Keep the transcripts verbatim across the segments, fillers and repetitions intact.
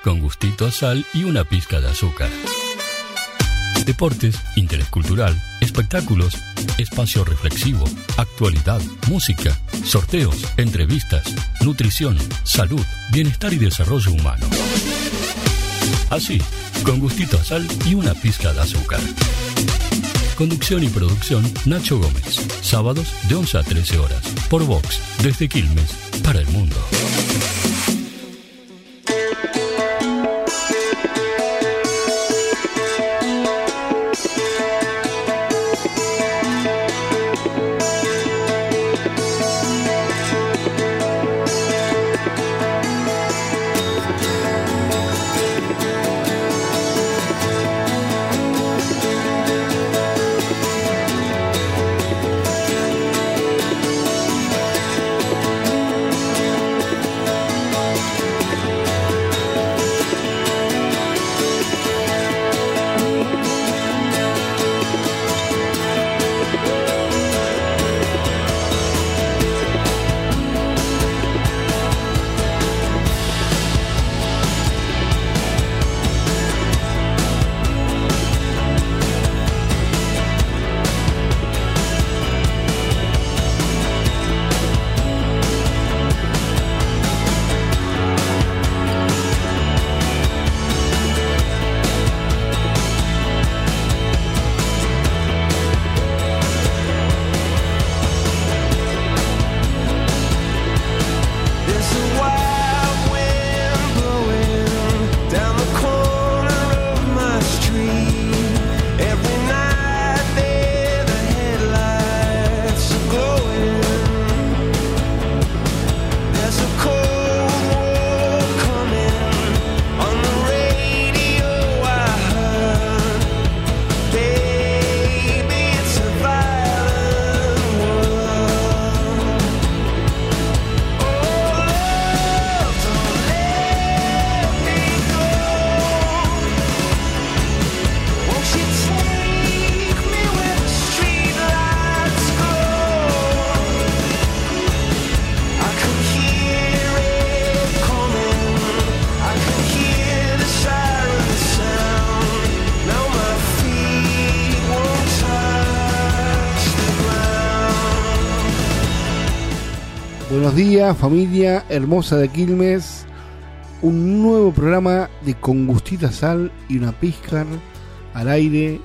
con gustito a sal y una pizca de azúcar. Deportes, interés cultural, espectáculos, espacio reflexivo, actualidad, música, sorteos, entrevistas, nutrición, salud, bienestar y desarrollo humano. Así, con gustito a sal y una pizca de azúcar. Conducción y producción, Nacho Gómez. Sábados de once a trece horas. Por Vox, desde Quilmes, para el mundo. Buenos días, familia hermosa de Quilmes. Un nuevo programa de Con Gustita Sal y una pizca al aire.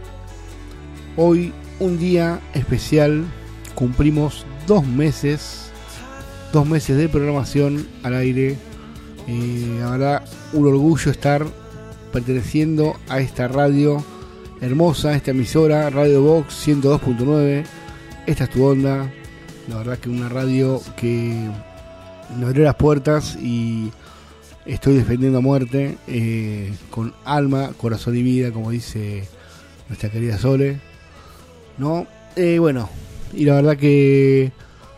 Hoy un día especial. Cumplimos dos meses. Dos meses de programación al aire. Eh, la verdad, un orgullo estar perteneciendo a esta radio hermosa, esta emisora, Radio Vox ciento dos punto nueve. Esta es tu onda. La verdad que una radio que nos abrió las puertas y estoy defendiendo a muerte, eh, con alma, corazón y vida, como dice nuestra querida Sole, ¿no? Eh, bueno, y la verdad que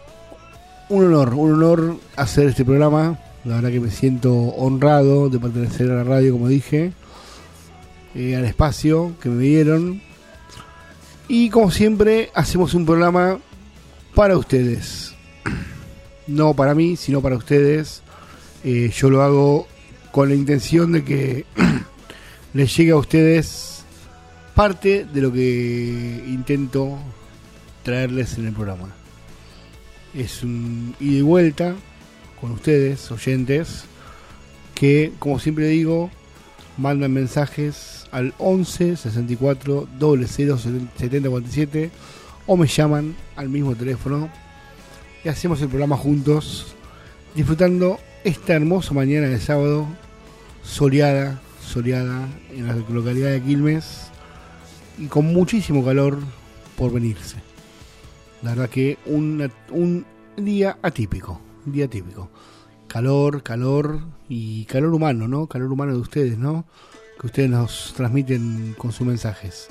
un honor, un honor hacer este programa. La verdad que me siento honrado de pertenecer a la radio, como dije, eh, al espacio que me dieron. Y como siempre, hacemos un programa para ustedes, no para mí, sino para ustedes. Eh, yo lo hago con la intención de que les llegue a ustedes parte de lo que intento traerles en el programa. Es un ida y vuelta con ustedes, oyentes, que, como siempre digo, mandan mensajes al once sesenta y cuatro cero cero setenta cuarenta y siete o me llaman al mismo teléfono y hacemos el programa juntos, disfrutando esta hermosa mañana de sábado, soleada, soleada en la localidad de Quilmes y con muchísimo calor por venirse. La verdad que una, un día atípico, un día atípico. Calor, calor y calor humano, ¿no? Calor humano de ustedes, ¿no? Que ustedes nos transmiten con sus mensajes.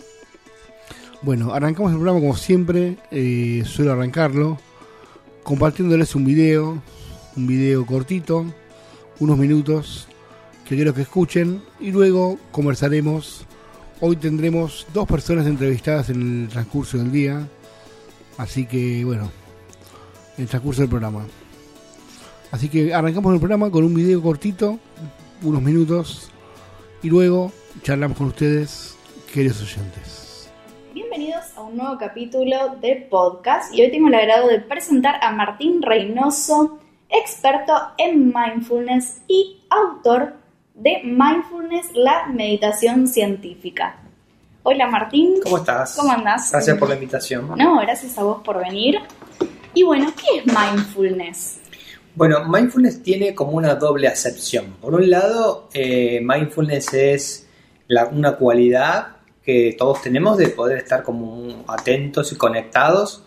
Bueno, arrancamos el programa como siempre, eh, suelo arrancarlo compartiéndoles un video, un video cortito, unos minutos, que quiero que escuchen y luego conversaremos. Hoy tendremos dos personas entrevistadas en el transcurso del día, así que bueno, en el transcurso del programa. Así que arrancamos el programa con un video cortito unos minutos y luego charlamos con ustedes, queridos oyentes. Bienvenidos a un nuevo capítulo de podcast y hoy tengo el agrado de presentar a Martín Reynoso, experto en mindfulness y autor de Mindfulness, la meditación científica. Hola Martín. ¿Cómo estás? ¿Cómo andás? Gracias por la invitación. No, gracias a vos por venir. Y bueno, ¿qué es mindfulness? Bueno, mindfulness tiene como una doble acepción. Por un lado, eh, mindfulness es la, una cualidad que todos tenemos de poder estar como atentos y conectados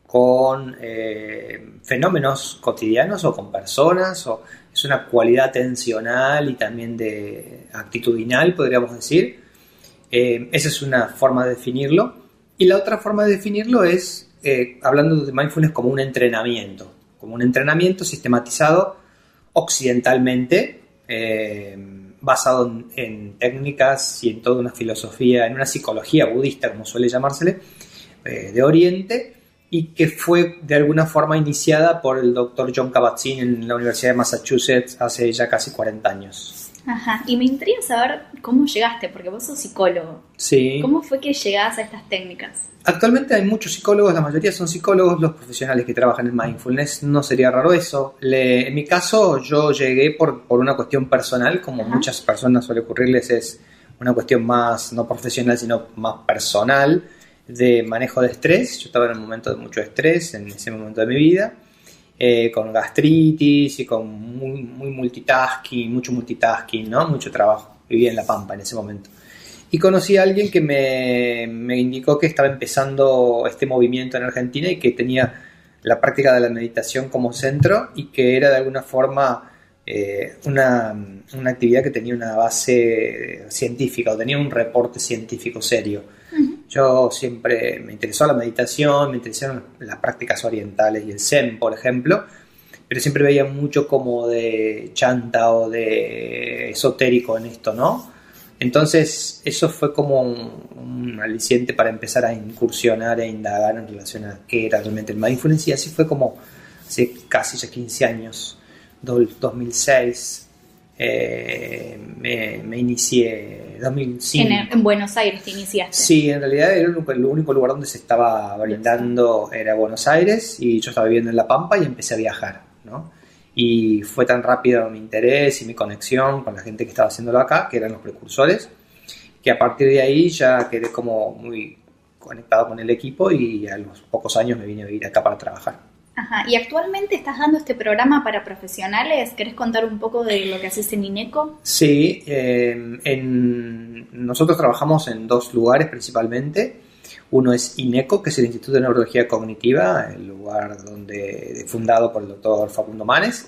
con eh, fenómenos cotidianos o con personas, o es una cualidad atencional y también de actitudinal, podríamos decir. Eh, esa es una forma de definirlo. Y la otra forma de definirlo es eh, hablando de mindfulness como un entrenamiento, como un entrenamiento sistematizado occidentalmente, eh, basado en, en técnicas y en toda una filosofía, en una psicología budista, como suele llamársele, eh, de Oriente, y que fue de alguna forma iniciada por el doctor Jon Kabat-Zinn en la Universidad de Massachusetts hace ya casi cuarenta años. Ajá, y me intriga saber cómo llegaste, porque vos sos psicólogo. Sí. ¿Cómo fue que llegás a estas técnicas? Actualmente hay muchos psicólogos, la mayoría son psicólogos, los profesionales que trabajan en mindfulness, no sería raro eso. Le, en mi caso yo llegué por, por una cuestión personal, como Ajá. muchas personas suele ocurrirles, es una cuestión más no profesional sino más personal, de manejo de estrés. Yo estaba en un momento de mucho estrés en ese momento de mi vida, eh, con gastritis y con muy, muy multitasking, mucho multitasking, ¿no? Mucho trabajo. Vivía en La Pampa en ese momento. Y conocí a alguien que me, me indicó que estaba empezando este movimiento en Argentina y que tenía la práctica de la meditación como centro y que era de alguna forma eh, una, una actividad que tenía una base científica o tenía un reporte científico serio. Uh-huh. Yo siempre me interesó la meditación, me interesaron las prácticas orientales y el Zen, por ejemplo, pero siempre veía mucho como de chanta o de esotérico en esto, ¿no? Entonces eso fue como un, un aliciente para empezar a incursionar e indagar en relación a qué era realmente el mindfulness, y así fue como hace casi ya quince años, dos mil seis, eh, me, me inicié, dos mil cinco. En, en Buenos Aires te iniciaste. Sí, en realidad era el único, el único lugar donde se estaba brindando era Buenos Aires, y yo estaba viviendo en La Pampa y empecé a viajar, ¿no? Y fue tan rápido mi interés y mi conexión con la gente que estaba haciéndolo acá, que eran los precursores, que a partir de ahí ya quedé como muy conectado con el equipo y a los pocos años me vine a vivir acá para trabajar. Ajá, y actualmente estás dando este programa para profesionales. ¿Querés contar un poco de lo que haces en INECO? Sí, eh, en, nosotros trabajamos en dos lugares principalmente. Uno es INECO, que es el Instituto de Neurología Cognitiva, el lugar donde fundado por el doctor Facundo Manes.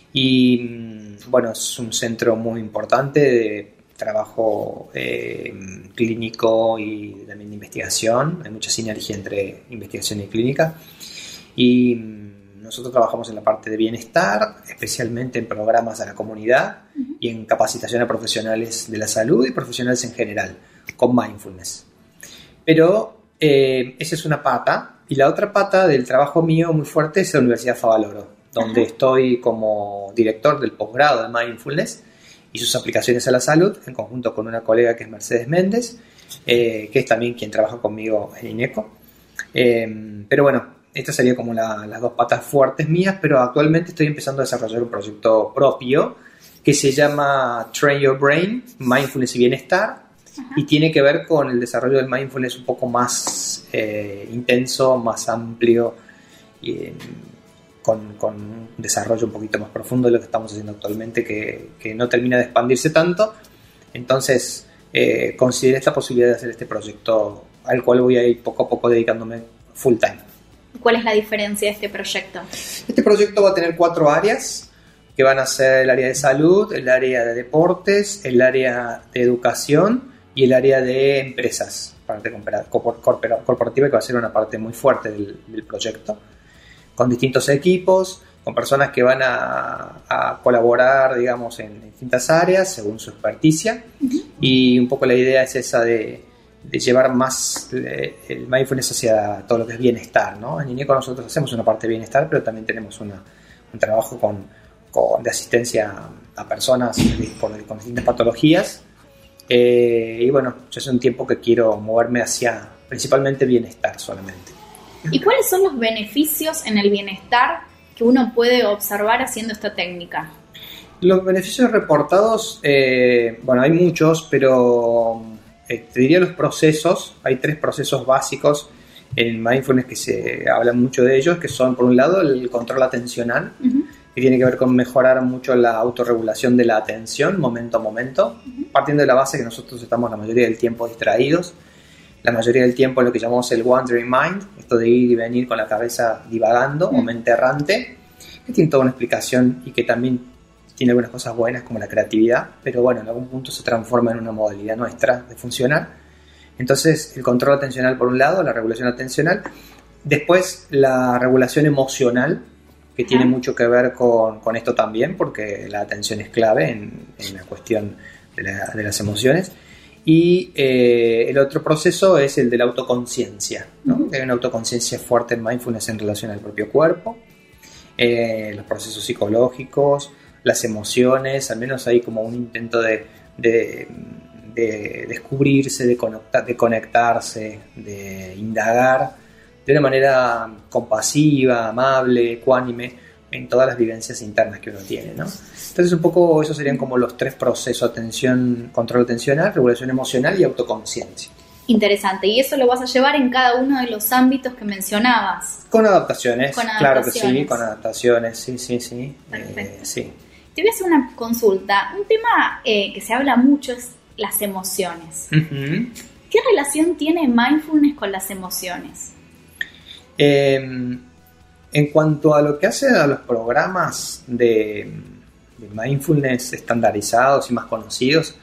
Y bueno, es un centro muy importante de trabajo eh, clínico y también de investigación. Hay mucha sinergia entre investigación y clínica. Y nosotros trabajamos en la parte de bienestar, especialmente en programas a la comunidad uh-huh. y en capacitación a profesionales de la salud y profesionales en general, con mindfulness. Pero Eh, esa es una pata, y la otra pata del trabajo mío muy fuerte es la Universidad Favaloro, donde Ajá. estoy como director del posgrado de Mindfulness y sus aplicaciones a la salud, en conjunto con una colega que es Mercedes Méndez, eh, que es también quien trabaja conmigo en INECO. Eh, pero bueno, estas serían como la, las dos patas fuertes mías, pero actualmente estoy empezando a desarrollar un proyecto propio que se llama Train Your Brain, Mindfulness y Bienestar. Ajá. Y tiene que ver con el desarrollo del mindfulness un poco más eh, intenso, más amplio, y eh, con, con un desarrollo un poquito más profundo de lo que estamos haciendo actualmente, que, que no termina de expandirse tanto. Entonces eh, consideré esta posibilidad de hacer este proyecto al cual voy a ir poco a poco dedicándome full time. ¿Cuál es la diferencia de este proyecto? Este proyecto va a tener cuatro áreas, que van a ser el área de salud, el área de deportes, el área de educación y el área de empresas, parte corporativa, que va a ser una parte muy fuerte del, del proyecto, con distintos equipos, con personas que van a, a colaborar, digamos, en distintas áreas según su experticia. Uh-huh. Y un poco la idea es esa de, de llevar más el mindfulness hacia todo lo que es bienestar, ¿no? En INECO nosotros hacemos una parte de bienestar, pero también tenemos una, un trabajo con con, de asistencia a personas con, con distintas patologías. Eh, y bueno, yo hace un tiempo que quiero moverme hacia principalmente bienestar solamente. ¿Y cuáles son los beneficios en el bienestar que uno puede observar haciendo esta técnica? Los beneficios reportados, eh, bueno, hay muchos, pero eh, te diría los procesos. Hay tres procesos básicos en mindfulness que se habla mucho de ellos, que son, por un lado, el control atencional, uh-huh. que tiene que ver con mejorar mucho la autorregulación de la atención, momento a momento, uh-huh. partiendo de la base que nosotros estamos la mayoría del tiempo distraídos, la mayoría del tiempo lo que llamamos el wandering mind, esto de ir y venir con la cabeza divagando, uh-huh. o mente errante, que tiene toda una explicación y que también tiene algunas cosas buenas como la creatividad, pero bueno, en algún punto se transforma en una modalidad nuestra de funcionar. Entonces, el control atencional por un lado, la regulación atencional, después la regulación emocional, que tiene mucho que ver con, con esto también, porque la atención es clave en, en la cuestión de, la, de las emociones. Y eh, el otro proceso es el de la autoconciencia, ¿no? Uh-huh. Hay una autoconciencia fuerte en mindfulness en relación al propio cuerpo, eh, los procesos psicológicos, las emociones, al menos hay como un intento de, de, de descubrirse, de, conectar, de conectarse, de indagar de una manera compasiva, amable, ecuánime, en todas las vivencias internas que uno tiene, ¿no? Entonces un poco esos serían como los tres procesos: atención, control atencional, regulación emocional y autoconciencia. Interesante, y eso lo vas a llevar en cada uno de los ámbitos que mencionabas. Con adaptaciones, con adaptaciones. Claro que sí, con adaptaciones, sí, sí, sí. Perfecto. Eh, sí. Te voy a hacer una consulta. Un tema eh, que se habla mucho es las emociones. Uh-huh. ¿Qué relación tiene mindfulness con las emociones? Eh, en cuanto a lo que hace a los programas de, de mindfulness estandarizados y más conocidos,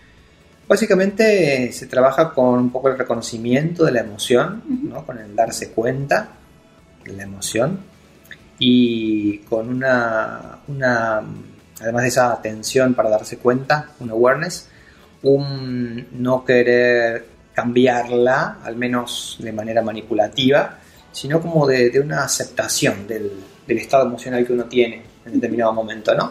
básicamente se trabaja con un poco el reconocimiento de la emoción, uh-huh. ¿no? Con el darse cuenta de la emoción y con una, una además de esa atención para darse cuenta, un awareness, un no querer cambiarla, al menos de manera manipulativa, sino como de, de una aceptación del, del estado emocional que uno tiene en determinado momento, ¿no?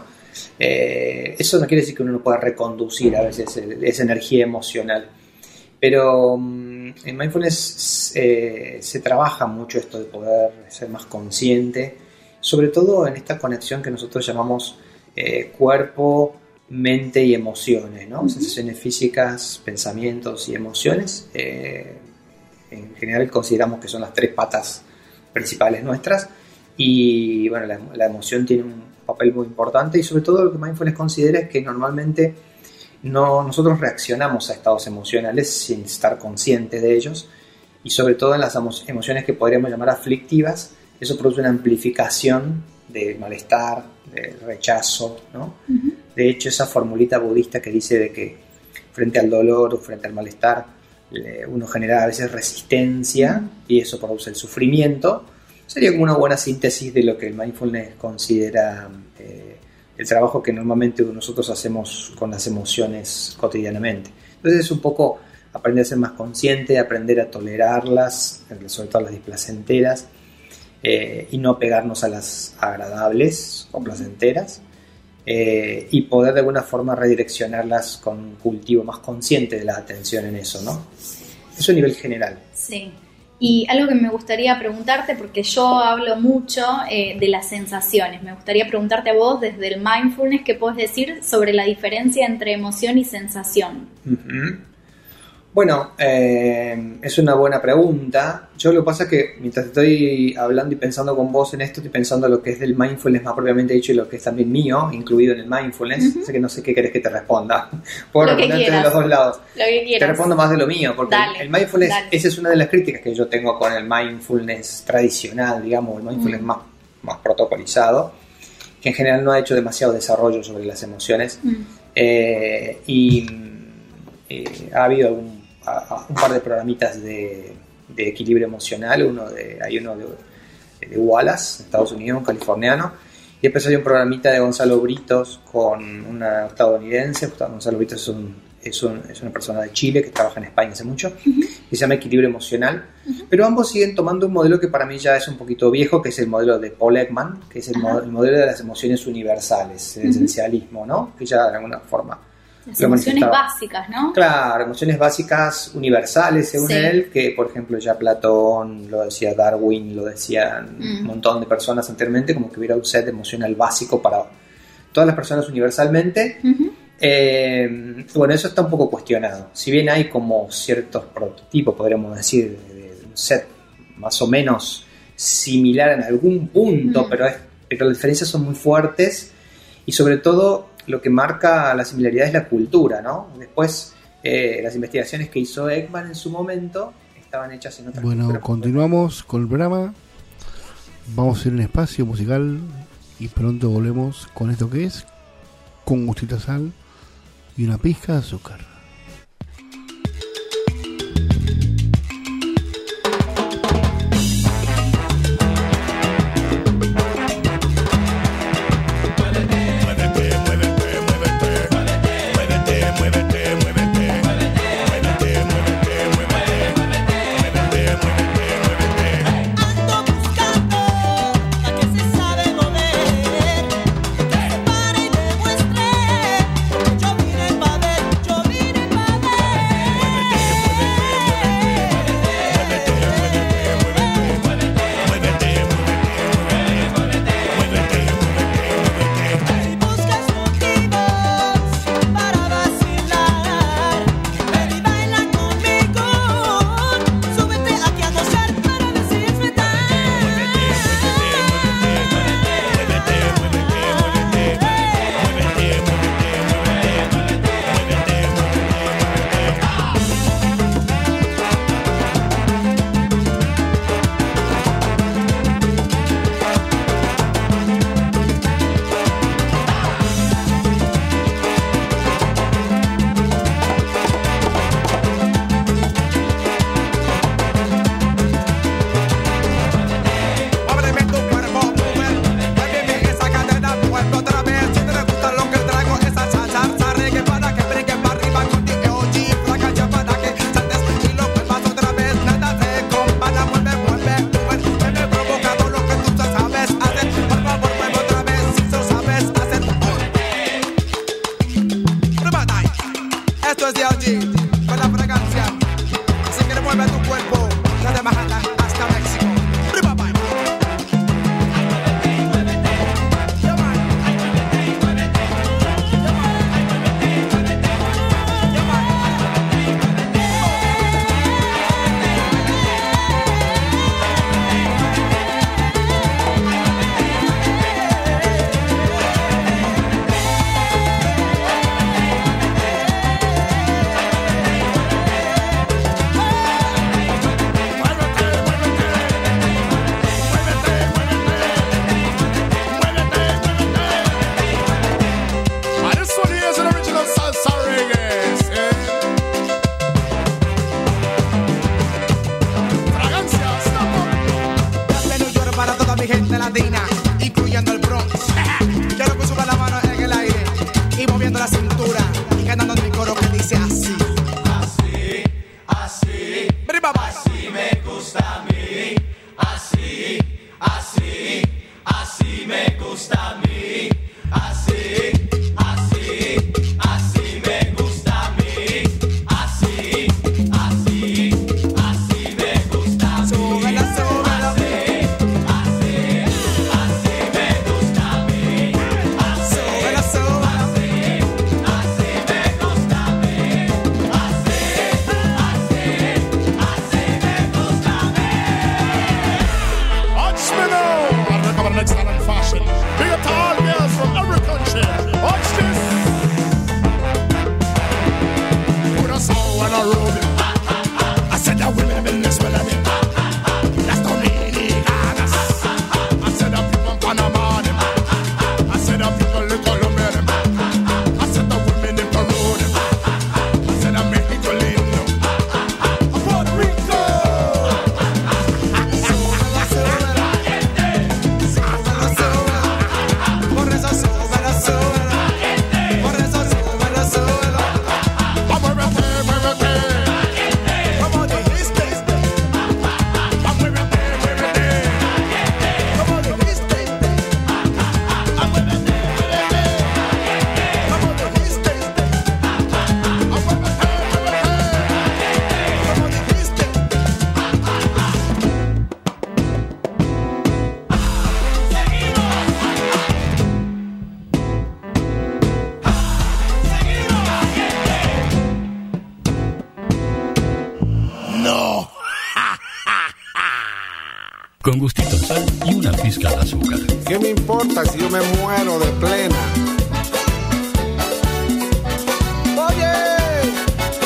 Eh, eso no quiere decir que uno no pueda reconducir a veces esa energía emocional, pero um, en mindfulness eh, se trabaja mucho esto de poder ser más consciente, sobre todo en esta conexión que nosotros llamamos eh, cuerpo, mente y emociones, ¿no? Uh-huh. Sensaciones físicas, pensamientos y emociones. Eh, en general consideramos que son las tres patas principales nuestras, y bueno, la, la emoción tiene un papel muy importante, y sobre todo lo que mindfulness considera es que normalmente no, nosotros reaccionamos a estados emocionales sin estar conscientes de ellos, y sobre todo en las emo- emociones que podríamos llamar aflictivas. Eso produce una amplificación de malestar, de rechazo, ¿no? Uh-huh. De hecho, esa formulita budista que dice de que frente al dolor o frente al malestar uno genera a veces resistencia, uh-huh. y eso produce el sufrimiento, sería como una buena síntesis de lo que el mindfulness considera eh, el trabajo que normalmente nosotros hacemos con las emociones cotidianamente. Entonces es un poco aprender a ser más consciente, aprender a tolerarlas, sobre todo las displacenteras, eh, y no apegarnos a las agradables o placenteras, eh, y poder de alguna forma redireccionarlas con un cultivo más consciente de la atención en eso, ¿no? Eso a nivel general. Sí. Y algo que me gustaría preguntarte, porque yo hablo mucho eh, de las sensaciones, me gustaría preguntarte a vos desde el mindfulness, ¿qué podés decir sobre la diferencia entre emoción y sensación? Uh-huh. Bueno, eh, es una buena pregunta. Yo lo que pasa es que mientras estoy hablando y pensando con vos en esto, estoy pensando lo que es del mindfulness más propiamente dicho y lo que es también mío, incluido en el mindfulness. Uh-huh. Así que no sé qué querés que te responda. Puedo responderte de los dos lados. Lo que quieras. Te respondo más de lo mío, porque dale, el mindfulness, dale. Esa es una de las críticas que yo tengo con el mindfulness tradicional, digamos, el mindfulness uh-huh. más, más protocolizado, que en general no ha hecho demasiado desarrollo sobre las emociones. Uh-huh. eh, y eh, ha habido algún a un par de programitas de, de equilibrio emocional. Uno de, hay uno de, de Wallace, Estados Unidos, un californiano, y después hay un programita de Gonzalo Britos con una estadounidense. Gonzalo Britos es un es, un, es una persona de Chile que trabaja en España hace mucho, uh-huh. que se llama Equilibrio Emocional, uh-huh. pero ambos siguen tomando un modelo que para mí ya es un poquito viejo, que es el modelo de Paul Ekman, que es el, uh-huh. mo- el modelo de las emociones universales, el uh-huh. esencialismo, ¿no? Que ya de alguna forma... Las emociones básicas, ¿no? Claro, emociones básicas universales, según sí. él, que por ejemplo ya Platón, lo decía Darwin, lo decían mm. un montón de personas anteriormente, como que hubiera un set emocional básico para todas las personas universalmente. Uh-huh. Eh, bueno, eso está un poco cuestionado. Si bien hay como ciertos prototipos, podríamos decir, de un set más o menos similar en algún punto, uh-huh. pero, es, pero las diferencias son muy fuertes y sobre todo... Lo que marca la similaridad es la cultura, ¿no? Después, eh, las investigaciones que hizo Ekman en su momento estaban hechas en otras Bueno, culturas. Continuamos con el programa. Vamos a hacer un espacio musical y pronto volvemos con esto que es Con Gustita Sal y una pizca de azúcar. Así Con gustito de sal y una pizca de azúcar. ¿Qué me importa si yo me muero de plena? Oye,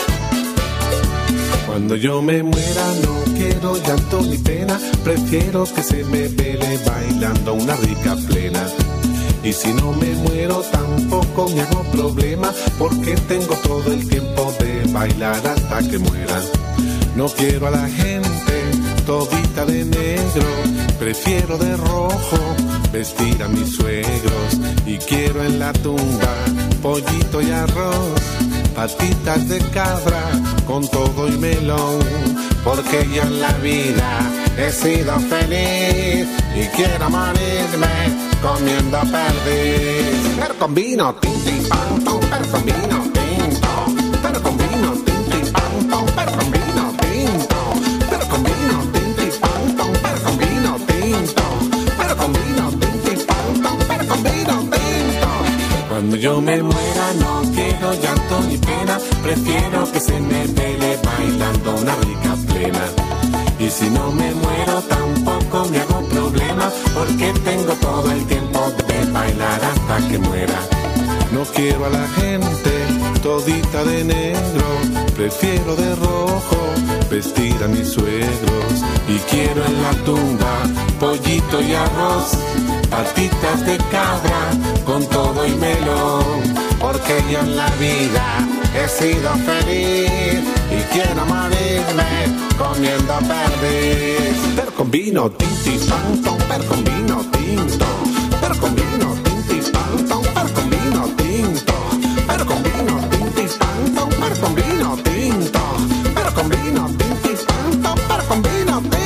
cuando yo me muera no quiero llanto ni pena, prefiero que se me vele bailando una rica plena. Y si no me muero tampoco me hago problema, porque tengo todo el tiempo de bailar hasta que muera. No quiero a la gente todita de negro, prefiero de rojo vestir a mis suegros. Y quiero en la tumba pollito y arroz, patitas de cabra con todo y melón, porque yo en la vida he sido feliz y quiero morirme comiendo perdiz. Pero con vino, tinti, pam, pam, pero con vino tinto, pero con vino, tinti, pam, pam, pero con vino tinto, pero con vino, tinti, pam, pam, pero con vino tinto, pero con vino, tinti, pam, pam, pero con vino tinto. Cuando yo me muera no quiero llanto ni pena, prefiero que se me vele bailando una rica plena. Y si no me muero tampoco me hago problema, porque tengo todo el tiempo de bailar hasta que muera. No quiero a la gente todita de negro, prefiero de rojo vestir a mis suegros. Y quiero en la tumba pollito y arroz, patitas de cabra con todo y melón, porque yo en la vida he sido feliz y quiero morirme comiendo perdiz. Pero con vino, tinti, pam, pam, pero con vino tinto, pero con vino, tinti, pam, pam, pero con vino tinto, pero con vino, tinti, pam, pam, pero con vino tinto, pero con vino, tinti, pam, pam, pero con vino tinto.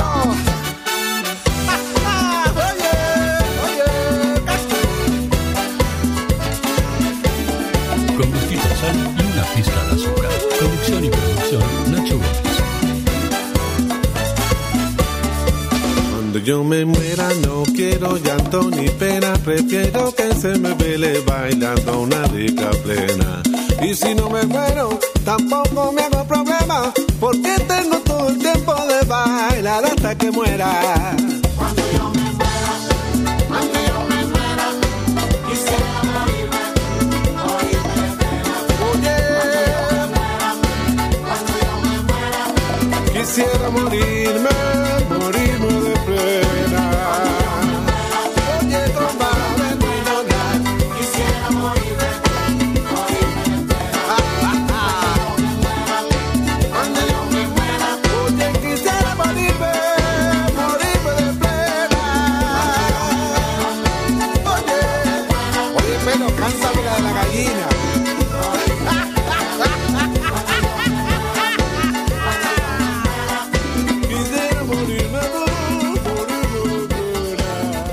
Con gustito de sal y una pizca de azúcar. Producción y producción Nacho Gómez. Cuando yo me muera no quiero llanto ni pena, prefiero que se me vele bailando una rica plena. Y si no me muero tampoco me hago problema, porque tengo todo el tiempo de bailar hasta que muera. Cuando yo me muera, cuando yo me muera, quisiera morirme, morirme de pena. Oye, cuando yo me muera, cuando yo me muera, quisiera morirme, morirme de pena. Oye, tromba, ven y llorar, quisiera morirme, morirme de pena. Cuando yo me muera, oye, quisiera morirme, morirme de pena. Oye, oye, pero cánsame la de la gallina. Quisiera morirme, morirme de pena.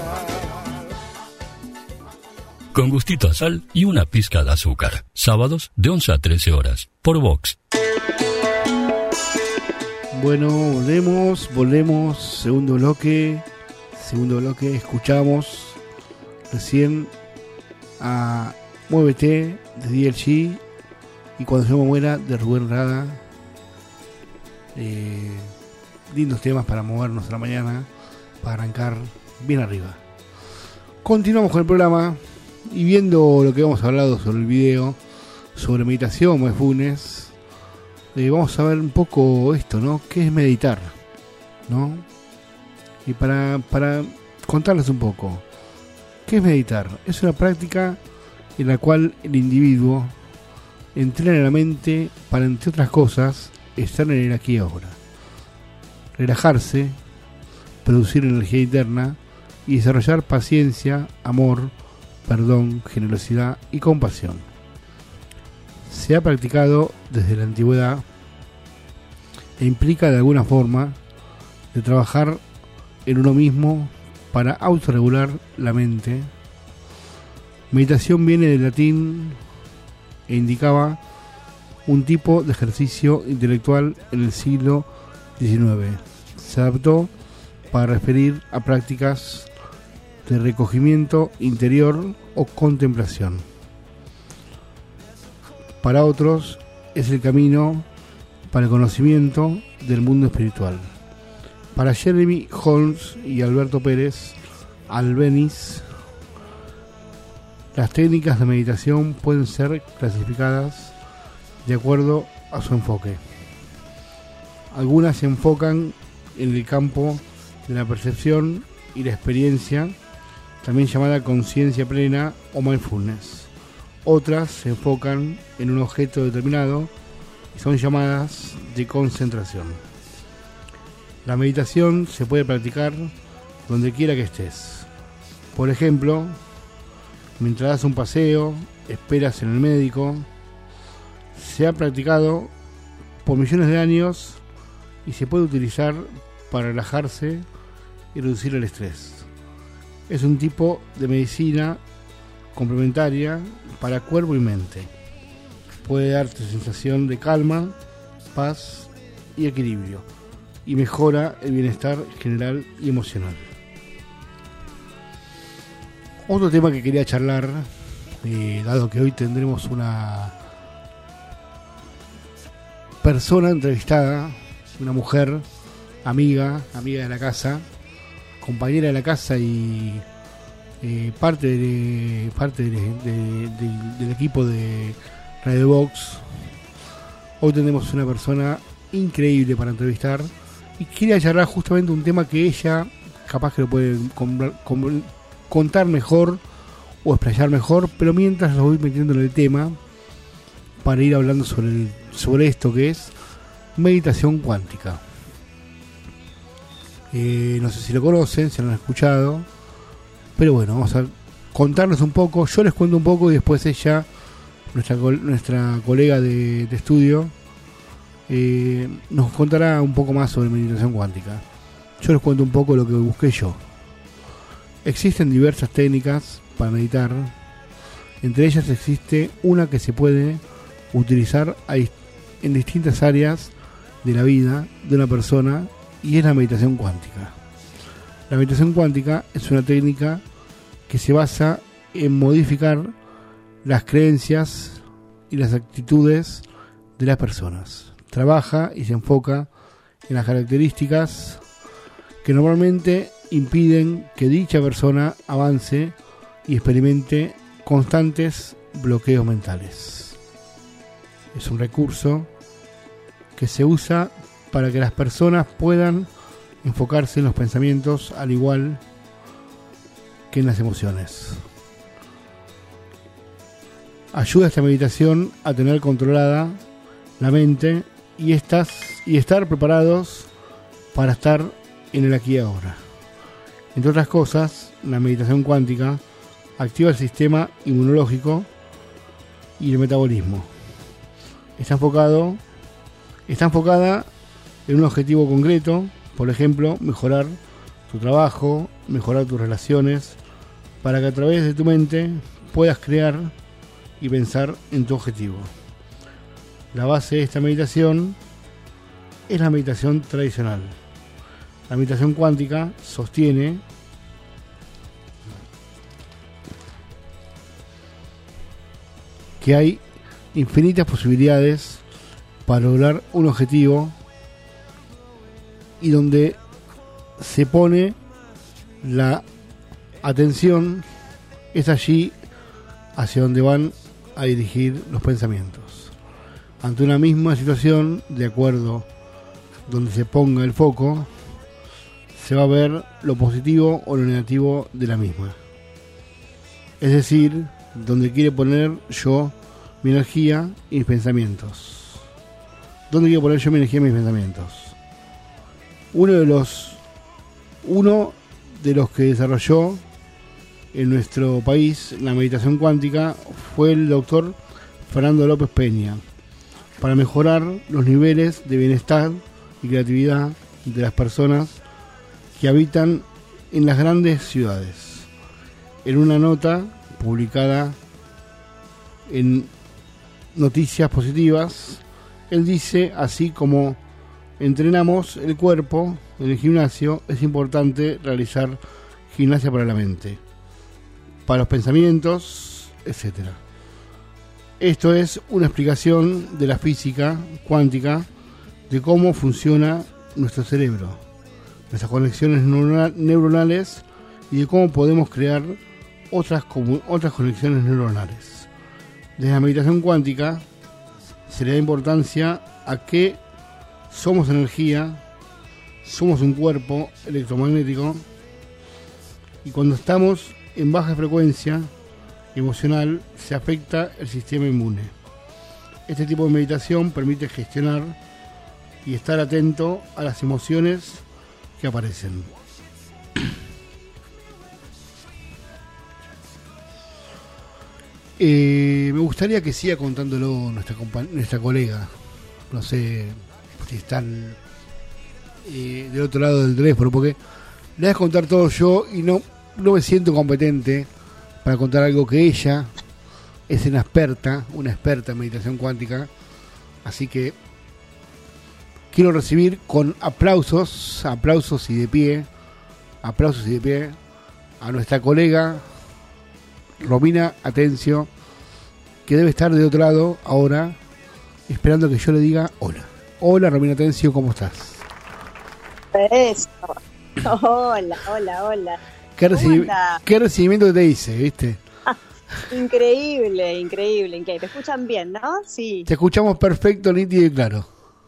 Con gustito a sal y una pizca de azúcar. Sábados de once a trece horas. Por Vox. Bueno, volvemos, volvemos, segundo bloque, segundo bloque, escuchamos recién a Muévete de D L G y Cuando yo me muera de Rubén Rada. Eh, lindos temas para movernos a la mañana, para arrancar bien arriba. Continuamos con el programa y viendo lo que hemos hablado sobre el video, sobre meditación, mindfulness. Eh, vamos a ver un poco esto, ¿no? ¿Qué es meditar? ¿No? Y para, para contarles un poco, ¿qué es meditar? Es una práctica en la cual el individuo entrena la mente para, entre otras cosas, estar en el aquí y ahora, relajarse, producir energía interna y desarrollar paciencia, amor, perdón, generosidad y compasión. Se ha practicado desde la antigüedad e implica de alguna forma de trabajar en uno mismo para autorregular la mente. Meditación viene del latín e indicaba un tipo de ejercicio intelectual en el siglo diecinueve. Se adaptó para referir a prácticas de recogimiento interior o contemplación. Para otros es el camino para el conocimiento del mundo espiritual. Para Jeremy Holmes y Alberto Pérez Albeniz, las técnicas de meditación pueden ser clasificadas de acuerdo a su enfoque. Algunas se enfocan en el campo de la percepción y la experiencia, también llamada conciencia plena o mindfulness. Otras se enfocan en un objeto determinado y son llamadas de concentración. La meditación se puede practicar donde quiera que estés. Por ejemplo, mientras das un paseo, esperas en el médico. Se ha practicado por millones de años y se puede utilizar para relajarse y reducir el estrés. Es un tipo de medicina complementaria para cuerpo y mente. Puede darte sensación de calma, paz y equilibrio, y mejora el bienestar general y emocional. Otro tema que quería charlar, eh, dado que hoy tendremos una persona entrevistada, una mujer, amiga, amiga de la casa, compañera de la casa y eh, parte, de, parte de, de, de, del equipo de Radio Box. Hoy tenemos una persona increíble para entrevistar y quería charlar justamente un tema que ella capaz que lo puede con, con, contar mejor o explayar mejor, pero mientras lo voy metiendo en el tema para ir hablando sobre, el, sobre esto que es meditación cuántica. Eh, no sé si lo conocen, si lo han escuchado, pero bueno, vamos a contarles un poco. Yo les cuento un poco y después ella, nuestra, nuestra colega de, de estudio, eh, nos contará un poco más sobre meditación cuántica. Yo les cuento un poco lo que busqué yo. Existen diversas técnicas para meditar. Entre ellas existe una que se puede utilizar en distintas áreas de la vida de una persona, y es la meditación cuántica. La meditación cuántica es una técnica que se basa en modificar las creencias y las actitudes de las personas. Trabaja y se enfoca en las características que normalmente impiden que dicha persona avance y experimente constantes bloqueos mentales. Es un recurso que se usa para que las personas puedan enfocarse en los pensamientos al igual que en las emociones. Ayuda a esta meditación a tener controlada la mente y, estas, y estar preparados para estar en el aquí y ahora. Entre otras cosas, la meditación cuántica activa el sistema inmunológico y el metabolismo. Está enfocado, está enfocada en un objetivo concreto, por ejemplo, mejorar tu trabajo, mejorar tus relaciones, para que a través de tu mente puedas crear y pensar en tu objetivo. La base de esta meditación es la meditación tradicional. La meditación cuántica sostiene que hay infinitas posibilidades para lograr un objetivo y donde se pone la atención es allí hacia donde van a dirigir los pensamientos. Ante una misma situación, de acuerdo donde se ponga el foco, se va a ver lo positivo o lo negativo de la misma. Es decir, donde quiere poner yo mi energía y mis pensamientos. ¿Dónde quiero poner yo mi energía y mis pensamientos? Uno de los uno de los que desarrolló en nuestro país la meditación cuántica fue el doctor Fernando López Peña, para mejorar los niveles de bienestar y creatividad de las personas que habitan en las grandes ciudades. En una nota publicada en Noticias Positivas, él dice así como: entrenamos el cuerpo en el gimnasio, es importante realizar gimnasia para la mente, para los pensamientos, etcétera. Esto es una explicación de la física cuántica de cómo funciona nuestro cerebro. nuestras conexiones neuronales y de cómo podemos crear otras, otras conexiones neuronales. Desde la meditación cuántica se le da importancia a que somos energía, somos un cuerpo electromagnético, y cuando estamos en baja frecuencia emocional se afecta el sistema inmune. Este tipo de meditación permite gestionar y estar atento a las emociones que aparecen. Eh, me gustaría que siga contándolo nuestra, nuestra colega. No sé si están eh, del otro lado del teléfono, porque le voy a contar todo yo y no, no me siento competente para contar algo que ella es una experta, una experta en meditación cuántica. Así que quiero recibir con aplausos, aplausos y de pie, aplausos y de pie a nuestra colega Romina Atencio, que debe estar de otro lado ahora, esperando que yo le diga hola. Hola Romina Atencio, ¿cómo estás? Eso. Hola, hola, hola. ¿Qué, recibi- ¿Qué recibimiento te hice, viste? Ah, increíble, increíble, increíble. ¿Te escuchan bien, no? Sí. Te escuchamos perfecto, nítido y claro.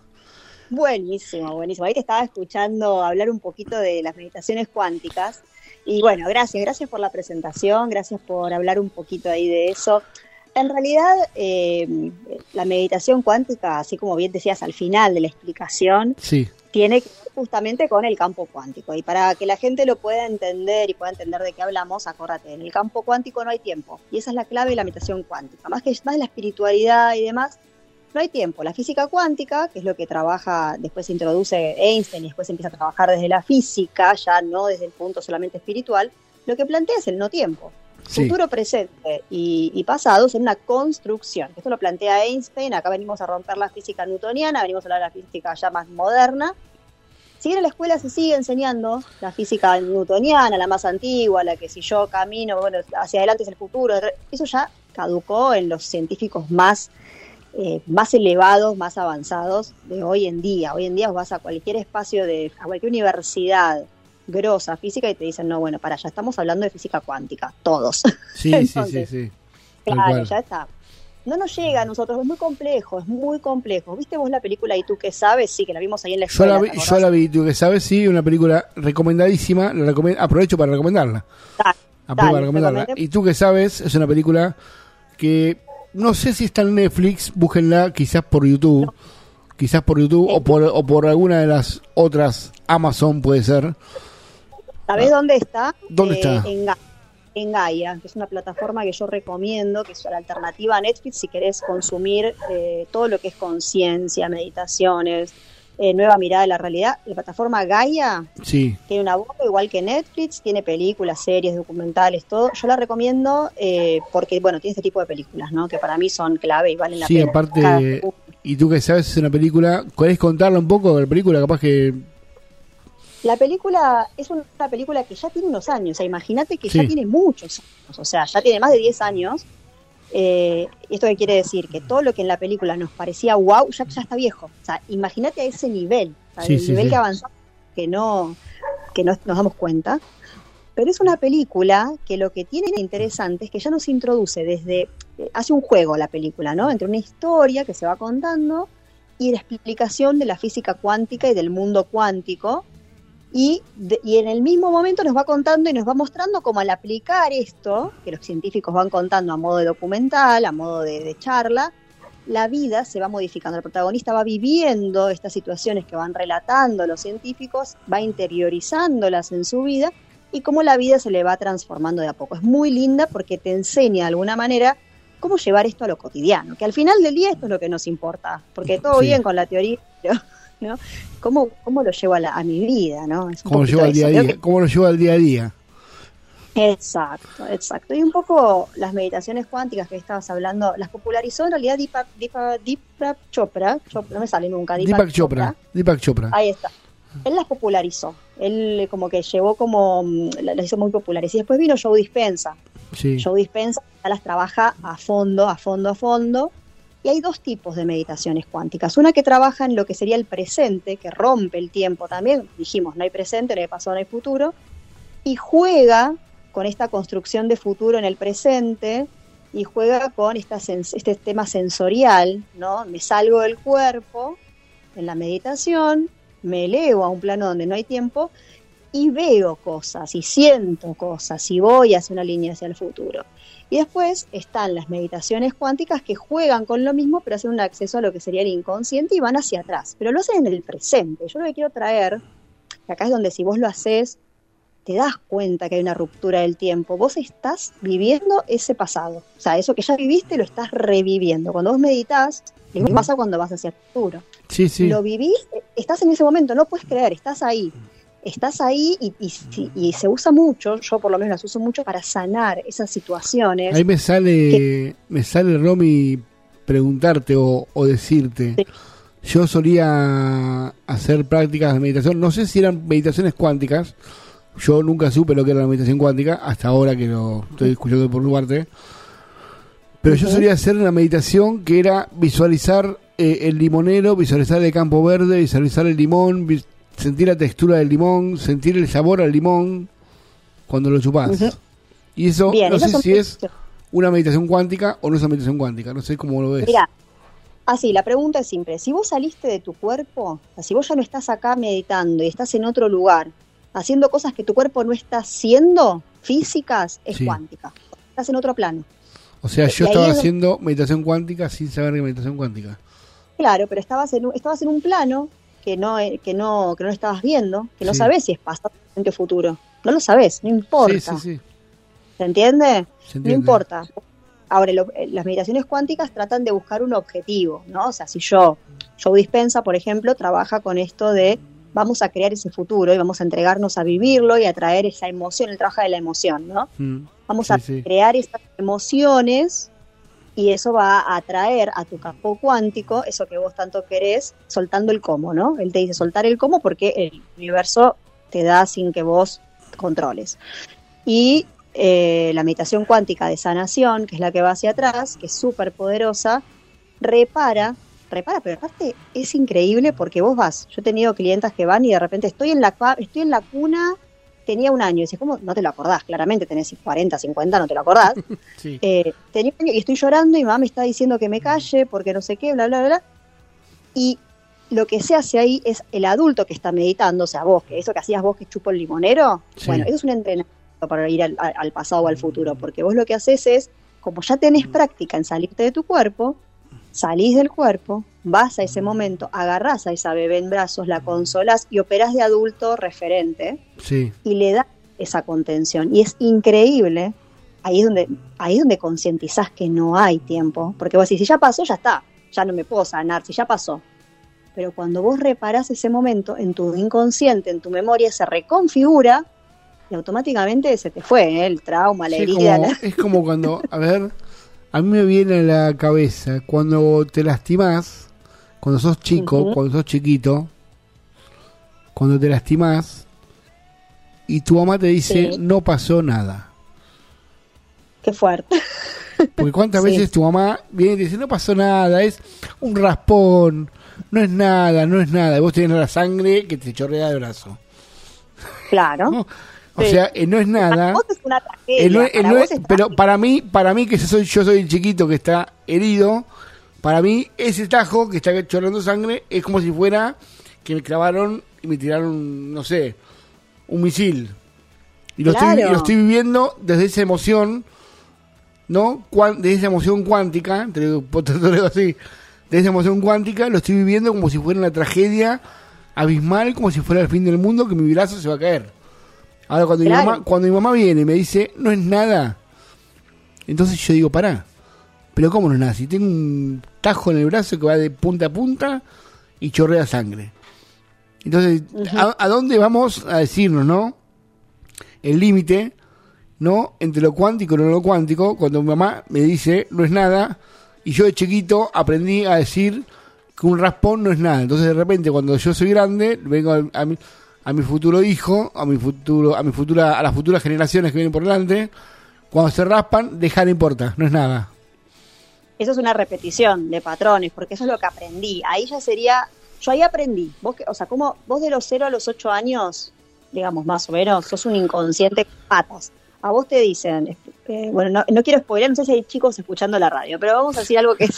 Buenísimo, buenísimo. Ahí te estaba escuchando hablar un poquito de las meditaciones cuánticas. Y bueno, gracias, gracias por la presentación, gracias por hablar un poquito ahí de eso. En realidad, eh, la meditación cuántica, así como bien decías al final de la explicación, sí, tiene que ver justamente con el campo cuántico. Y para que la gente lo pueda entender y pueda entender de qué hablamos, acórdate, en el campo cuántico no hay tiempo. Y esa es la clave de la meditación cuántica. Más que más de la espiritualidad y demás, no hay tiempo. La física cuántica, que es lo que trabaja, después se introduce Einstein y después empieza a trabajar desde la física, ya no desde el punto solamente espiritual, lo que plantea es el no tiempo. Sí. Futuro, presente y, y pasado son una construcción. Esto lo plantea Einstein. Acá venimos a romper la física newtoniana, venimos a hablar de la física ya más moderna. Si bien en la escuela se sigue enseñando la física newtoniana, la más antigua, la que si yo camino, bueno, hacia adelante es el futuro, eso ya caducó en los científicos más Eh, más elevados, más avanzados de hoy en día. Hoy en día vas a cualquier espacio, de a cualquier universidad grosa física y te dicen, no, bueno, para, ya estamos hablando de física cuántica, todos. Sí, Entonces, sí, sí, sí. Claro, ya está. No nos llega a nosotros, es muy complejo, es muy complejo. ¿Viste vos la película Y tú qué sabes? Sí, que la vimos ahí en la escuela. Yo la vi, yo la vi ¿Y tú qué sabes? Sí, una película recomendadísima, la recomend- aprovecho para recomendarla. Dale, Aprovecho para recomendarla. ¿Y tú qué sabes? Es una película que no sé si está en Netflix, búsquenla quizás por YouTube, no. quizás por YouTube sí. o por o por alguna de las otras, Amazon puede ser. ¿Sabés ah. dónde está? ¿Dónde eh, está? En, Ga- en Gaia, que es una plataforma que yo recomiendo, que es la alternativa a Netflix si querés consumir eh, todo lo que es conciencia, meditaciones, eh, nueva mirada de la realidad. La plataforma Gaia sí. tiene una voz igual que Netflix, tiene películas, series, documentales, todo. Yo la recomiendo eh, porque, bueno, tiene este tipo de películas, ¿no? Que para mí son clave y valen la sí, pena. Sí, aparte, y tú que sabes, es una película, ¿querés contarla un poco de la película? Capaz que... La película es una película que ya tiene unos años, o sea, imagínate que sí. ya tiene muchos años, o sea, ya tiene más de diez años. Eh, ¿Esto qué quiere decir? Que todo lo que en la película nos parecía wow, ya, ya está viejo. O sea, imagínate a ese nivel, o sea, sí, el sí, nivel sí. que avanzamos, que no, que no nos damos cuenta. Pero es una película que lo que tiene interesante es que ya nos introduce desde, eh, hace un juego la película, ¿no? Entre una historia que se va contando y la explicación de la física cuántica y del mundo cuántico. Y, de, y en el mismo momento nos va contando y nos va mostrando cómo al aplicar esto, que los científicos van contando a modo de documental, a modo de, de charla, la vida se va modificando. El protagonista va viviendo estas situaciones que van relatando los científicos, va interiorizándolas en su vida y cómo la vida se le va transformando de a poco. Es muy linda porque te enseña de alguna manera cómo llevar esto a lo cotidiano, que al final del día esto es lo que nos importa, porque todo sí. bien con la teoría, pero... ¿no? ¿Cómo, cómo lo llevo a, la, a mi vida, ¿no? Es un ¿Cómo lo llevo al día a día? Que... ¿Cómo lo llevo al día a día? Exacto, exacto. Y un poco las meditaciones cuánticas que estabas hablando, las popularizó en realidad Deepak, Deepak, Deepak Chopra, Chopra, no me sale nunca, Deepak, Deepak Chopra. Chopra. Deepak Chopra. Ahí está. Él las popularizó. Él como que llevó como, las hizo muy populares. Y después vino Joe Dispenza. Sí. Joe Dispenza las trabaja a fondo, a fondo, a fondo. Y hay dos tipos de meditaciones cuánticas. Una que trabaja en lo que sería el presente, que rompe el tiempo también. Dijimos, no hay presente, no hay pasado, no hay futuro. Y juega con esta construcción de futuro en el presente y juega con esta sens- este tema sensorial, ¿no? Me salgo del cuerpo en la meditación, me elevo a un plano donde no hay tiempo y veo cosas y siento cosas y voy hacia una línea hacia el futuro. Y después están las meditaciones cuánticas que juegan con lo mismo, pero hacen un acceso a lo que sería el inconsciente y van hacia atrás. Pero lo hacen en el presente. Yo lo que quiero traer, que acá es donde si vos lo haces, te das cuenta que hay una ruptura del tiempo. Vos estás viviendo ese pasado. O sea, eso que ya viviste lo estás reviviendo. Cuando vos meditás, lo mismo pasa cuando vas hacia el futuro. Sí, sí. Lo vivís, estás en ese momento, no puedes creer, estás ahí. Estás ahí y, y, y se usa mucho, yo por lo menos las uso mucho para sanar esas situaciones. Ahí me sale, que, me sale Romy, preguntarte o, o decirte. Sí. Yo solía hacer prácticas de meditación, no sé si eran meditaciones cuánticas, yo nunca supe lo que era la meditación cuántica, hasta ahora que lo estoy escuchando por tu parte. Pero uh-huh. yo solía hacer una meditación que era visualizar eh, el limonero, visualizar el campo verde, visualizar el limón, vis- sentir la textura del limón, sentir el sabor al limón cuando lo chupás. Uh-huh. Y eso, Bien, no sé si es una meditación cuántica o no es una meditación cuántica, no sé cómo lo ves. Mirá, así, la pregunta es simple. Si vos saliste de tu cuerpo, o sea, si vos ya no estás acá meditando y estás en otro lugar, haciendo cosas que tu cuerpo no está haciendo, físicas, es sí. cuántica. Estás en otro plano. O sea, yo y estaba haciendo donde... meditación cuántica sin saber que meditación cuántica. Claro, pero estabas en un, estabas en un plano que no que no que no estabas viendo, que no sí. sabés si es pasado, presente o futuro. No lo sabés, no importa. Sí, sí, sí. ¿Se entiende? Se entiende. No importa. Ahora, lo, las meditaciones cuánticas tratan de buscar un objetivo, ¿no? O sea, si yo, Joe Dispenza, por ejemplo, trabaja con esto de vamos a crear ese futuro y vamos a entregarnos a vivirlo y a traer esa emoción, él trabaja de la emoción, ¿no? Mm, vamos sí, a sí. crear esas emociones y eso va a atraer a tu campo cuántico eso que vos tanto querés, soltando el cómo, ¿no? Él te dice soltar el cómo porque el universo te da sin que vos controles. Y eh, la meditación cuántica de sanación, que es la que va hacia atrás, que es súper poderosa, repara, repara, pero aparte es increíble porque vos vas, yo he tenido clientas que van y de repente estoy en la, estoy en la cuna, tenía un año, y dices, ¿cómo? No te lo acordás, claramente tenés cuarenta, cincuenta, no te lo acordás. Sí. Eh, tenía un año y estoy llorando y mi mamá me está diciendo que me calle porque no sé qué, bla, bla, bla. Y lo que se hace ahí es el adulto que está meditando, o sea, vos, que eso que hacías vos que chupo el limonero, sí. bueno, eso es un entrenamiento para ir al, al pasado o al futuro, porque vos lo que haces es, como ya tenés práctica en salirte de tu cuerpo, salís del cuerpo, vas a ese momento, agarrás a esa bebé en brazos, la consolás y operás de adulto referente sí. y le das esa contención. Y es increíble, ahí es donde, ahí es donde concientizás que no hay tiempo, porque vos decís, si ya pasó, ya está, ya no me puedo sanar, si ya pasó. Pero cuando vos reparás ese momento, en tu inconsciente, en tu memoria, se reconfigura y automáticamente se te fue, ¿eh? El trauma, la sí, herida. Como, la... Es como cuando, a ver... A mí me viene a la cabeza cuando te lastimás, cuando sos chico, uh-huh. cuando sos chiquito, cuando te lastimás y tu mamá te dice sí. no pasó nada. Qué fuerte. Porque cuántas sí. veces tu mamá viene y te dice no pasó nada, es un raspón, no es nada, no es nada. Y vos tenés la sangre que te chorrea de brazo. Claro. ¿No? O sí. sea, eh, no es nada. Para vos es una tragedia. Eh, no, eh, para no vos es, pero para mí, para mí que soy, yo soy el chiquito que está herido, para mí ese tajo que está chorreando sangre es como si fuera que me clavaron y me tiraron, no sé, un misil. Y lo, claro. estoy, lo estoy viviendo desde esa emoción, ¿no? Cuan, desde esa emoción cuántica, te lo digo así, desde esa emoción cuántica lo estoy viviendo como si fuera una tragedia abismal, como si fuera el fin del mundo, que mi brazo se va a caer. Ahora, cuando, claro. mi mamá, cuando mi mamá viene y me dice, no es nada, entonces yo digo, pará, pero ¿cómo no es nada? Si tengo un tajo en el brazo que va de punta a punta y chorrea sangre. Entonces, uh-huh. ¿a, ¿a dónde vamos a decirnos, no? El límite, ¿no? Entre lo cuántico y lo no cuántico, cuando mi mamá me dice, no es nada, y yo de chiquito aprendí a decir que un raspón no es nada. Entonces, de repente, cuando yo soy grande, vengo a, a mi... a mi futuro hijo, a mi futuro, a mi futura, a las futuras generaciones que vienen por delante, cuando se raspan, dejar importa, no es nada. eso es una repetición de patrones, porque eso es lo que aprendí. Ahí ya sería, yo ahí aprendí. Vos, o sea, como vos de los cero a los ocho años, digamos más o menos, sos un inconsciente patas. A vos te dicen, eh, bueno, no, no quiero spoiler, no sé si hay chicos escuchando la radio, pero vamos a decir algo que es...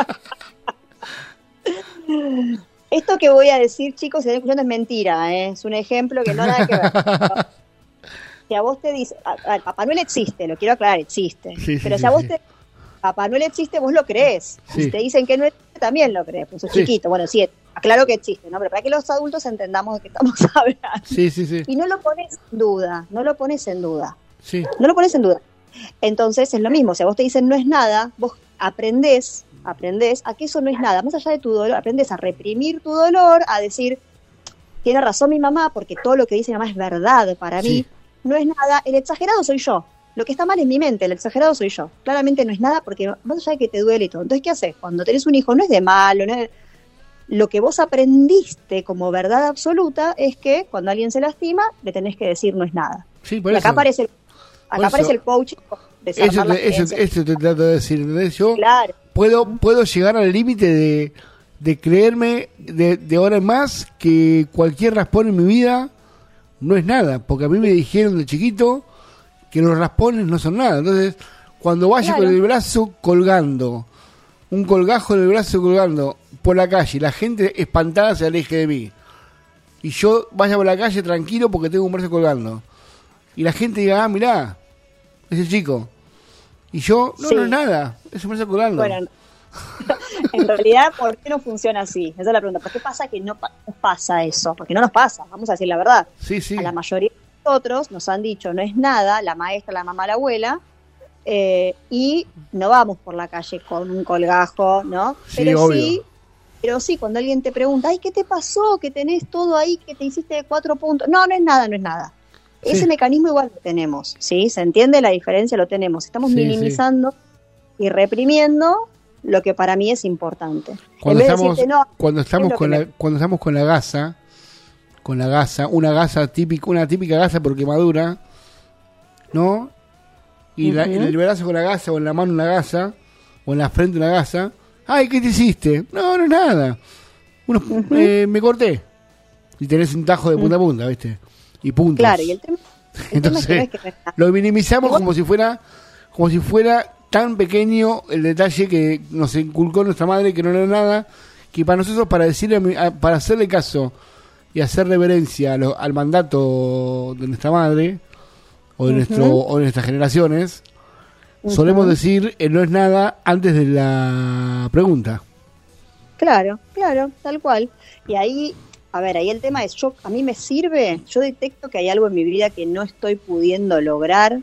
Esto que voy a decir, chicos, si están escuchando es mentira, ¿eh? Es un ejemplo que no nada que ver. Si a vos te dice, a, a, Papá Noel existe, lo quiero aclarar, existe. Sí, pero sí, si a vos sí. te Papá Noel existe, vos lo crees. Sí. Si te dicen que no existe, también lo crees, pues sos sí. chiquito. Bueno, sí, aclaro que existe, ¿no? Pero para que los adultos entendamos de qué estamos hablando. Sí, sí, sí. Y no lo pones en duda, no lo pones en duda. Sí. No lo pones en duda. Entonces es lo mismo, si a vos te dicen no es nada, vos aprendés, aprendés a que eso no es nada. Más allá de tu dolor, aprendés a reprimir tu dolor, a decir, tiene razón mi mamá, porque todo lo que dice mi mamá es verdad para sí. mí. No es nada, el exagerado soy yo. Lo que está mal es mi mente, el exagerado soy yo. Claramente no es nada porque más allá de que te duele y todo. Entonces, ¿qué haces? Cuando tenés un hijo no es de malo, no es... Lo que vos aprendiste como verdad absoluta es que cuando alguien se lastima, le tenés que decir no es nada. Sí, por y eso. Acá aparece el, acá aparece el coach. Eso te, eso, eso te trato de decir. ¿Entendés? Yo claro. puedo, puedo llegar al límite de, de creerme de, de ahora en más que cualquier raspón en mi vida no es nada, porque a mí me dijeron de chiquito que los raspones no son nada. Entonces, cuando vaya claro. con el brazo colgando, un colgajo en el brazo colgando por la calle, la gente espantada se aleje de mí, y yo vaya por la calle tranquilo porque tengo un brazo colgando, y la gente diga, ah, mirá, ese chico, y yo, no, sí. no es nada, es un brazo colgando. Bueno, en realidad, ¿por qué no funciona así? Esa es la pregunta. ¿Por qué pasa que no pasa eso? Porque no nos pasa, vamos a decir la verdad. Sí, sí. A la mayoría de nosotros nos han dicho no es nada, la maestra, la mamá, la abuela, eh, y no vamos por la calle con un colgajo, ¿no? Sí, pero obvio. sí, pero sí, cuando alguien te pregunta, ay, ¿qué te pasó? Que tenés todo ahí, que te hiciste de cuatro puntos. No, no es nada, no es nada. Sí. Ese mecanismo igual lo tenemos, ¿sí? ¿Se entiende la diferencia? Lo tenemos. Estamos sí, minimizando sí. y reprimiendo lo que para mí es importante. Cuando estamos, decirte, no, cuando estamos con la, me... cuando estamos con la gasa, con la gasa, una gasa típica, una típica gasa por quemadura, ¿no? Y uh-huh. la, en el brazo con la gasa, o en la mano una gasa, o en la frente una gasa. Ay, ¿qué te hiciste? No, no es nada. Uno, uh-huh. eh, me corté. Y tenés un tajo de punta a punta, ¿viste? Y puntos. Claro, y el tema, el Entonces, tema es que no es que... lo minimizamos como si fuera, como si fuera tan pequeño el detalle que nos inculcó nuestra madre, que no era nada, que para nosotros, para decirle, para hacerle caso y hacer reverencia a lo, al mandato de nuestra madre o de uh-huh. nuestro o de nuestras generaciones, uh-huh. solemos decir eh, no es nada antes de la pregunta. Claro, claro, tal cual. Y ahí, a ver, ahí el tema es, yo a mí me sirve, yo detecto que hay algo en mi vida que no estoy pudiendo lograr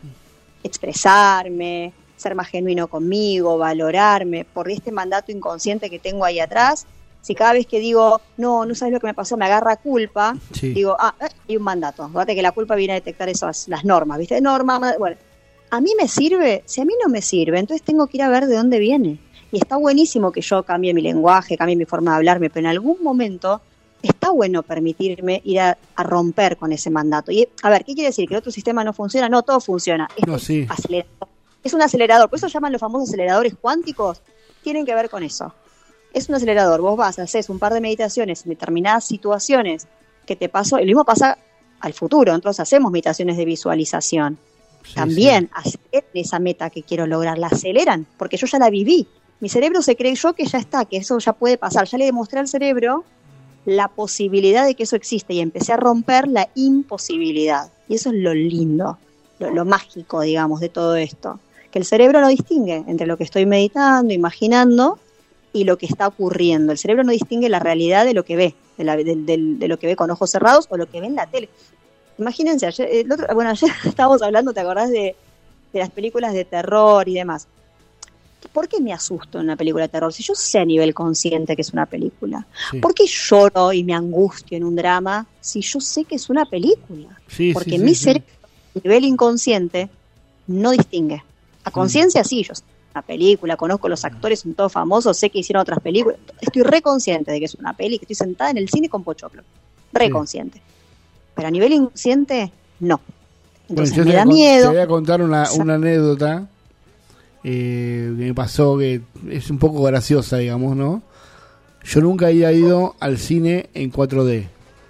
expresarme, ser más genuino conmigo, valorarme, por este mandato inconsciente que tengo ahí atrás. Si cada vez que digo, no, no sabes lo que me pasó, me agarra culpa, sí. digo, ah, hay un mandato. Acuérdate que la culpa viene a detectar esas, las normas, ¿viste? Normas, bueno, ¿a mí me sirve? Si a mí no me sirve, entonces tengo que ir a ver de dónde viene. Y está buenísimo que yo cambie mi lenguaje, cambie mi forma de hablarme, pero en algún momento está bueno permitirme ir a, a romper con ese mandato. Y, a ver, ¿qué quiere decir? ¿Que el otro sistema no funciona? No, todo funciona. Esto no, sí. es acelerador. Es un acelerador, por eso llaman los famosos aceleradores cuánticos, tienen que ver con eso. Es un acelerador, vos vas, haces un par de meditaciones en determinadas situaciones que te pasó, y lo mismo pasa al futuro, entonces hacemos meditaciones de visualización. Sí, También sí. aceleran esa meta que quiero lograr, la aceleran, porque yo ya la viví. Mi cerebro se creyó que ya está, que eso ya puede pasar, ya le demostré al cerebro la posibilidad de que eso existe y empecé a romper la imposibilidad. Y eso es lo lindo, lo, lo mágico, digamos, de todo esto. Que el cerebro no distingue entre lo que estoy meditando, imaginando y lo que está ocurriendo. El cerebro no distingue la realidad de lo que ve, de, la, de, de, de lo que ve con ojos cerrados o lo que ve en la tele. Imagínense, ayer, el otro, bueno, ayer estábamos hablando, ¿te acordás de, de las películas de terror y demás? ¿Por qué me asusto en una película de terror? Si yo sé a nivel consciente que es una película. Sí. ¿Por qué lloro y me angustio en un drama si yo sé que es una película? Sí, Porque sí, mi sí, cerebro, a nivel inconsciente, no distingue. A conciencia sí, yo sé una película, conozco los actores, son todos famosos, sé que hicieron otras películas, estoy re consciente de que es una peli, que estoy sentada en el cine con pochoclo, re consciente. Sí. Pero a nivel inconsciente, no. Entonces bueno, me da con, miedo. Te voy a contar una, una anécdota. eh, que me pasó, que es un poco graciosa, digamos, ¿no? Yo nunca había ido al cine en cuatro D.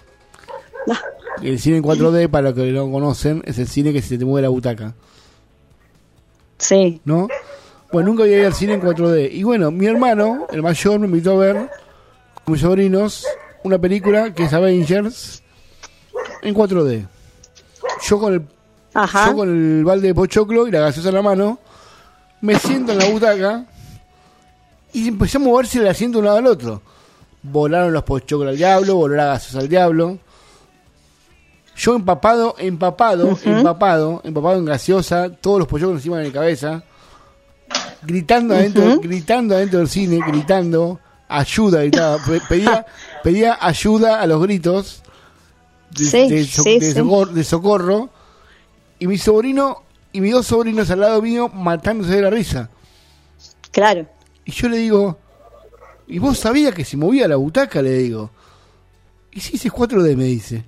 El cine en cuatro D, para los que no conocen, es el cine que se te mueve la butaca. Sí. ¿No? Bueno, nunca había ido al cine en cuatro D. Y bueno, mi hermano, el mayor, me invitó a ver con mis sobrinos una película que es Avengers en cuatro D. Yo con el Ajá. yo con el balde de pochoclo y la gaseosa en la mano, me siento en la butaca y empecé a moverse el asiento de un lado al otro. Volaron los pochoclos al diablo, voló la gaseosa al diablo. Yo empapado, empapado, uh-huh. empapado, empapado en gaseosa, todos los pochoclos encima de mi cabeza, gritando uh-huh. adentro, gritando adentro del cine, gritando, ayuda, gritaba, pedía, pedía ayuda a los gritos de, sí, de, so, sí, de, sí. Socorro, de socorro, y mi sobrino y mis dos sobrinos al lado mío matándose de la risa. Claro. Y yo le digo, ¿y vos sabías que se movía la butaca? Le digo. Y sí, es cuatro D, me dice.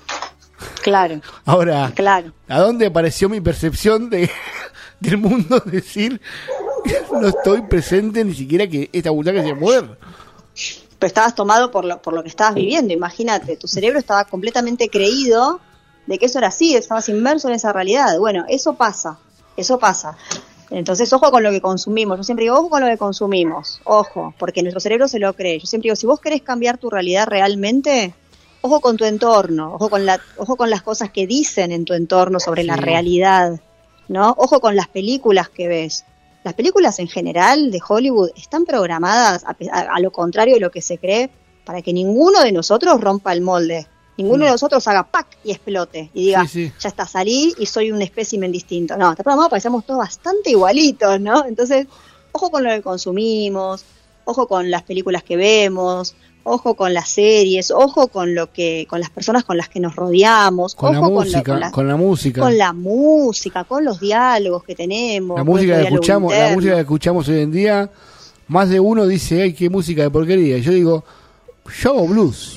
Claro. Ahora, claro. ¿a dónde apareció mi percepción de del mundo? Decir, no estoy presente ni siquiera que esta butaca se va a mover. Pero estabas tomado por lo, por lo que estabas viviendo, imagínate. Tu cerebro estaba completamente creído de que eso era así, estabas inmerso en esa realidad. Bueno, eso pasa, eso pasa. Entonces, ojo con lo que consumimos. Yo siempre digo, ojo con lo que consumimos. Ojo, porque nuestro cerebro se lo cree. Yo siempre digo, si vos querés cambiar tu realidad realmente, ojo con tu entorno, ojo con la, ojo con las cosas que dicen en tu entorno sobre sí. la realidad, ¿no? Ojo con las películas que ves. Las películas en general de Hollywood están programadas, a, a, a lo contrario de lo que se cree, para que ninguno de nosotros rompa el molde. Ninguno mm. de nosotros haga ¡pac! Y explote. Y diga, sí, sí. ya está, salí y soy un espécimen distinto. No, está programado para que seamos todos bastante igualitos, ¿no? Entonces, ojo con lo que consumimos, ojo con las películas que vemos, ojo con las series, ojo con lo que, con las personas con las que nos rodeamos, con ojo la música, con, lo, con, la, con la música, con la música, con los diálogos que tenemos, la música que escuchamos, interno. La música que escuchamos hoy en día, más de uno dice, ay, qué música de porquería. Y yo digo, yo hago blues.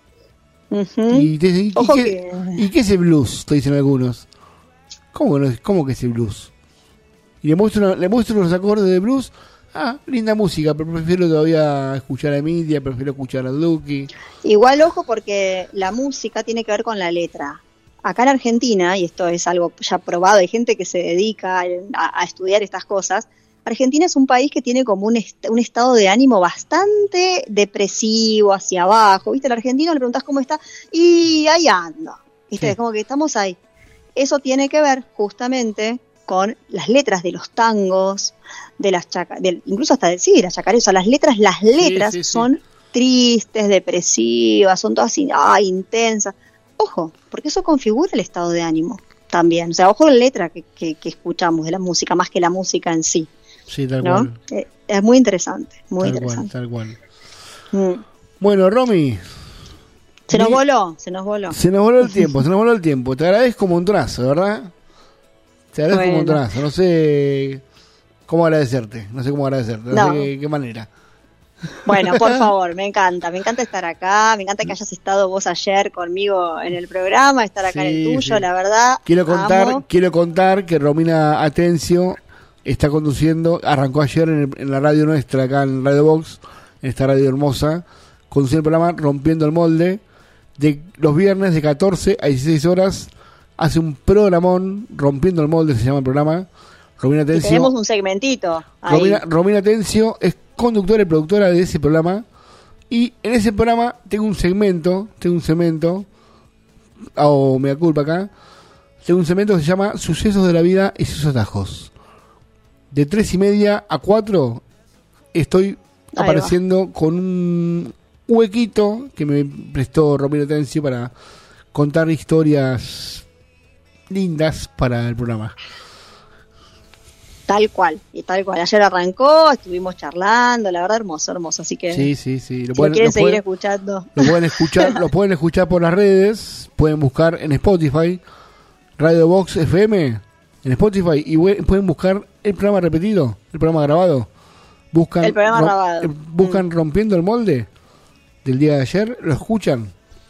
Uh-huh. Y, te, y, ojo ¿qué, que... ¿y qué es el blues? Te dicen algunos. ¿Cómo, no, cómo que es el blues? Y le muestro, le muestro los acordes de blues. Ah, linda música, pero prefiero todavía escuchar a Emilia, prefiero escuchar a Duki. Igual ojo, porque la música tiene que ver con la letra. Acá en Argentina, y esto es algo ya probado, hay gente que se dedica a, a estudiar estas cosas. Argentina es un país que tiene como un, est- un estado de ánimo bastante depresivo, hacia abajo. ¿Viste? Al argentino le preguntás cómo está y ahí anda. ¿Viste? Sí. Es como que estamos ahí. Eso tiene que ver justamente con las letras de los tangos, de las chaca- del, incluso hasta de, sí, las chacareras. O sea, las letras, las letras sí, sí, son sí. tristes, depresivas, son todas ah, intensas. Ojo, porque eso configura el estado de ánimo también. O sea, ojo la letra que, que, que escuchamos de la música, más que la música en sí. Sí, tal ¿no? cual. Eh, es muy interesante, muy tal interesante. Cual, tal cual. Mm. Bueno, Romy. Se nos voló, se nos voló. Se nos voló el tiempo, se nos voló el tiempo. Te agradezco un montonazo, ¿verdad? Te agradezco bueno. un montonazo. No sé cómo agradecerte, no sé cómo agradecerte, no, no. sé qué, qué manera. Bueno, por favor, me encanta, me encanta estar acá, me encanta que hayas estado vos ayer conmigo en el programa, estar acá sí, en el tuyo, sí. la verdad. Quiero contar, amo. quiero contar que Romina Atencio está conduciendo, arrancó ayer en, el, en la radio nuestra, acá en Radio Box, en esta radio hermosa, conduciendo el programa Rompiendo el Molde, de los viernes de catorce a dieciséis horas, hace un programón, Rompiendo el Molde se llama el programa. Romina Atencio. Y tenemos un segmentito ahí. Romina, Romina Atencio es conductora y productora de ese programa, y en ese programa tengo un segmento, tengo un segmento, o oh, me da culpa acá, tengo un segmento que se llama Sucesos de la Vida y sus atajos. De tres y media a cuatro estoy ahí apareciendo va. Con un huequito que me prestó Romina Atencio para contar historias lindas para el programa. Tal cual, y tal cual. Ayer arrancó, estuvimos charlando, la verdad hermoso, hermoso. Así que sí, sí, sí. Lo si pueden, lo quieren lo seguir pueden, escuchando. Lo pueden escuchar, lo pueden escuchar por las redes, pueden buscar en Spotify, Radio Box F M, en Spotify, y pueden buscar el programa repetido, el programa grabado. Buscan, el programa rom, grabado. Buscan mm. Rompiendo el Molde del día de ayer, lo escuchan.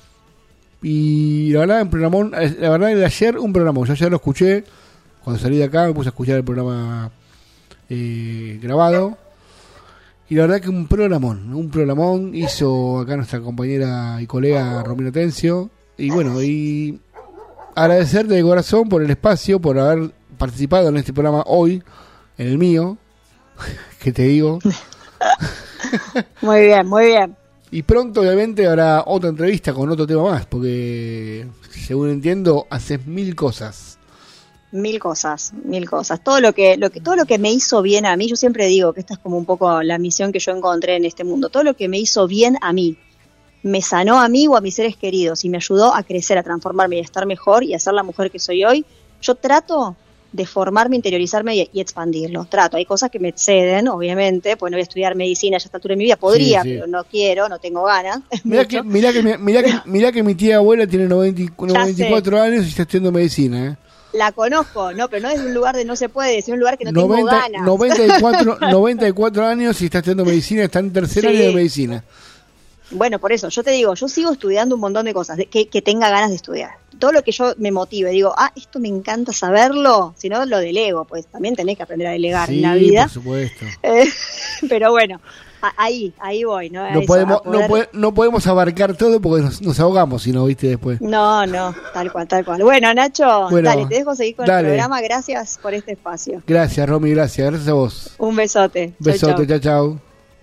Y la verdad, en programón, la verdad, el de ayer un programa. Yo ayer lo escuché. Cuando salí de acá me puse a escuchar el programa eh, grabado. Y la verdad que un programón, un programón hizo acá nuestra compañera y colega Romina Tencio. Y bueno, y agradecerte de corazón por el espacio, por haber participado en este programa hoy, en el mío, que te digo. Muy bien, muy bien. Y pronto obviamente habrá otra entrevista con otro tema más, porque según entiendo, haces mil cosas. Mil cosas, mil cosas. Todo lo que, lo que, todo lo que me hizo bien a mí, yo siempre digo que esta es como un poco la misión que yo encontré en este mundo. Todo lo que me hizo bien a mí, me sanó a mí o a mis seres queridos y me ayudó a crecer, a transformarme y a estar mejor y a ser la mujer que soy hoy. Yo trato de formarme, interiorizarme y, y expandirlo. Trato. Hay cosas que me exceden, obviamente, pues no voy a estudiar medicina ya a esta altura de mi vida. Podría, sí, sí. Pero no quiero, no tengo ganas. Mirá que, mirá, que, mirá, que, mirá que mi tía abuela tiene noventa, noventa y cuatro años y está estudiando medicina, ¿eh? La conozco, no, pero no es un lugar de no se puede, es un lugar que no noventa, tengo ganas. noventa y cuatro, noventa y cuatro años y está estudiando medicina, está en tercer año sí. de medicina. Bueno, por eso, yo te digo, yo sigo estudiando un montón de cosas de, que, que tenga ganas de estudiar. Todo lo que yo me motive, digo, ah, esto me encanta saberlo, si no lo delego, pues también tenés que aprender a delegar sí, en la vida. Por supuesto. Eh, pero bueno, ahí, ahí voy, ¿no? No, eso, podemos, poder... no, puede, no podemos abarcar todo porque nos, nos ahogamos si no, viste, después. No, no, tal cual, tal cual. Bueno, Nacho, bueno, dale, te dejo seguir con dale. el programa. Gracias por este espacio. Gracias, Romy, gracias. Gracias a vos. Un besote. Besote, chao, chao.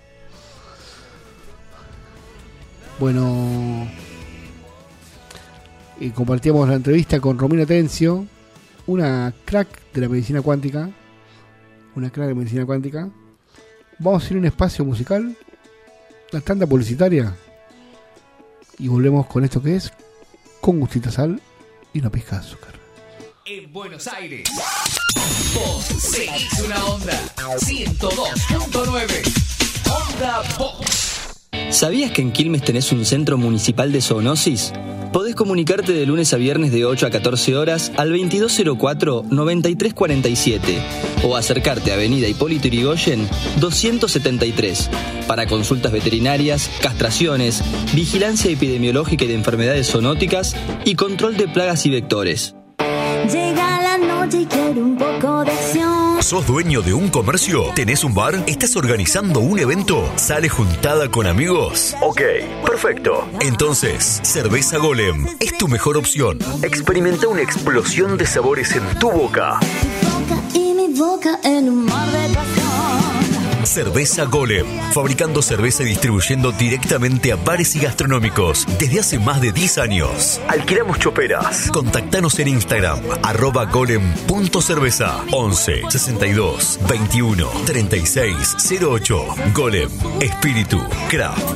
Bueno, y compartíamos la entrevista con Romina Tencio, una crack de la medicina cuántica. Una crack de medicina cuántica. Vamos a ir a un espacio musical, una tanda publicitaria, y volvemos con esto que es Con Gustita Sal y una pizca de azúcar. En Buenos Aires, vos seguís una onda ciento dos punto nueve, Onda Box. ¿Sabías que en Quilmes tenés un centro municipal de zoonosis? Podés comunicarte de lunes a viernes de ocho a catorce horas al veintidós cero cuatro, noventa y tres cuarenta y siete o acercarte a Avenida Hipólito Yrigoyen doscientos setenta y tres para consultas veterinarias, castraciones, vigilancia epidemiológica y de enfermedades zoonóticas y control de plagas y vectores. Llega la noche y quiero un poco de acción. ¿Sos dueño de un comercio? ¿Tenés un bar? ¿Estás organizando un evento? ¿Sale juntada con amigos? Ok, perfecto. Entonces, Cerveza Golem es tu mejor opción. Experimenta una explosión de sabores en tu boca. Tu boca y mi boca en un mar de pasión. Cerveza Golem, fabricando cerveza y distribuyendo directamente a bares y gastronómicos desde hace más de diez años. Alquilamos choperas. Contactanos en Instagram, arroba golem punto cerveza, once, sesenta y dos, veintiuno, treinta y seis, cero ocho. Golem, espíritu, craft.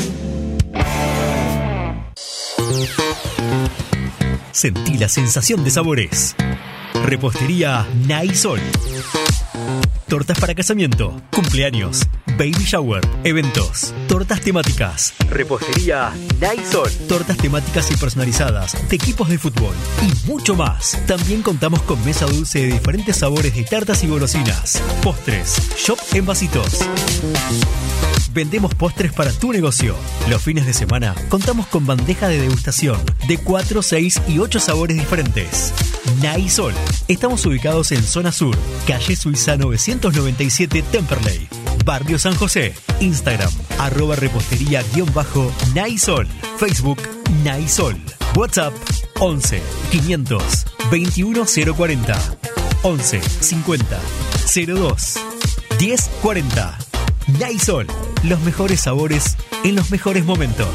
Sentí la sensación de sabores. Repostería Naisol. Tortas para casamiento, cumpleaños, baby shower, eventos, tortas temáticas. Repostería Naisol. Tortas temáticas y personalizadas de equipos de fútbol y mucho más. También contamos con mesa dulce de diferentes sabores de tartas y golosinas. Postres, shop en vasitos. Vendemos postres para tu negocio. Los fines de semana contamos con bandeja de degustación de cuatro, seis y ocho sabores diferentes. Naisol. Estamos ubicados en Zona Sur, calle Suiza novecientos noventa y siete Temperley, Barrio San José. Instagram, arroba repostería guión bajo Naisol. Facebook, Naisol. WhatsApp, once, quinientos, veintiuno cero cuarenta. once, cincuenta, cero dos, diez cuarenta. Naisol, los mejores sabores en los mejores momentos.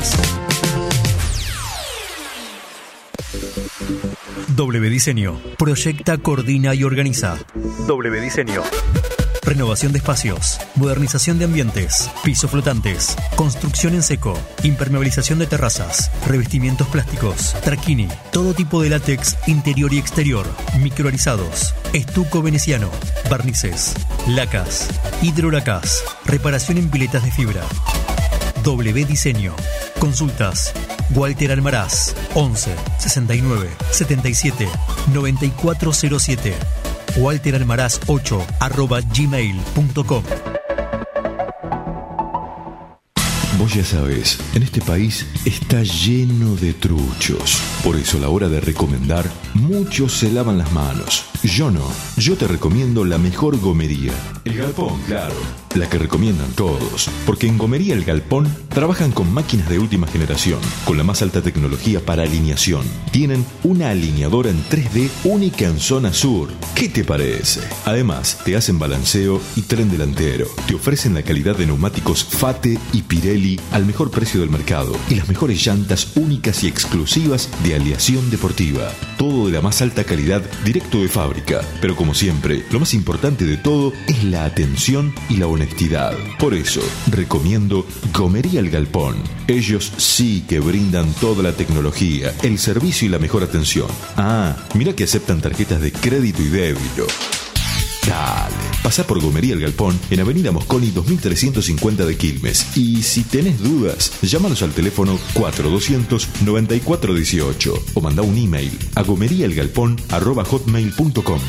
W Diseño proyecta, coordina y organiza. W Diseño. Renovación de espacios, modernización de ambientes, pisos flotantes, construcción en seco, impermeabilización de terrazas, revestimientos plásticos, traquini, todo tipo de látex interior y exterior, microarizados, estuco veneciano, barnices, lacas, hidrolacas, reparación en piletas de fibra. W Diseño. Consultas. Walter Almaraz, once, sesenta y nueve, setenta y siete, noventa y cuatro cero siete. walter almaraz ocho arroba gmail punto com. Vos ya sabés, en este país está lleno de truchos. Por eso a la hora de recomendar, muchos se lavan las manos. Yo no. Yo te recomiendo la mejor gomería. El Galpón, claro. La que recomiendan todos. Porque en Gomería El Galpón trabajan con máquinas de última generación, con la más alta tecnología para alineación. Tienen una alineadora en tres D única en zona sur. ¿Qué te parece? Además, te hacen balanceo y tren delantero. Te ofrecen la calidad de neumáticos Fate y Pirelli al mejor precio del mercado y las mejores llantas únicas y exclusivas de aleación deportiva. Todo de la más alta calidad, directo de fábrica. Pero como siempre, lo más importante de todo es la atención y la honestidad. Por eso, recomiendo Gomería El Galpón. Ellos sí que brindan toda la tecnología, el servicio y la mejor atención. Ah, mira que aceptan tarjetas de crédito y débito. Dale, pasá por Gomería El Galpón en Avenida Mosconi dos mil trescientos cincuenta de Quilmes. Y si tenés dudas, llámanos al teléfono cuatro doscientos noventa y cuatro dieciocho o mandá un email a gomeriaelgalpón arroba hotmail punto com.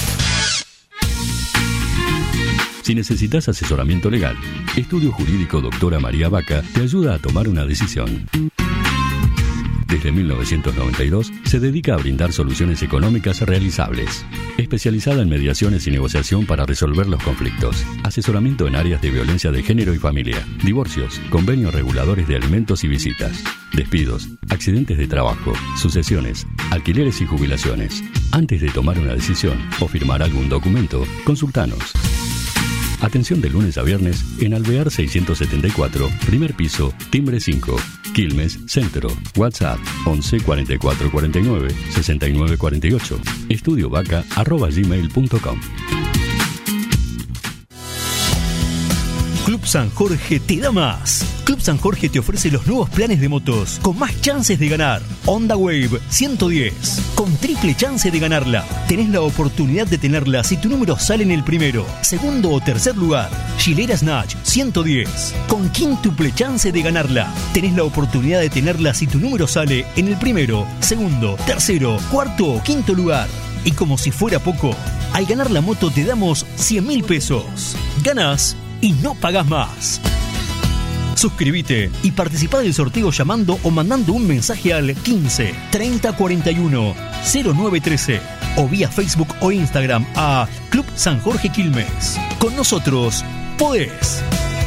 Si necesitas asesoramiento legal, Estudio Jurídico Doctora María Vaca te ayuda a tomar una decisión. Desde mil novecientos noventa y dos se dedica a brindar soluciones económicas realizables. Especializada en mediaciones y negociación para resolver los conflictos. Asesoramiento en áreas de violencia de género y familia. Divorcios, convenios reguladores de alimentos y visitas. Despidos, accidentes de trabajo, sucesiones, alquileres y jubilaciones. Antes de tomar una decisión o firmar algún documento, consultanos. Atención de lunes a viernes en Alvear seiscientos setenta y cuatro, primer piso, timbre cinco, Quilmes, Centro. WhatsApp once cuarenta y cuatro cuarenta y nueve sesenta y nueve cuarenta y ocho. estudiovaca arroba gmail punto com. Club San Jorge te da más. Club San Jorge te ofrece los nuevos planes de motos con más chances de ganar. Honda Wave ciento diez, con triple chance de ganarla. Tenés la oportunidad de tenerla si tu número sale en el primero, segundo o tercer lugar. Gilera Snatch ciento diez, con quíntuple chance de ganarla. Tenés la oportunidad de tenerla si tu número sale en el primero, segundo, tercero, cuarto o quinto lugar. Y como si fuera poco, al ganar la moto te damos cien mil pesos. Ganás y no pagás más. Suscríbete y participá del sorteo llamando o mandando un mensaje al quince treinta cuarenta y uno cero nueve trece o vía Facebook o Instagram a Club San Jorge Quilmes. Con nosotros podés.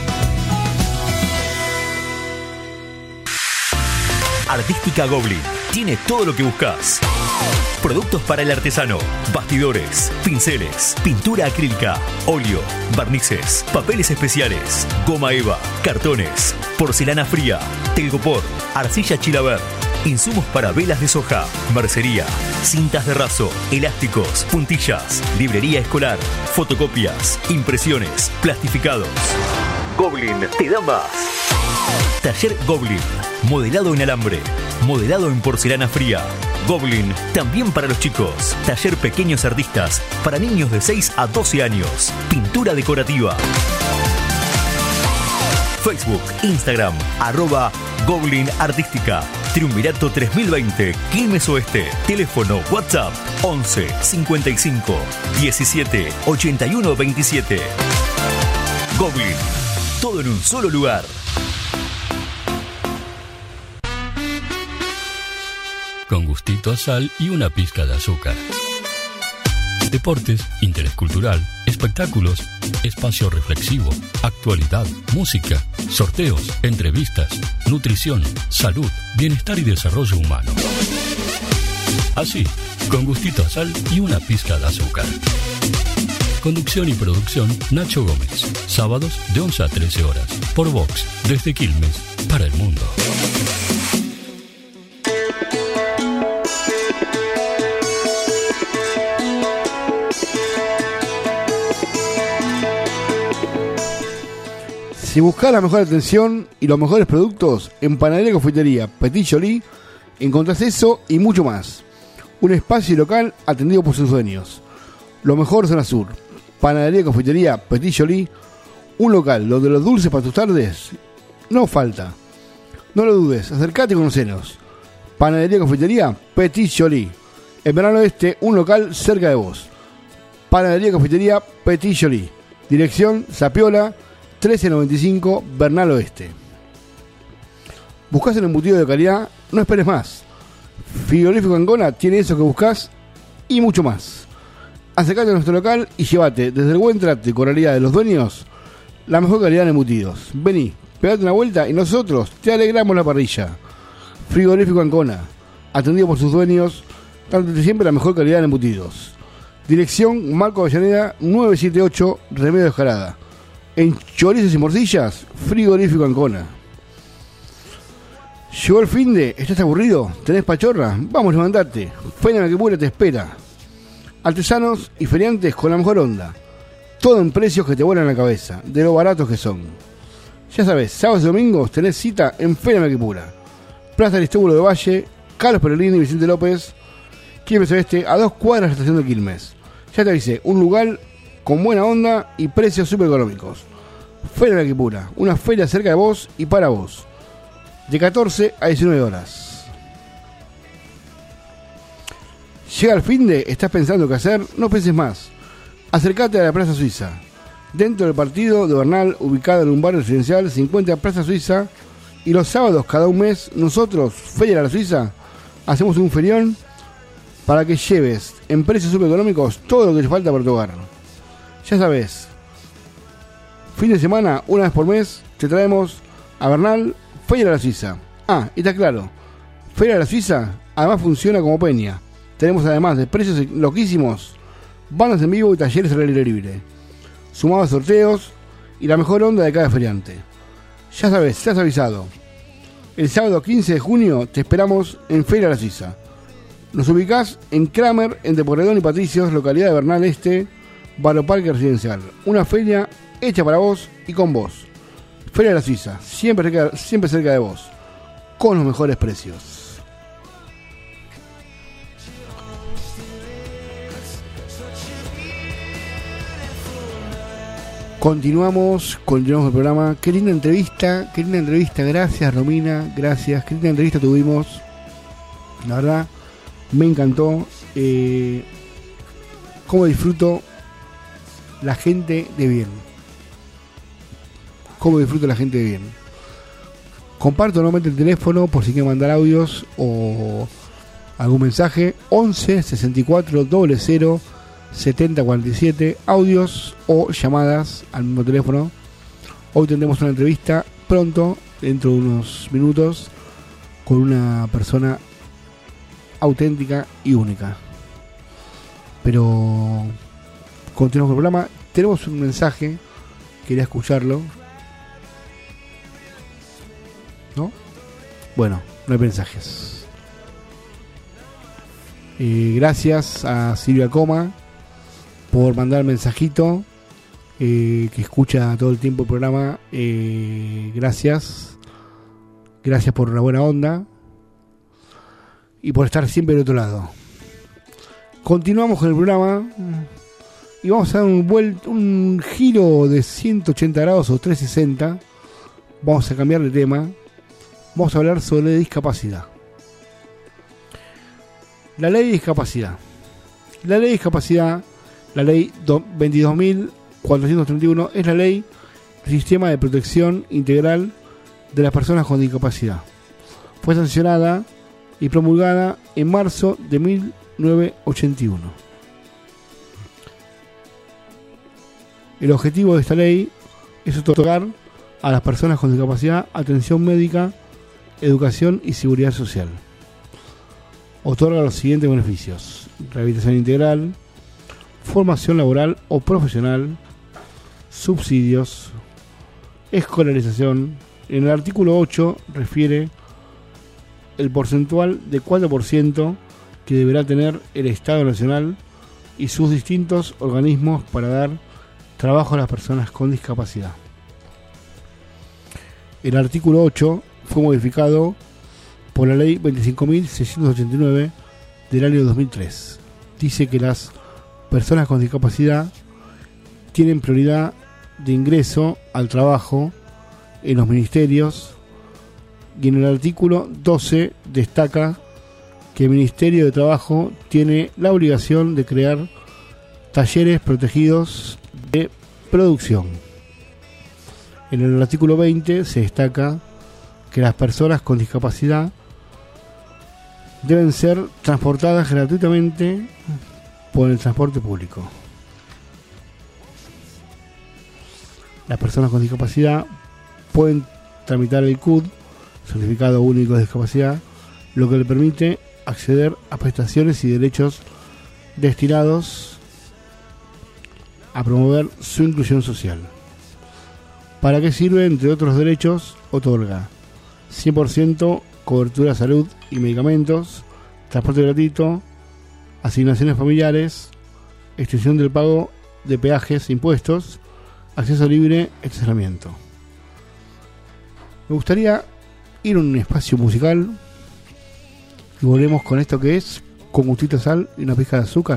Artística Goblin tiene todo lo que buscas. Productos para el artesano, bastidores, pinceles, pintura acrílica, óleo, barnices, papeles especiales, goma eva, cartones, porcelana fría, telgopor, arcilla chilaver, insumos para velas de soja, mercería, cintas de raso, elásticos, puntillas, librería escolar, fotocopias, impresiones, plastificados. Goblin te da más. Taller Goblin, modelado en alambre, modelado en porcelana fría. Goblin, también para los chicos. Taller Pequeños Artistas, para niños de seis a doce años. Pintura decorativa. Facebook, Instagram, arroba Goblin Artística. Triunvirato tres mil veinte, Quilmes Oeste. Teléfono WhatsApp once cincuenta y cinco diecisiete ochenta y uno veintisiete. Goblin, todo en un solo lugar. Con gustito a sal y una pizca de azúcar. Deportes, interés cultural, espectáculos, espacio reflexivo, actualidad, música, sorteos, entrevistas, nutrición, salud, bienestar y desarrollo humano. Así, con gustito a sal y una pizca de azúcar. Conducción y producción, Nacho Gómez. Sábados de once a trece horas. Por Vox, desde Quilmes, para el mundo. Si buscas la mejor atención y los mejores productos, en Panadería y Confitería Petit Joly encontrás eso y mucho más. Un espacio local atendido por sus dueños. Lo mejor zona sur. Panadería y Confitería Petit Joly, un local donde los dulces para tus tardes no falta. No lo dudes, acercate y conocenos. Panadería y Confitería Petit Joly. En Bernal Oeste, un local cerca de vos. Panadería y Confitería Petit Joly. Dirección Zapiola trece noventa y cinco, Bernal Oeste. ¿Buscás un embutido de calidad? No esperes más. Frigorífico Ancona tiene eso que buscás y mucho más. Acercate a nuestro local y llévate, desde el buen trato y cordialidad de los dueños, la mejor calidad en embutidos. Vení, pegate una vuelta y nosotros te alegramos la parrilla. Frigorífico Ancona, atendido por sus dueños, dándote siempre la mejor calidad en embutidos. Dirección Marco Avellaneda nueve siete ocho, Remedio Escalada. En chorizos y morcillas, Frigorífico Ancona. Llegó el finde, ¿estás aburrido? ¿Tenés pachorra? Vamos, levantarte. Feria Maquipura te espera. Artesanos y feriantes con la mejor onda. Todo en precios que te vuelan la cabeza, de lo baratos que son. Ya sabes, sábados y domingos tenés cita en Feria Maquipura. Plaza Aristóbulo de Valle, Carlos Perolini y Vicente López. Quilmes Oeste, a dos cuadras de la estación de Quilmes. Ya te avisé, un lugar con buena onda y precios súper económicos. Feria Maquipura, una feria cerca de vos y para vos. De catorce a diecinueve horas. Llega el finde, ¿estás pensando qué hacer? No penses más. Acércate a la Plaza Suiza. Dentro del partido de Bernal, ubicado en un barrio residencial, se encuentra Plaza Suiza. Y los sábados, cada un mes, nosotros, Feria de la Suiza, hacemos un ferión para que lleves en precios súper económicos todo lo que te falta para tu hogar. Ya sabes, fin de semana, una vez por mes, te traemos a Bernal, Feria de la Suiza. Ah, y está claro, Feria de la Suiza además funciona como peña. Tenemos además de precios loquísimos, bandas en vivo y talleres al aire libre, sumados a sorteos y la mejor onda de cada feriante. Ya sabes, estás avisado. El sábado quince de junio te esperamos en Feria de la Suiza. Nos ubicás en Kramer, entre Porredón y Patricios, localidad de Bernal Este, Barrio Parque Residencial. Una feria hecha para vos y con vos. Feria de la Suiza, siempre cerca, siempre cerca de vos, con los mejores precios. Continuamos, continuamos el programa. Qué linda entrevista, qué linda entrevista. Gracias, Romina, gracias. Qué linda entrevista tuvimos. La verdad, me encantó. Eh, cómo disfruto la gente de bien. Cómo disfruto la gente de bien. Comparto nuevamente el teléfono por si quieren mandar audios o algún mensaje. once sesenta y cuatro cero cero setenta cuarenta y siete, audios o llamadas al mismo teléfono. Hoy tendremos una entrevista pronto, dentro de unos minutos, con una persona auténtica y única. Pero continuamos con el programa. Tenemos un mensaje, quería escucharlo. ¿No? Bueno, no hay mensajes. Eh, gracias a Silvia Coma por mandar mensajito, eh, que escucha todo el tiempo el programa. Eh, gracias. Gracias por la buena onda y por estar siempre del otro lado. Continuamos con el programa y vamos a dar un, vuelt- un giro de ciento ochenta grados o trescientos sesenta. Vamos a cambiar de tema. Vamos a hablar sobre la discapacidad. La ley de discapacidad. La ley de discapacidad, la ley veintidós mil cuatrocientos treinta y uno, es la ley del sistema de protección integral de las personas con discapacidad. Fue sancionada y promulgada en marzo de mil novecientos ochenta y uno. El objetivo de esta ley es otorgar a las personas con discapacidad atención médica, educación y seguridad social. Otorga los siguientes beneficios: rehabilitación integral, formación laboral o profesional, subsidios, escolarización. En el artículo ocho refiere el porcentual de cuatro por ciento que deberá tener el Estado Nacional y sus distintos organismos para dar trabajo a las personas con discapacidad. El artículo ocho fue modificado por la ley veinticinco mil seiscientos ochenta y nueve del año dos mil tres. Dice que las personas con discapacidad tienen prioridad de ingreso al trabajo en los ministerios, y en el artículo doce destaca que el Ministerio de Trabajo tiene la obligación de crear talleres protegidos de producción. En el artículo veinte se destaca que las personas con discapacidad deben ser transportadas gratuitamente por el transporte público. Las personas con discapacidad pueden tramitar el C U D, Certificado Único de Discapacidad, lo que le permite acceder a prestaciones y derechos destinados a promover su inclusión social. ¿Para qué sirve? Entre otros derechos, otorga cien por ciento cobertura de salud y medicamentos, transporte gratuito, asignaciones familiares, extensión del pago de peajes e impuestos, acceso libre, estacionamiento. Me gustaría ir a un espacio musical y volvemos con esto que es Con Gustito Sal y una pizca de azúcar.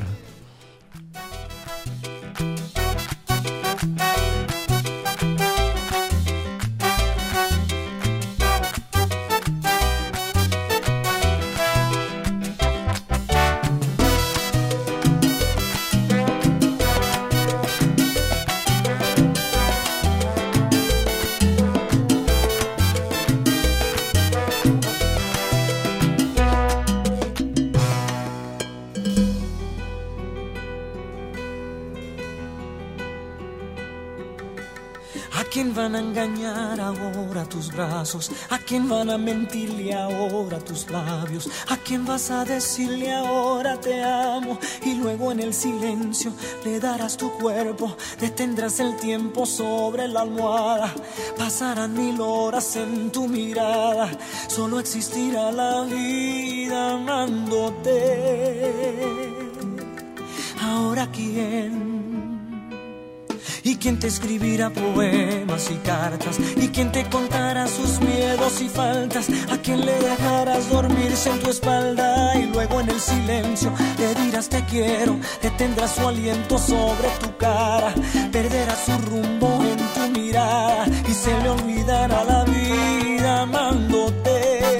¿A quién van a mentirle ahora tus labios? ¿A quién vas a decirle ahora te amo? Y luego en el silencio le darás tu cuerpo, detendrás el tiempo sobre la almohada. Pasarán mil horas en tu mirada, solo existirá la vida amándote. Ahora quién. ¿Y quién te escribirá poemas y cartas? ¿Y quién te contará sus miedos y faltas? ¿A quién le dejarás dormirse en tu espalda? Y luego en el silencio le dirás te quiero, detendrás su aliento sobre tu cara, perderás su rumbo en tu mirada y se le olvidará la vida amándote.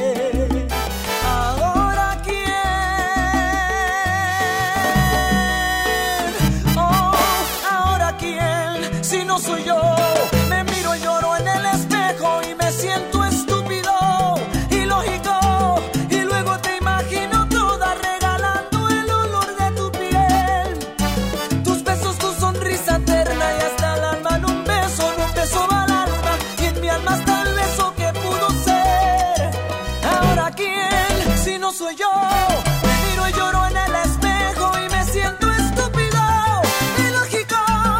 Soy yo, me miro y lloro en el espejo y me siento estúpido, ilógico, y luego te imagino toda regalando el olor de tu piel, tus besos, tu sonrisa eterna y hasta el alma en un beso, en un beso va al alma y en mi alma está el beso que pudo ser. Ahora quién, si no soy yo, me miro y lloro en el espejo y me siento estúpido, ilógico.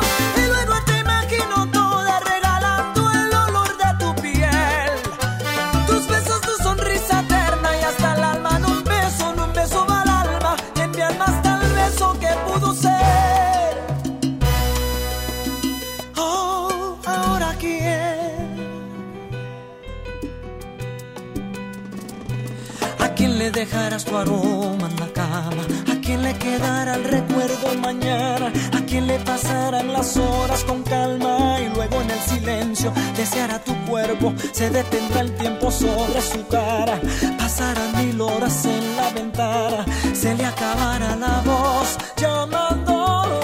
Le dejarás tu aroma en la cama, a quién le quedará el recuerdo mañana, a quién le pasarán las horas con calma y luego en el silencio deseará tu cuerpo, se detendrá el tiempo sobre su cara, pasarán mil horas en la ventana, se le acabará la voz llamándote.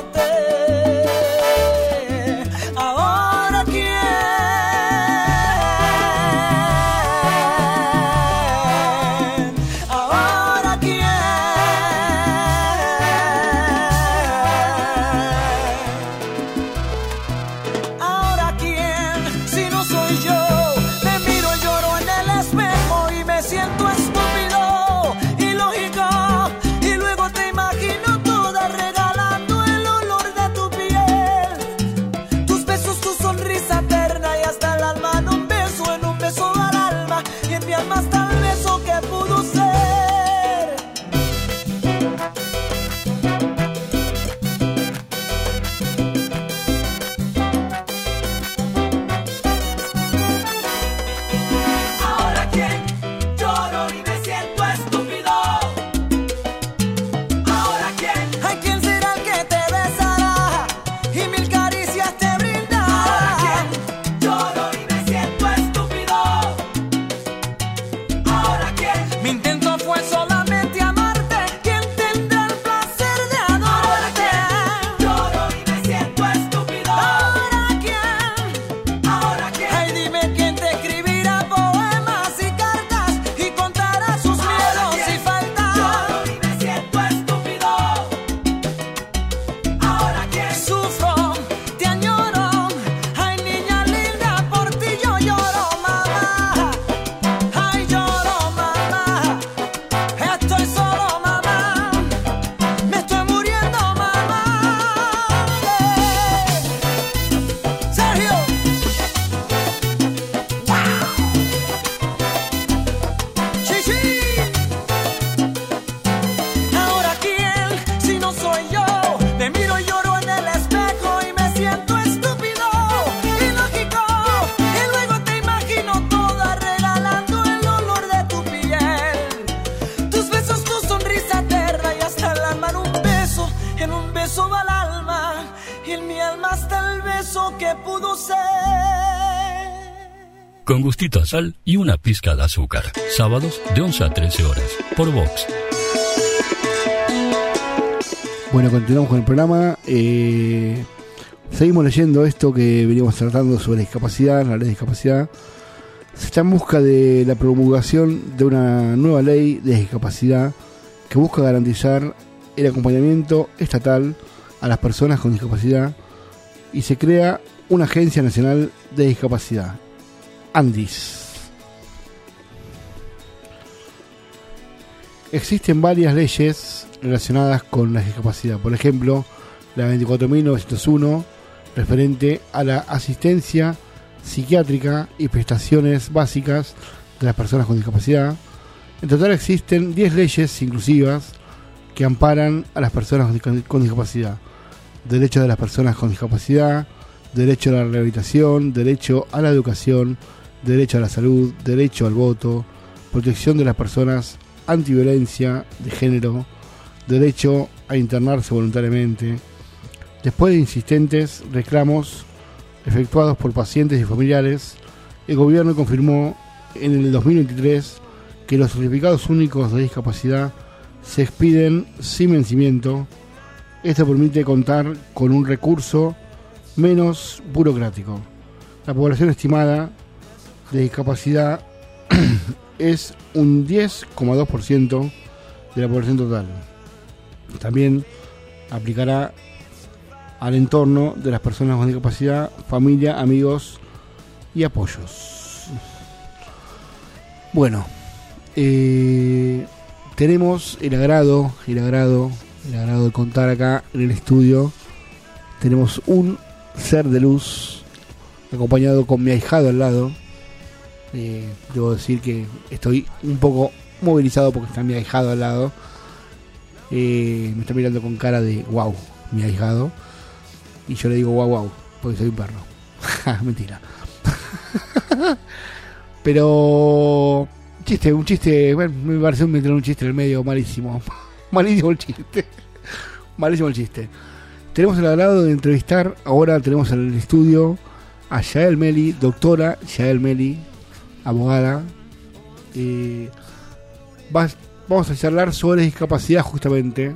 Ahora quién. Siento estúpido, ilógico, y luego te imagino toda re pudo ser. Con gustito a sal y una pizca de azúcar. Sábados de once a trece horas. Por Vox. Bueno, continuamos con el programa. Eh, seguimos leyendo esto que veníamos tratando sobre discapacidad, la ley de discapacidad. Se está en busca de la promulgación de una nueva ley de discapacidad que busca garantizar el acompañamiento estatal a las personas con discapacidad y se crea una Agencia Nacional de Discapacidad, ANDIS. Existen varias leyes relacionadas con la discapacidad, por ejemplo, la veinticuatro mil novecientos uno referente a la asistencia psiquiátrica y prestaciones básicas de las personas con discapacidad. En total existen diez leyes inclusivas que amparan a las personas con discapacidad. Derecho de las personas con discapacidad, derecho a la rehabilitación, derecho a la educación, derecho a la salud, derecho al voto, protección de las personas, antiviolencia de género, derecho a internarse voluntariamente. Después de insistentes reclamos efectuados por pacientes y familiares, el gobierno confirmó en el dos mil veintitrés que los certificados únicos de discapacidad se expiden sin vencimiento. Esto permite contar con un recurso menos burocrático. La población estimada de discapacidad es un diez coma dos por ciento de la población total. También aplicará al entorno de las personas con discapacidad, familia, amigos y apoyos. Bueno, eh, tenemos el agrado, el agrado, el agrado de contar acá en el estudio. Tenemos un ser de luz acompañado con mi ahijado al lado. Eh, debo decir que estoy un poco movilizado porque está mi ahijado al lado. Eh, me está mirando con cara de wow, mi ahijado. Y yo le digo wow wow, porque soy un perro. Mentira. Pero chiste, un chiste, bueno, me parece un, un chiste en el medio malísimo. Malísimo el chiste. Malísimo el chiste. Tenemos el agrado de entrevistar, ahora tenemos en el estudio a Yael Meli, doctora Yael Meli, abogada. Eh, vas, vamos a charlar sobre discapacidad justamente.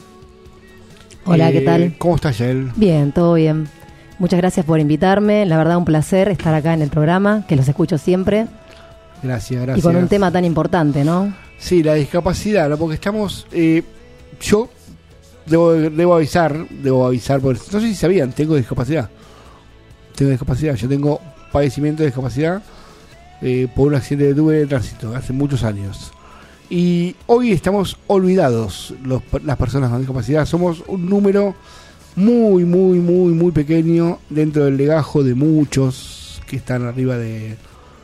Hola, eh, ¿qué tal? ¿Cómo estás, Yael? Bien, todo bien. Muchas gracias por invitarme. La verdad, un placer estar acá en el programa, que los escucho siempre. Gracias, gracias. Y con un tema tan importante, ¿no? Sí, la discapacidad, ¿no? Porque estamos... Eh, yo debo, debo avisar, debo avisar, porque no sé si sabían, tengo discapacidad. Tengo discapacidad, yo tengo padecimiento de discapacidad eh, por un accidente que tuve de tránsito hace muchos años. Y hoy estamos olvidados los, las personas con discapacidad. Somos un número muy, muy, muy, muy pequeño dentro del legajo de muchos que están arriba de,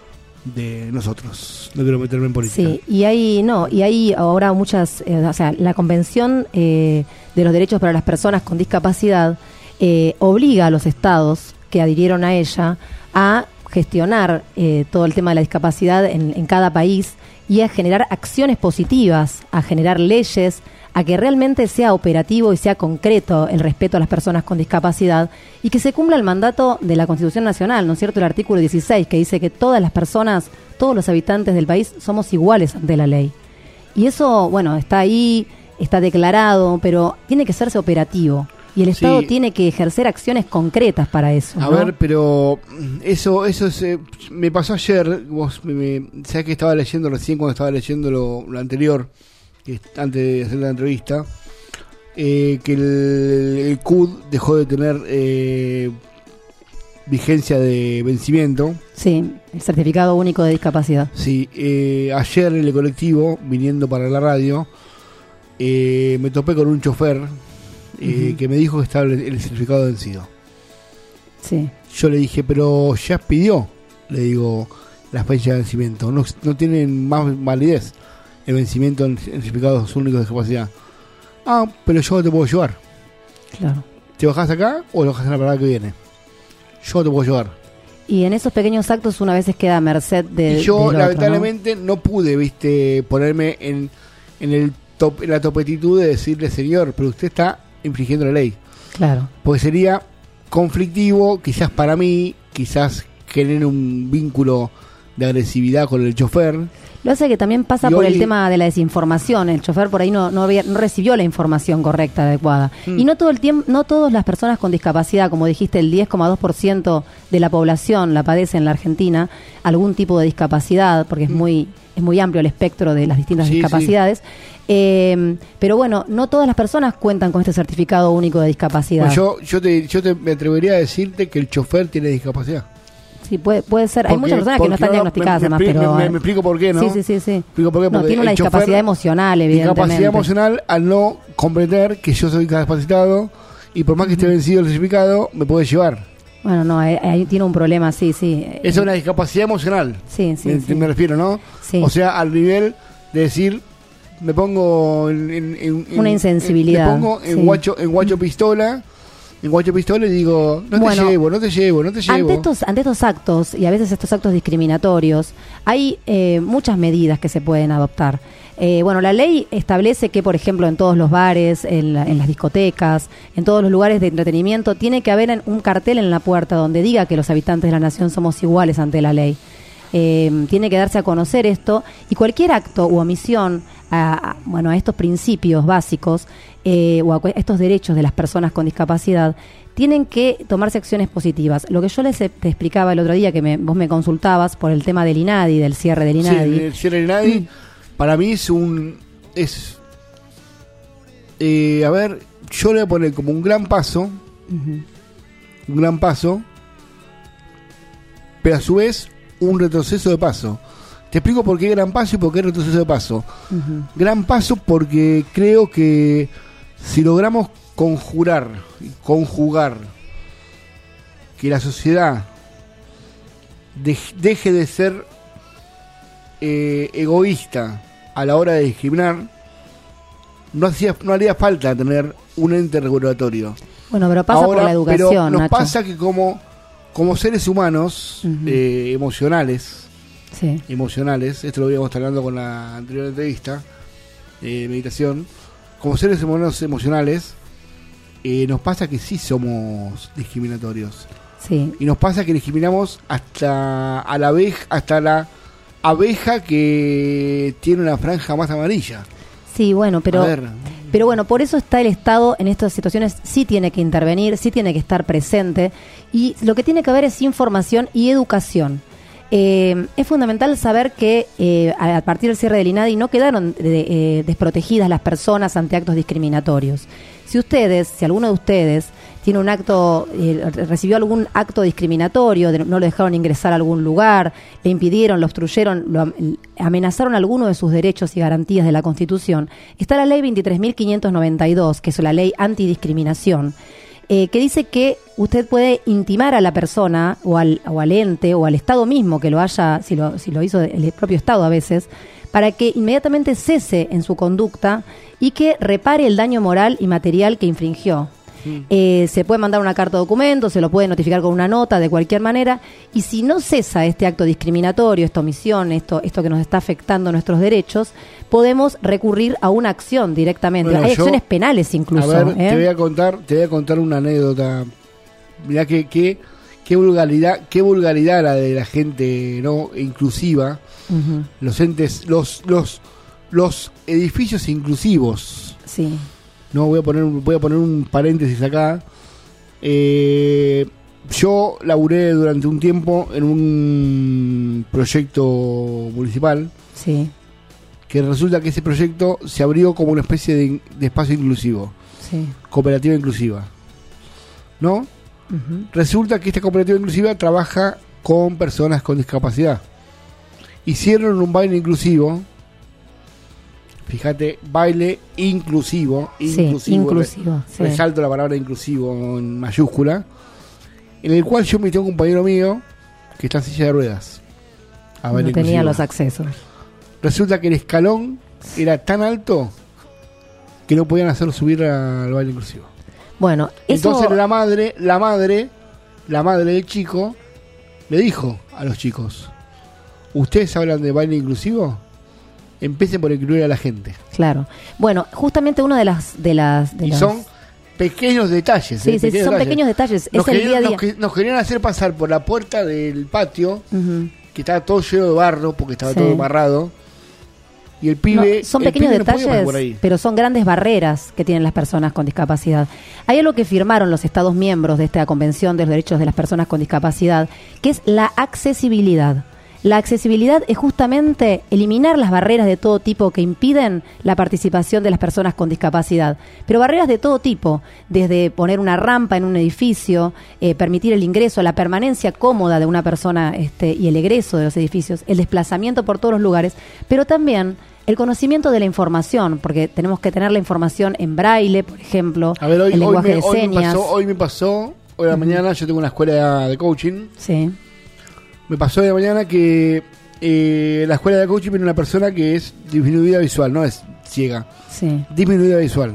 de nosotros. No quiero meterme en política. Sí, y hay, no, y hay ahora muchas, eh, o sea, la Convención eh, de los Derechos para las Personas con Discapacidad eh, obliga a los estados que adhirieron a ella a gestionar eh, todo el tema de la discapacidad en, en cada país y a generar acciones positivas, a generar leyes, a que realmente sea operativo y sea concreto el respeto a las personas con discapacidad y que se cumpla el mandato de la Constitución Nacional, ¿no es cierto? El artículo dieciséis, que dice que todas las personas, todos los habitantes del país somos iguales ante la ley. Y eso, bueno, está ahí, está declarado, pero tiene que hacerse operativo. Y el Estado sí tiene que ejercer acciones concretas para eso, ¿no? A ver, pero eso eso es, eh, me pasó ayer. Vos me, me, sabés que estaba leyendo recién cuando estaba leyendo lo, lo anterior, que antes de hacer la entrevista, eh, que el, el C U D dejó de tener eh, vigencia de vencimiento. Sí, el certificado único de discapacidad. Sí, eh, ayer en el colectivo, viniendo para la radio, eh, me topé con un chofer Eh, uh-huh. que me dijo que estaba el, el certificado vencido. Sí. Yo le dije, pero ya pidió, le digo, las fechas de vencimiento. No, no tienen más validez el vencimiento en, en certificados únicos de discapacidad. Ah, pero yo no te puedo llevar. Claro. ¿Te bajás acá o lo bajás en la parada que viene? Yo no te puedo llevar. Y en esos pequeños actos uno a veces queda a merced de. Y yo, del lamentablemente, otro, ¿no? no pude, viste, ponerme en, en, el top, en la topetitud de decirle, señor, pero usted está infringiendo la ley. Claro. Porque sería conflictivo, quizás para mí, quizás genere un vínculo de agresividad con el chofer. Lo hace que también pasa y por hoy, el tema de la desinformación. El chofer por ahí no no, había, no recibió la información correcta, adecuada. Mm. Y no todo el tiempo, no todas las personas con discapacidad, como dijiste, el diez coma dos por ciento de la población la padece en la Argentina, algún tipo de discapacidad, porque es mm. muy es muy amplio el espectro de las distintas sí, discapacidades. Sí. Eh, pero bueno, no todas las personas cuentan con este certificado único de discapacidad. Pues yo yo te yo te me atrevería a decirte que el chofer tiene discapacidad. Sí, puede, puede ser. Hay muchas personas que no están no, diagnosticadas, me, me, además, pero... Me, me, me explico por qué, ¿no? Sí, sí, sí. sí. Explico por qué, no, tiene una discapacidad emocional, evidentemente. Discapacidad emocional al no comprender que yo soy discapacitado y por más que esté vencido el certificado, me puede llevar. Bueno, no, ahí, ahí tiene un problema, sí, sí. Es una discapacidad emocional. Sí, sí, me, sí. me refiero, ¿no? Sí. O sea, al nivel de decir, me pongo en... en, en una insensibilidad. En, me pongo en, sí. guacho, en guacho pistola... En guacho pistola y digo, no bueno, te llevo, no te llevo, no te llevo. Ante estos, ante estos actos, y a veces estos actos discriminatorios, hay eh, muchas medidas que se pueden adoptar. Eh, bueno, la ley establece que, por ejemplo, en todos los bares, en, la, en las discotecas, en todos los lugares de entretenimiento, tiene que haber un cartel en la puerta donde diga que los habitantes de la nación somos iguales ante la ley. Eh, tiene que darse a conocer esto, y cualquier acto u omisión a, a, bueno, a estos principios básicos eh, o a estos derechos de las personas con discapacidad tienen que tomarse acciones positivas. Lo que yo les te explicaba el otro día, que me, vos me consultabas por el tema del INADI, del cierre del INADI. Sí, el cierre del INADI mm. para mí es un... es eh, a ver, yo le voy a poner como un gran paso, uh-huh. un gran paso, pero a su vez un retroceso de paso. Te explico por qué gran paso y por qué retroceso de paso. Uh-huh. Gran paso porque creo que si logramos conjurar, conjugar que la sociedad de, deje de ser eh, egoísta a la hora de discriminar, no hacía, no haría falta tener un ente regulatorio. Bueno, pero pasa Ahora, por la educación, pero nos Nacho. pasa que como como seres humanos uh-huh. eh, emocionales, sí. emocionales, esto lo habíamos estado hablando con la anterior entrevista, eh, meditación, como seres humanos emocionales, eh, nos pasa que sí somos discriminatorios. Sí. Y nos pasa que discriminamos hasta a la abeja, hasta la abeja que tiene una franja más amarilla. Sí, bueno, pero pero bueno, por eso está el Estado en estas situaciones, sí tiene que intervenir, sí tiene que estar presente, y lo que tiene que haber es información y educación. Eh, es fundamental saber que eh, a partir del cierre del INADI no quedaron de, eh, desprotegidas las personas ante actos discriminatorios. Si ustedes, si alguno de ustedes tiene un acto, eh, recibió algún acto discriminatorio, de, no lo dejaron ingresar a algún lugar, le impidieron, lo obstruyeron, lo amenazaron alguno de sus derechos y garantías de la Constitución, está la ley veintitrés mil quinientos noventa y dos, que es la ley antidiscriminación, eh, que dice que usted puede intimar a la persona o al, o al ente o al Estado mismo que lo haya, si lo, si lo hizo el propio Estado a veces, para que inmediatamente cese en su conducta y que repare el daño moral y material que infringió. Sí. Eh, se puede mandar una carta de documento, se lo puede notificar con una nota de cualquier manera, y si no cesa este acto discriminatorio, esta omisión, esto, esto que nos está afectando nuestros derechos, podemos recurrir a una acción directamente. Bueno, Hay yo, acciones penales incluso. A ver, ¿eh? te voy a contar, te voy a contar una anécdota. Mirá que, que, qué vulgaridad, qué vulgaridad la de la gente no inclusiva. Uh-huh. Los entes, los, los, los edificios inclusivos. Sí. No, voy a poner, voy a poner un paréntesis acá. Eh, yo laburé durante un tiempo en un proyecto municipal. Sí. Que resulta que ese proyecto se abrió como una especie de, de espacio inclusivo. Sí. Cooperativa inclusiva. ¿No? Uh-huh. Resulta que esta cooperativa inclusiva trabaja con personas con discapacidad. Hicieron un baile inclusivo. Fíjate, baile inclusivo, inclusivo, sí, inclusivo re, sí. resalto la palabra inclusivo en mayúscula, en el cual yo invité a un compañero mío que está en silla de ruedas. A no baile tenía inclusivo. los accesos. Resulta que el escalón era tan alto que no podían hacerlo subir al baile inclusivo. Bueno, eso... Entonces la madre, la madre, la madre del chico le dijo a los chicos: ¿ustedes hablan de baile inclusivo? Empiecen por incluir a la gente. Claro. Bueno, justamente una de las... De las de y las... son pequeños detalles. Sí, eh, sí, pequeños son detalles. pequeños detalles. Nos, es el querían, día a día. Nos, nos querían hacer pasar por la puerta del patio, uh-huh. que estaba todo lleno de barro, porque estaba sí. todo embarrado. Y el pibe... No, son el pequeños pibe no podía pasar por detalles, ahí. pero son grandes barreras que tienen las personas con discapacidad. Hay algo que firmaron los Estados miembros de esta Convención de los Derechos de las Personas con Discapacidad, que es la accesibilidad. La accesibilidad es justamente eliminar las barreras de todo tipo que impiden la participación de las personas con discapacidad. Pero barreras de todo tipo, desde poner una rampa en un edificio, eh, permitir el ingreso, la permanencia cómoda de una persona este, y el egreso de los edificios, el desplazamiento por todos los lugares, pero también el conocimiento de la información, porque tenemos que tener la información en braille, por ejemplo, a ver, hoy, el lenguaje hoy me, de hoy señas. Me pasó, hoy me pasó, hoy a la uh-huh. mañana yo tengo una escuela de coaching. Sí. Me pasó de mañana que eh, la escuela de coaching viene una persona que es disminuida visual, no es ciega. Sí. Disminuida visual.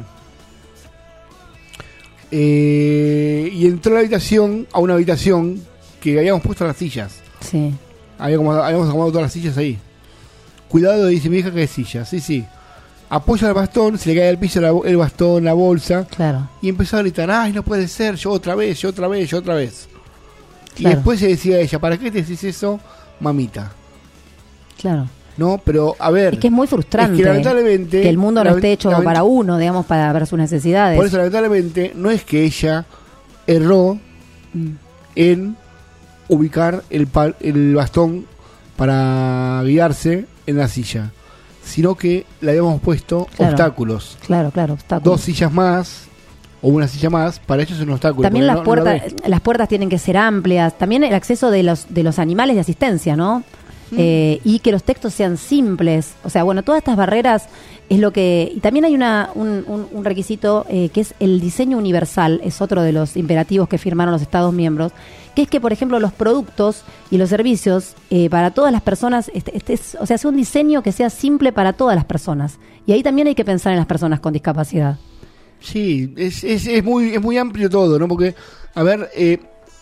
Eh, y entró a la habitación, a una habitación que habíamos puesto las sillas. Sí. Había como, habíamos acomodado todas las sillas ahí. Cuidado, dice mi hija, que es silla. Sí, sí. Apoya el bastón, se le cae al piso la, el bastón, la bolsa. Claro. Y empezó a gritar, ay, no puede ser, yo otra vez, yo otra vez, yo otra vez. Claro. Y después se decía a ella, ¿para qué te decís eso, mamita? Claro. No, pero a ver... Es que es muy frustrante es que, lamentablemente, que el mundo no esté hecho lament- para uno, digamos, para ver sus necesidades. Por eso, lamentablemente, no es que ella erró mm. en ubicar el, pa- el bastón para guiarse en la silla, sino que le habíamos puesto claro. obstáculos. Claro, claro, obstáculos. Dos sillas más o una silla más, para ellos es un obstáculo. También las no, puertas, no las puertas tienen que ser amplias. También el acceso de los de los animales de asistencia, ¿no? Mm. Eh, y que los textos sean simples. O sea, bueno, todas estas barreras es lo que... Y también hay una un, un, un requisito eh, que es el diseño universal, es otro de los imperativos que firmaron los Estados miembros, que es que, por ejemplo, los productos y los servicios eh, para todas las personas, este, este es, o sea, sea un diseño que sea simple para todas las personas. Y ahí también hay que pensar en las personas con discapacidad. Sí, es, es, es muy es muy amplio todo, ¿no? Porque, a ver, eh,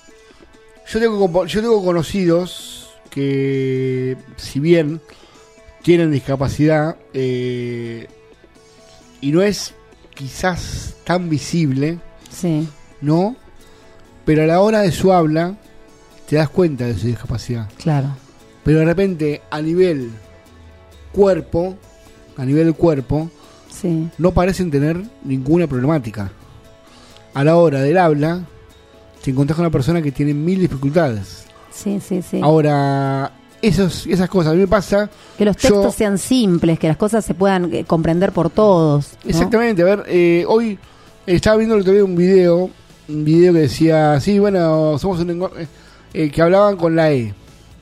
yo tengo yo tengo conocidos que, si bien tienen discapacidad, eh, y no es quizás tan visible, sí, ¿no? Pero a la hora de su habla, te das cuenta de su discapacidad. Claro. Pero de repente, a nivel cuerpo, a nivel cuerpo, sí, no parecen tener ninguna problemática. A la hora del habla, te encontrás con una persona que tiene mil dificultades. Sí, sí, sí. Ahora, esos, esas cosas, a mí me pasa... Que los textos yo, sean simples, que las cosas se puedan eh, comprender por todos, ¿no? Exactamente, a ver, eh, hoy eh, estaba viendo el otro día un video, un video que decía, sí, bueno, somos un lenguaje, eh, que hablaban con la E.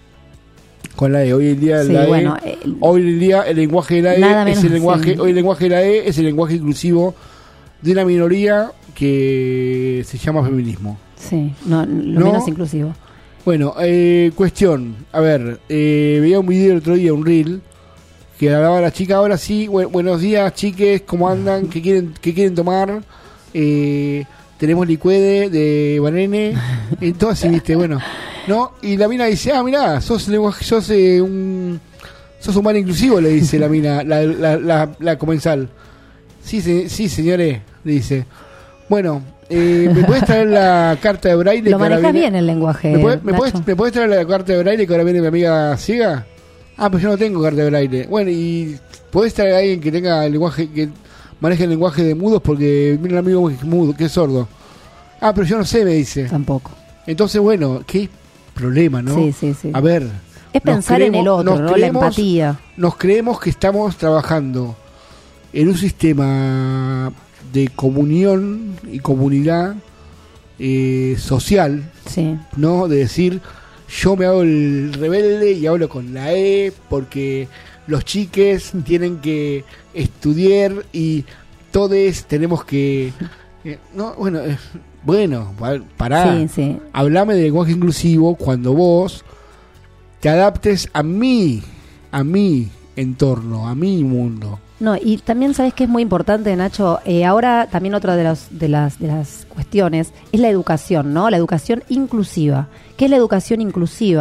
Con la E, hoy en día sí, la bueno, E, eh, hoy en día el lenguaje de la nada E es menos, el lenguaje, sí. hoy el lenguaje de la E es el lenguaje inclusivo de una minoría que se llama feminismo. Sí, no, lo ¿No? menos inclusivo. Bueno, eh, cuestión, a ver, eh, veía un video el otro día, un reel, que hablaba la chica, ahora sí, bu- buenos días chiques, ¿cómo andan? ¿Qué quieren, qué quieren tomar? Eh, tenemos licuede de banane, entonces, viste, bueno, ¿no? Y la mina dice, ah, mirá, sos, lenguaje, sos eh, un sos un mal inclusivo, le dice la mina, la, la, la, la comensal. Sí, se, sí, señores, le dice. Bueno, eh, ¿me puedes traer la carta de braille? Lo que ahora manejas viene? bien el lenguaje, ¿Me puedes, me, Nacho. puedes, ¿Me puedes traer la carta de braille que ahora viene mi amiga ciega? Ah, pero yo no tengo carta de braille. Bueno, y ¿podés traer a alguien que tenga el lenguaje, que maneje el lenguaje de mudos? Porque viene un amigo que es mudo, que es sordo. Ah, pero yo no sé, me dice. Tampoco. Entonces, bueno, qué problema, ¿no? Sí, sí, sí. A ver. Es pensar creemos, en el otro, ¿no? Creemos, la empatía. Nos creemos que estamos trabajando en un sistema de comunión y comunidad eh, social, sí, ¿no? De decir, yo me hago el rebelde y hablo con la E porque los chiques tienen que estudiar y todos tenemos que... Eh, no, bueno, eh, bueno, pará. Sí, sí. Hablame de lenguaje inclusivo cuando vos te adaptes a mí, a mi entorno, a mi mundo. No, y también sabes que es muy importante, Nacho, eh, ahora también otra de, los, de, las, de las cuestiones es la educación, ¿no? La educación inclusiva. ¿Qué es la educación inclusiva?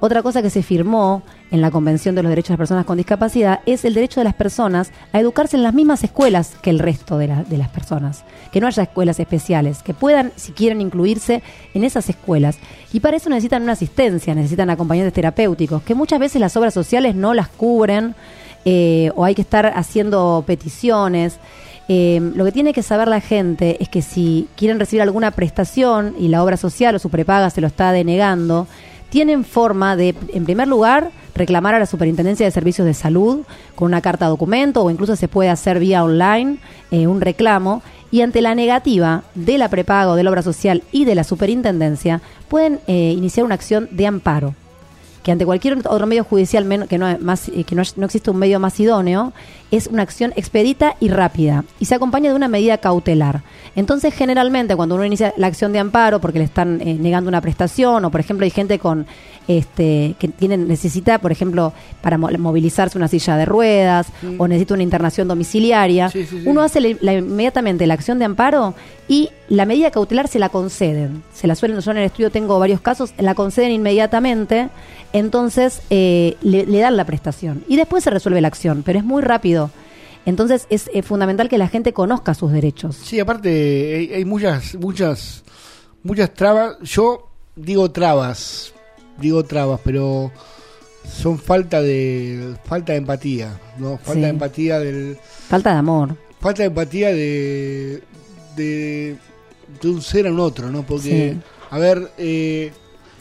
Otra cosa que se firmó en la Convención de los Derechos de las Personas con Discapacidad es el derecho de las personas a educarse en las mismas escuelas que el resto de, la, de las personas. Que no haya escuelas especiales, que puedan, si quieren, incluirse en esas escuelas. Y para eso necesitan una asistencia, necesitan acompañantes terapéuticos, que muchas veces las obras sociales no las cubren, eh, o hay que estar haciendo peticiones. Eh, lo que tiene que saber la gente es que si quieren recibir alguna prestación y la obra social o su prepaga se lo está denegando, tienen forma de, en primer lugar, reclamar a la Superintendencia de Servicios de Salud con una carta documento, o incluso se puede hacer vía online eh, un reclamo, y ante la negativa de la prepaga o de la obra social y de la Superintendencia, pueden eh, iniciar una acción de amparo, que ante cualquier otro medio judicial menos, que, no, más, eh, que no, no existe un medio más idóneo, es una acción expedita y rápida, y se acompaña de una medida cautelar. Entonces, generalmente, cuando uno inicia la acción de amparo porque le están eh, negando una prestación, o por ejemplo hay gente con este que tiene necesita, por ejemplo, para mo- movilizarse una silla de ruedas, sí. o necesita una internación domiciliaria, sí, sí, sí. uno hace la, la, inmediatamente la acción de amparo y la medida cautelar se la conceden. Se la suelen, yo en el estudio tengo varios casos, la conceden inmediatamente, entonces eh, le, le dan la prestación y después se resuelve la acción, pero es muy rápido. Entonces es eh, fundamental que la gente conozca sus derechos. Sí, aparte hay, hay muchas, muchas, muchas trabas. Yo digo trabas, digo trabas, pero son falta de, falta de empatía, ¿no? Falta sí. de empatía del, falta de amor, falta de empatía de, de, de un ser a un otro, ¿no? Porque, sí. a ver, eh,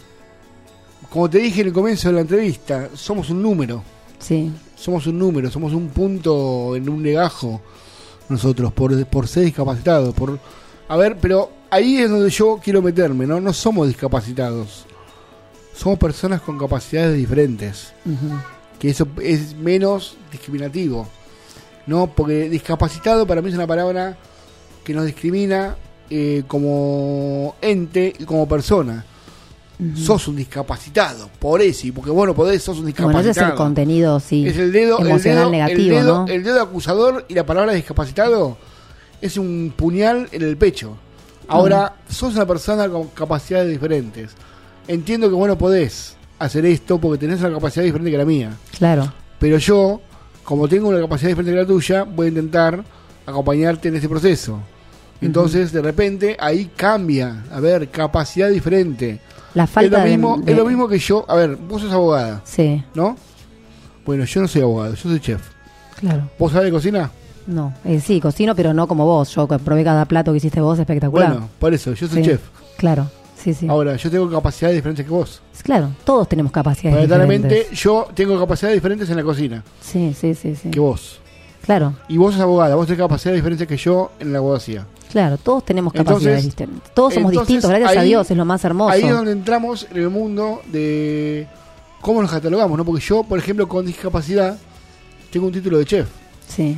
como te dije en el comienzo de la entrevista, somos un número. Sí. Somos un número, somos un punto en un legajo nosotros, por, por ser discapacitados. Por, a ver, pero ahí es donde yo quiero meterme, ¿no? No somos discapacitados. Somos personas con capacidades diferentes. Uh-huh. Que eso es menos discriminativo, ¿no? Porque discapacitado para mí es una palabra que nos discrimina eh, como ente y como persona. Uh-huh. Sos un discapacitado, por eso, y porque vos no podés, sos un discapacitado. Bueno, ese es el contenido, sí, es el dedo, emocional el dedo, negativo, el dedo, ¿no? El dedo acusador y la palabra discapacitado es un puñal en el pecho. Ahora, uh-huh. sos una persona con capacidades diferentes. Entiendo que vos no podés hacer esto porque tenés una capacidad diferente que la mía. Claro. Pero yo, como tengo una capacidad diferente que la tuya, voy a intentar acompañarte en ese proceso. Entonces, uh-huh. de repente, ahí cambia. A ver, capacidad diferente. La falta es lo mismo, de, de... es lo mismo que yo. A ver, vos sos abogada. Sí. ¿No? Bueno, yo no soy abogado, yo soy chef. Claro. ¿Vos sabés de cocina? No, eh, sí, cocino, pero no como vos. Yo probé cada plato que hiciste vos, espectacular. Bueno, por eso, yo soy sí. chef. Claro, sí, sí. Ahora, yo tengo capacidades diferentes que vos. Claro, todos tenemos capacidades diferentes. diferentes. Yo tengo capacidades diferentes en la cocina. Sí, sí, sí, sí. Que vos. Claro. Y vos sos abogada, vos tenés capacidades diferentes que yo en la abogacía. Claro, todos tenemos capacidades entonces, distintas. Todos somos distintos, gracias ahí, a Dios, es lo más hermoso. Ahí es donde entramos en el mundo de cómo nos catalogamos, ¿no? Porque yo, por ejemplo, con discapacidad, tengo un título de chef. Sí.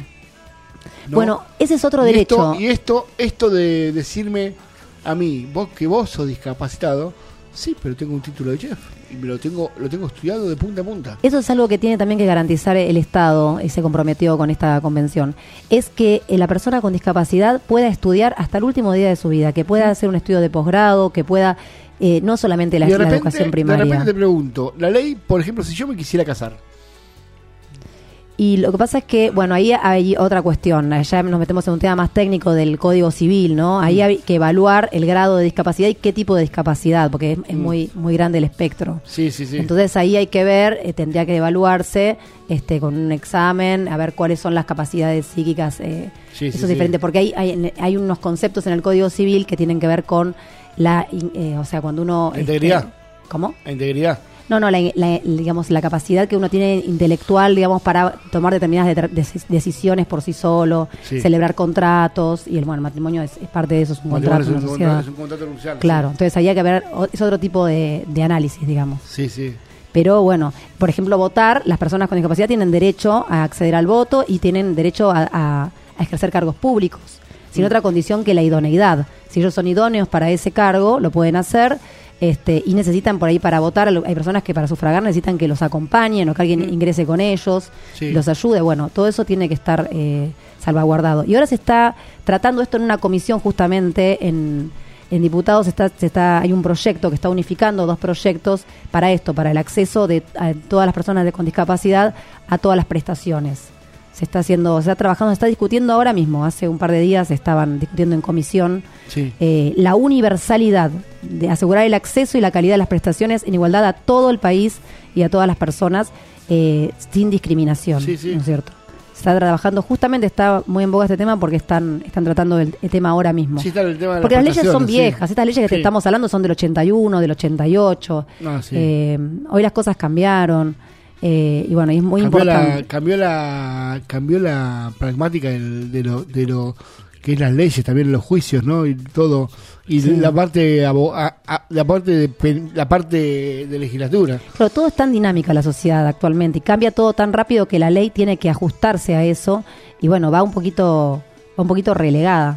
¿No? Bueno, ese es otro y derecho. Esto, y esto, esto de decirme a mí, vos que vos sos discapacitado, sí, pero tengo un título de chef. Y me lo tengo, lo tengo estudiado de punta a punta. Eso es algo que tiene también que garantizar el Estado, y se comprometió con esta convención, es que la persona con discapacidad pueda estudiar hasta el último día de su vida, que pueda hacer un estudio de posgrado, que pueda, eh, no solamente la, repente, la educación primaria. De repente te pregunto, la ley, por ejemplo, si yo me quisiera casar. Y lo que pasa es que, bueno, ahí hay otra cuestión, ya nos metemos en un tema más técnico del Código Civil, ¿no? Ahí hay que evaluar el grado de discapacidad y qué tipo de discapacidad, porque es, es muy muy grande el espectro. Sí, sí, sí. Entonces ahí hay que ver, eh, tendría que evaluarse este con un examen, a ver cuáles son las capacidades psíquicas. Eh, sí, eso sí, es diferente, sí. porque hay, hay hay unos conceptos en el Código Civil que tienen que ver con la, eh, o sea, cuando uno... La integridad. Este, ¿Cómo? La integridad. No, no, la, la, digamos, la capacidad que uno tiene intelectual, digamos, para tomar determinadas de, de, decisiones por sí solo, sí. celebrar contratos, y el, bueno, el matrimonio es, es parte de eso, es un contrato. Es un, contrato, es un contrato nupcial. Claro, sí. Entonces ahí hay que ver, es otro tipo de, de análisis, digamos. Sí, sí. Pero bueno, por ejemplo, votar, las personas con discapacidad tienen derecho a acceder al voto y tienen derecho a, a, a ejercer cargos públicos, sin mm. otra condición que la idoneidad. Si ellos son idóneos para ese cargo, lo pueden hacer. Este, y necesitan por ahí para votar, hay personas que para sufragar necesitan que los acompañen o que alguien mm. ingrese con ellos, sí. los ayude, bueno, todo eso tiene que estar eh, salvaguardado. Y ahora se está tratando esto en una comisión justamente en, En diputados está, se está, hay un proyecto que está unificando dos proyectos para esto, para el acceso de a todas las personas de, con discapacidad a todas las prestaciones. Se está haciendo, se está trabajando, se está discutiendo ahora mismo. Hace un par de días estaban discutiendo en comisión sí. eh, la universalidad de asegurar el acceso y la calidad de las prestaciones en igualdad a todo el país y a todas las personas eh, sin discriminación, sí, sí. ¿no es cierto? Está trabajando, justamente está muy en boga este tema porque están están tratando el, el tema ahora mismo. Sí, está el tema de porque las leyes son viejas, sí. estas leyes que sí. te estamos hablando son del ochenta y uno, del ochenta y ocho. Ah, sí. eh, hoy las cosas cambiaron eh, y bueno, y es muy cambió importante. La, cambió la cambió la pragmática del, de lo de lo que es las leyes, también los juicios, ¿no? Y todo y sí. la parte a, a, la parte de la parte de legislatura. Pero todo es tan dinámica la sociedad actualmente y cambia todo tan rápido que la ley tiene que ajustarse a eso y bueno, va un poquito va un poquito relegada.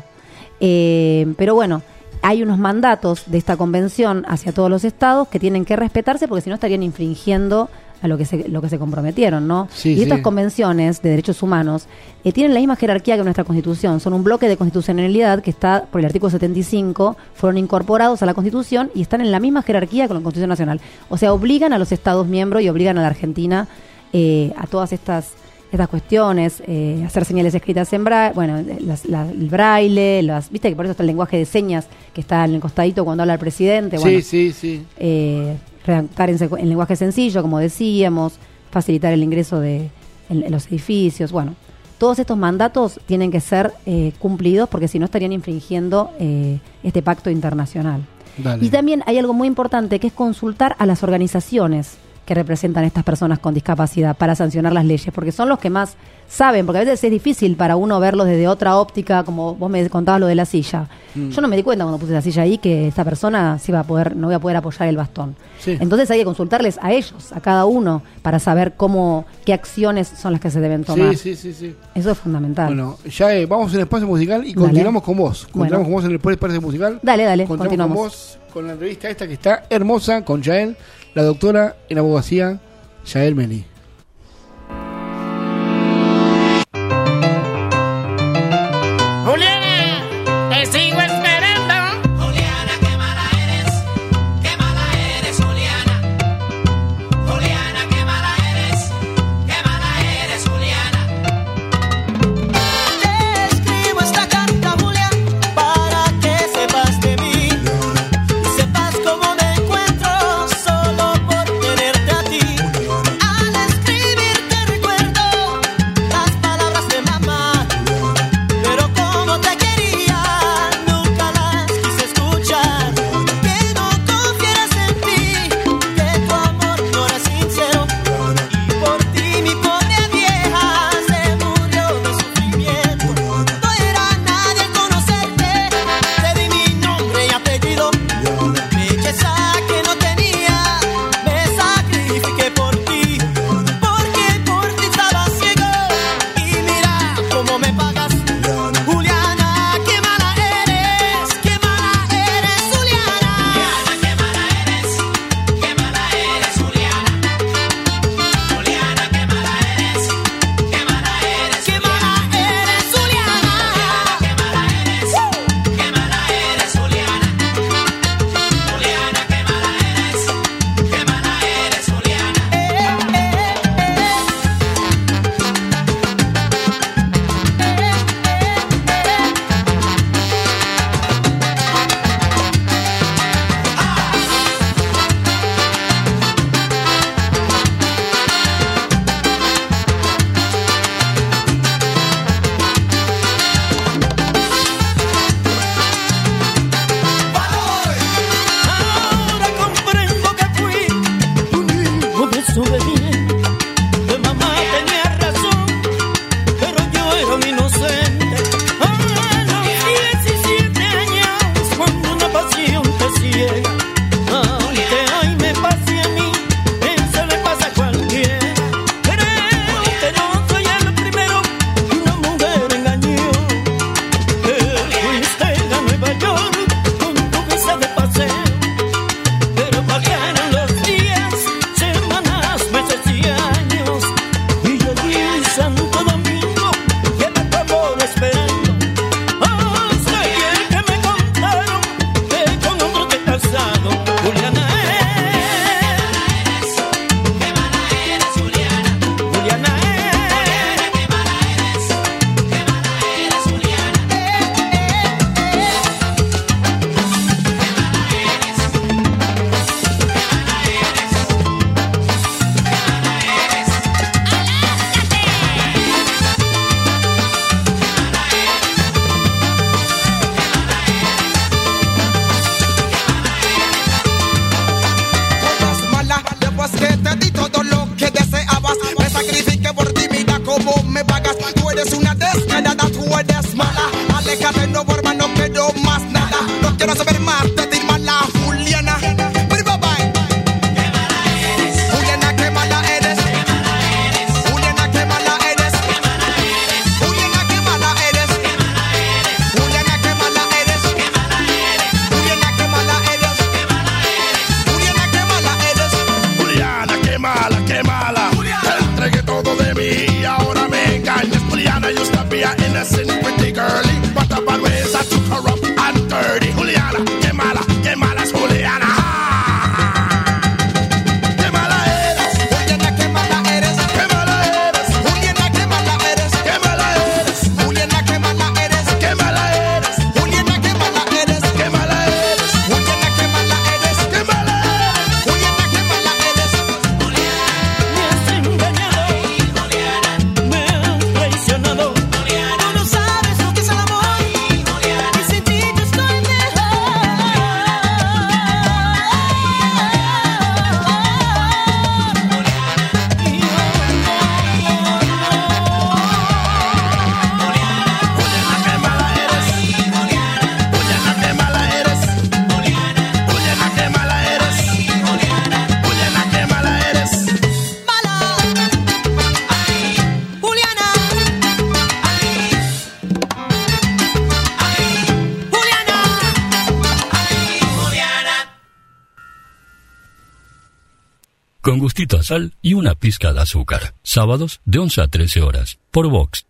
Eh, pero bueno, hay unos mandatos de esta convención hacia todos los estados que tienen que respetarse porque si no estarían infringiendo a lo que se lo que se comprometieron, ¿no? Sí, y estas sí. convenciones de derechos humanos eh, tienen la misma jerarquía que nuestra Constitución. Son un bloque de constitucionalidad que está por el artículo setenta y cinco, fueron incorporados a la Constitución y están en la misma jerarquía con la Constitución Nacional. O sea, obligan a los estados miembros y obligan a la Argentina eh, a todas estas estas cuestiones, eh, hacer señales escritas en braille, bueno, las, la, el braille, las, viste que por eso está el lenguaje de señas que está en el costadito cuando habla el presidente. Bueno, sí, sí, sí. Eh, redactar en, en lenguaje sencillo, como decíamos, facilitar el ingreso de en, en los edificios. Bueno, todos estos mandatos tienen que ser eh, cumplidos porque si no estarían infringiendo eh, este pacto internacional. Dale. Y también hay algo muy importante que es consultar a las organizaciones que representan a estas personas con discapacidad para sancionar las leyes, porque son los que más saben, porque a veces es difícil para uno verlos desde otra óptica, como vos me contabas lo de la silla. Mm. Yo no me di cuenta cuando puse la silla ahí que esta persona se iba a poder, no voy a poder apoyar el bastón. Sí. Entonces hay que consultarles a ellos, a cada uno, para saber cómo, qué acciones son las que se deben tomar. Sí, sí, sí, sí. Eso es fundamental. Bueno, ya eh, vamos en el espacio musical y dale. Continuamos con vos. Continuamos bueno. con vos en el espacio musical. Dale, dale, continuamos. continuamos. con vos, con la entrevista esta que está hermosa, con Yael, la doctora en abogacía, Yael Meli. Juliana, te sigo esperando. Juliana, qué mala eres, qué mala eres, Juliana. Juliana, qué mala eres, qué mala eres, Juliana. Te escribo esta carta, Julia, para que sepas de mí y sepas cómo me encuentro solo por tenerte a ti. Al pagas. Tú eres una descarada, tú eres mala. Aléjate, no borba, no quiero más nada. No quiero saber más de ti, mala Juliana. Bye, bye, bye. Qué mala eres. Juliana, qué mala eres. Qué mala eres. Juliana, qué mala eres. Qué mala eres. Juliana, qué mala eres. Qué mala eres. Juliana, qué mala eres. Qué mala eres. Juliana, qué mala eres. Qué mala eres. Juliana, qué mala eres. Juliana, qué mala, qué mala. Te entregué todo de mí y ahora me engañas. Juliana used to be an innocent pretty girlie, but the bad ways I took her up and dirty. Juliana, qué mala, qué mala es Juliana. Qué mala eres. Juliana, qué mala eres. Qué mala eres. Juliana, qué mala eres. Qué mala eres. Juliana, qué mala eres. Qué mala eres. Juliana, qué mala eres. Qué mala eres. Juliana, qué mala eres. Qué mala eres. Juliana, qué mala eres. Me has engañado, me has traicionado. Tú no sabes lo que es el amor, y sin ti yo estoy Juliana, qué mala eres. Juliana, qué mala eres. Juliana, qué mala eres. Juliana, qué mala eres. mala. Juliana, Juliana. Con gustito a sal y una pizca de azúcar. Sábados de once a trece horas. Por Vox.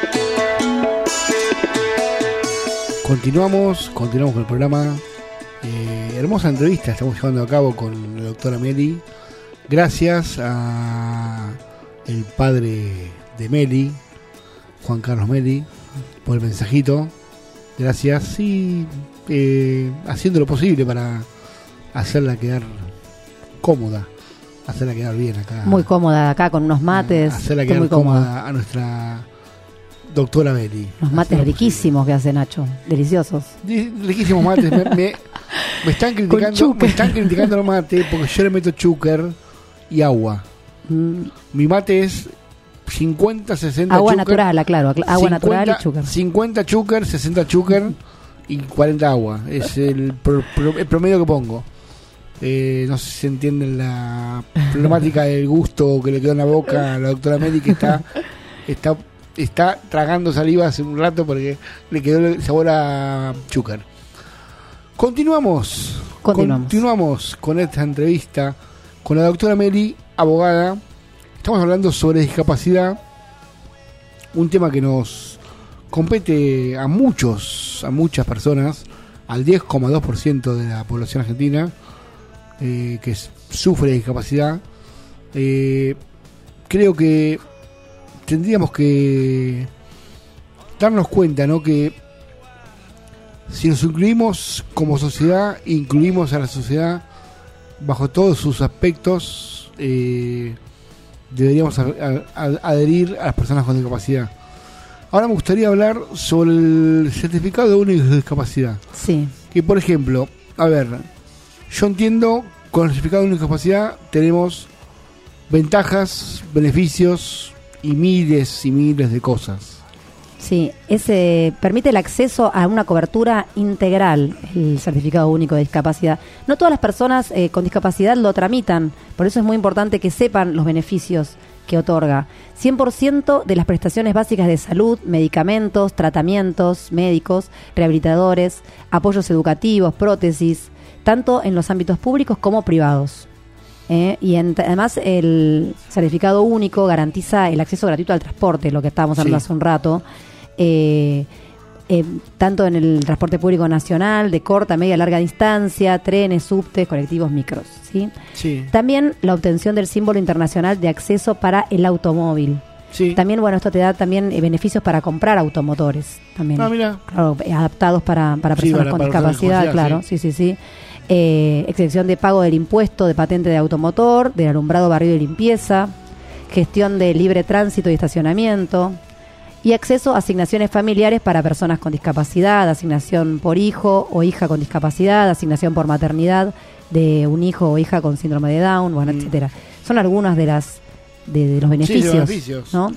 Continuamos, continuamos con el programa. Eh, hermosa entrevista estamos llevando a cabo con la doctora Meli. Gracias a el padre de Meli, Juan Carlos Meli, por el mensajito. Gracias y eh, haciendo lo posible para hacerla quedar cómoda, hacerla quedar bien acá. Muy cómoda acá con unos mates. Hacerla estoy quedar muy cómoda cómoda. a nuestra doctora Meli. Unos mates riquísimos que hace Nacho, deliciosos. Di- Riquísimos mates. me, me, me están criticando, chúcar. me están criticando los mates porque yo le meto chúcar y agua. Mm, Mi mate es cincuenta, sesenta agua chúcar, natural, aclaro, acla- agua natural y cincuenta chúcar. cincuenta chúcar, sesenta chúcar y cuarenta agua. Es el, pro- pro- el promedio que pongo. Eh, no sé si se entiende la problemática del gusto que le quedó en la boca a la doctora Meli, que está, está, está tragando saliva hace un rato porque le quedó el sabor a chúcar. Continuamos, Continuamos. continuamos con esta entrevista con la doctora Meli, abogada. Estamos hablando sobre discapacidad, un tema que nos compete a muchos, a muchas personas, al diez coma dos por ciento de la población argentina eh, que s- sufre discapacidad. Eh, creo que tendríamos que darnos cuenta, ¿no?, que si nos incluimos como sociedad, incluimos a la sociedad bajo todos sus aspectos, eh, deberíamos a- a- a- adherir a las personas con discapacidad. Ahora me gustaría hablar sobre el certificado único de discapacidad. Sí. Que, por ejemplo, a ver, yo entiendo, con el certificado único de discapacidad tenemos ventajas, beneficios y miles y miles de cosas. Sí, ese permite el acceso a una cobertura integral, el certificado único de discapacidad. No todas las personas eh, con discapacidad lo tramitan, por eso es muy importante que sepan los beneficios que otorga. cien por ciento de las prestaciones básicas de salud, medicamentos, tratamientos médicos, rehabilitadores, apoyos educativos, prótesis, tanto en los ámbitos públicos como privados. Eh, y en- además el certificado único garantiza el acceso gratuito al transporte, lo que estábamos hablando Sí. hace un rato, eh, eh, tanto en el transporte público nacional, de corta, media, larga distancia, trenes, subtes, colectivos, micros. ¿sí? Sí. También la obtención del símbolo internacional de acceso para el automóvil. Sí. También, bueno, esto te da también eh, beneficios para comprar automotores. También, Ah, mira. claro, eh, adaptados para, para Sí, personas para- con para personas con discapacidad, discapacidad, claro, sí, sí, sí. Eh, excepción de pago del impuesto de patente de automotor, del alumbrado, barrido y limpieza, gestión de libre tránsito y estacionamiento, y acceso a asignaciones familiares para personas con discapacidad, asignación por hijo o hija con discapacidad, asignación por maternidad de un hijo o hija con síndrome de Down, bueno, etcétera. Son algunas de las de, de los beneficios, beneficios. ¿no?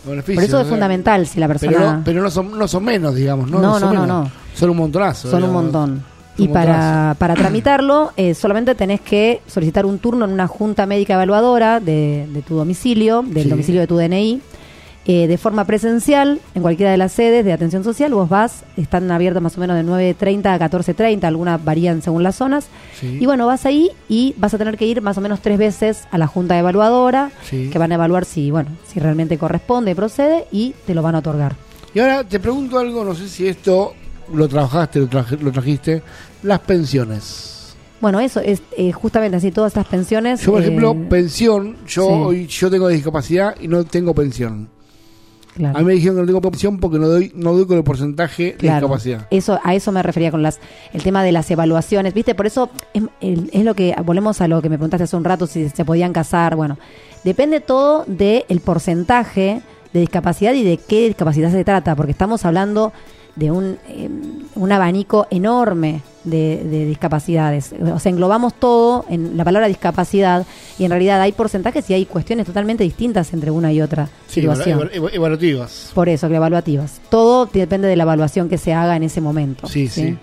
beneficios. Por eso es ¿eh? fundamental si la persona... Pero no, pero no, son, no son menos, digamos, ¿no? No, no, son no, no, menos. no. Son un montonazo. Son digamos. un montón. Son Y un para, montonazo. para tramitarlo, eh, solamente tenés que solicitar un turno en una junta médica evaluadora de, de tu domicilio, del Sí. domicilio de tu D N I, eh, de forma presencial, en cualquiera de las sedes de atención social. Vos vas, están abiertas más o menos de nueve treinta a catorce treinta, algunas varían según las zonas. Sí. Y bueno, vas ahí y vas a tener que ir más o menos tres veces a la junta evaluadora, Sí. que van a evaluar si, bueno, si realmente corresponde, procede, y te lo van a otorgar. Y ahora te pregunto algo, no sé si esto lo trabajaste, lo, traje- lo trajiste, las pensiones. Bueno, eso es eh, justamente así, todas estas pensiones... Yo, por eh, ejemplo, pensión, yo sí. hoy yo tengo discapacidad y no tengo pensión. Claro. A mí me dijeron que no tengo pensión porque no doy no doy con el porcentaje de Claro, discapacidad. eso, a eso me refería con las el tema de las evaluaciones, ¿viste? Por eso es, el- es lo que, volvemos a lo que me preguntaste hace un rato, si se podían casar, bueno, depende todo del porcentaje de discapacidad y de qué discapacidad se trata, porque estamos hablando de un, eh, un abanico enorme de, de discapacidades. O sea, englobamos todo en la palabra discapacidad y en realidad hay porcentajes y hay cuestiones totalmente distintas entre una y otra Sí, situación. evalu- evalu- evaluativas. Por eso, que evaluativas. Todo depende de la evaluación que se haga en ese momento. Sí, sí.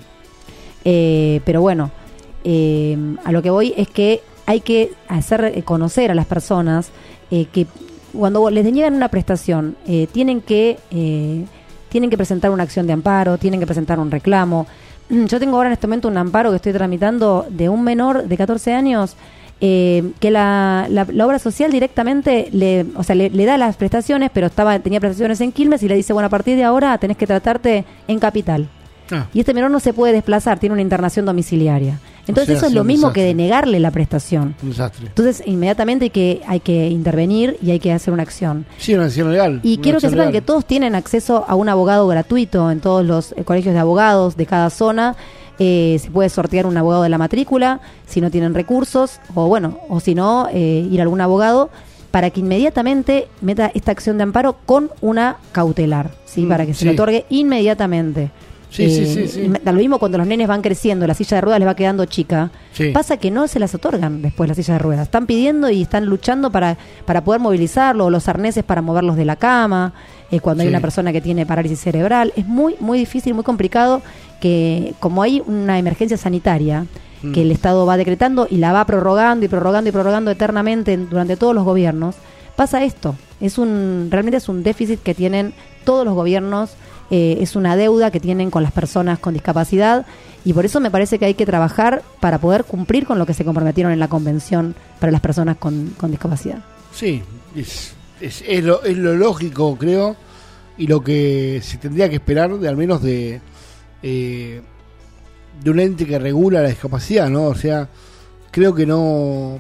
Eh, pero bueno, eh, a lo que voy es que hay que hacer eh, conocer a las personas eh, que cuando les deniegan una prestación eh, tienen que eh, tienen que presentar una acción de amparo, tienen que presentar un reclamo. Yo tengo ahora en este momento un amparo que estoy tramitando de un menor de catorce años eh, que la, la, la obra social directamente le, o sea, le, le da las prestaciones, pero estaba tenía prestaciones en Quilmes y le dice, bueno, a partir de ahora tenés que tratarte en Capital. Ah. Y este menor no se puede desplazar, tiene una internación domiciliaria. Entonces O sea, eso es sí, lo un mismo desastre. que denegarle la prestación. Un desastre. Entonces inmediatamente hay que, hay que intervenir y hay que hacer una acción. Sí, una acción legal. Y una quiero que acción sepan legal. que todos tienen acceso a un abogado gratuito en todos los eh, colegios de abogados de cada zona. Eh, se puede sortear un abogado de la matrícula si no tienen recursos, o bueno, o si no, eh, ir a algún abogado para que inmediatamente meta esta acción de amparo con una cautelar, ¿sí? Mm, Para que se sí. le otorgue inmediatamente. Sí, Eh, sí, sí, sí. y me- da lo mismo cuando los nenes van creciendo, la silla de ruedas les va quedando chica. Sí. Pasa que no se las otorgan después la silla de ruedas. Están pidiendo y están luchando para, para poder movilizarlo, o los arneses para moverlos de la cama, eh, cuando hay Sí. una persona que tiene parálisis cerebral. Es muy, muy difícil, muy complicado, que como hay una emergencia sanitaria Mm. que el Estado va decretando y la va prorrogando y prorrogando y prorrogando eternamente en- durante todos los gobiernos, pasa esto. Es un realmente es un déficit que tienen todos los gobiernos, eh, es una deuda que tienen con las personas con discapacidad, y por eso me parece que hay que trabajar para poder cumplir con lo que se comprometieron en la Convención para las personas con, con discapacidad. Sí, es, es, es lo, es lo lógico, creo, y lo que se tendría que esperar de al menos de eh, de un ente que regula la discapacidad, ¿no? O sea, creo que no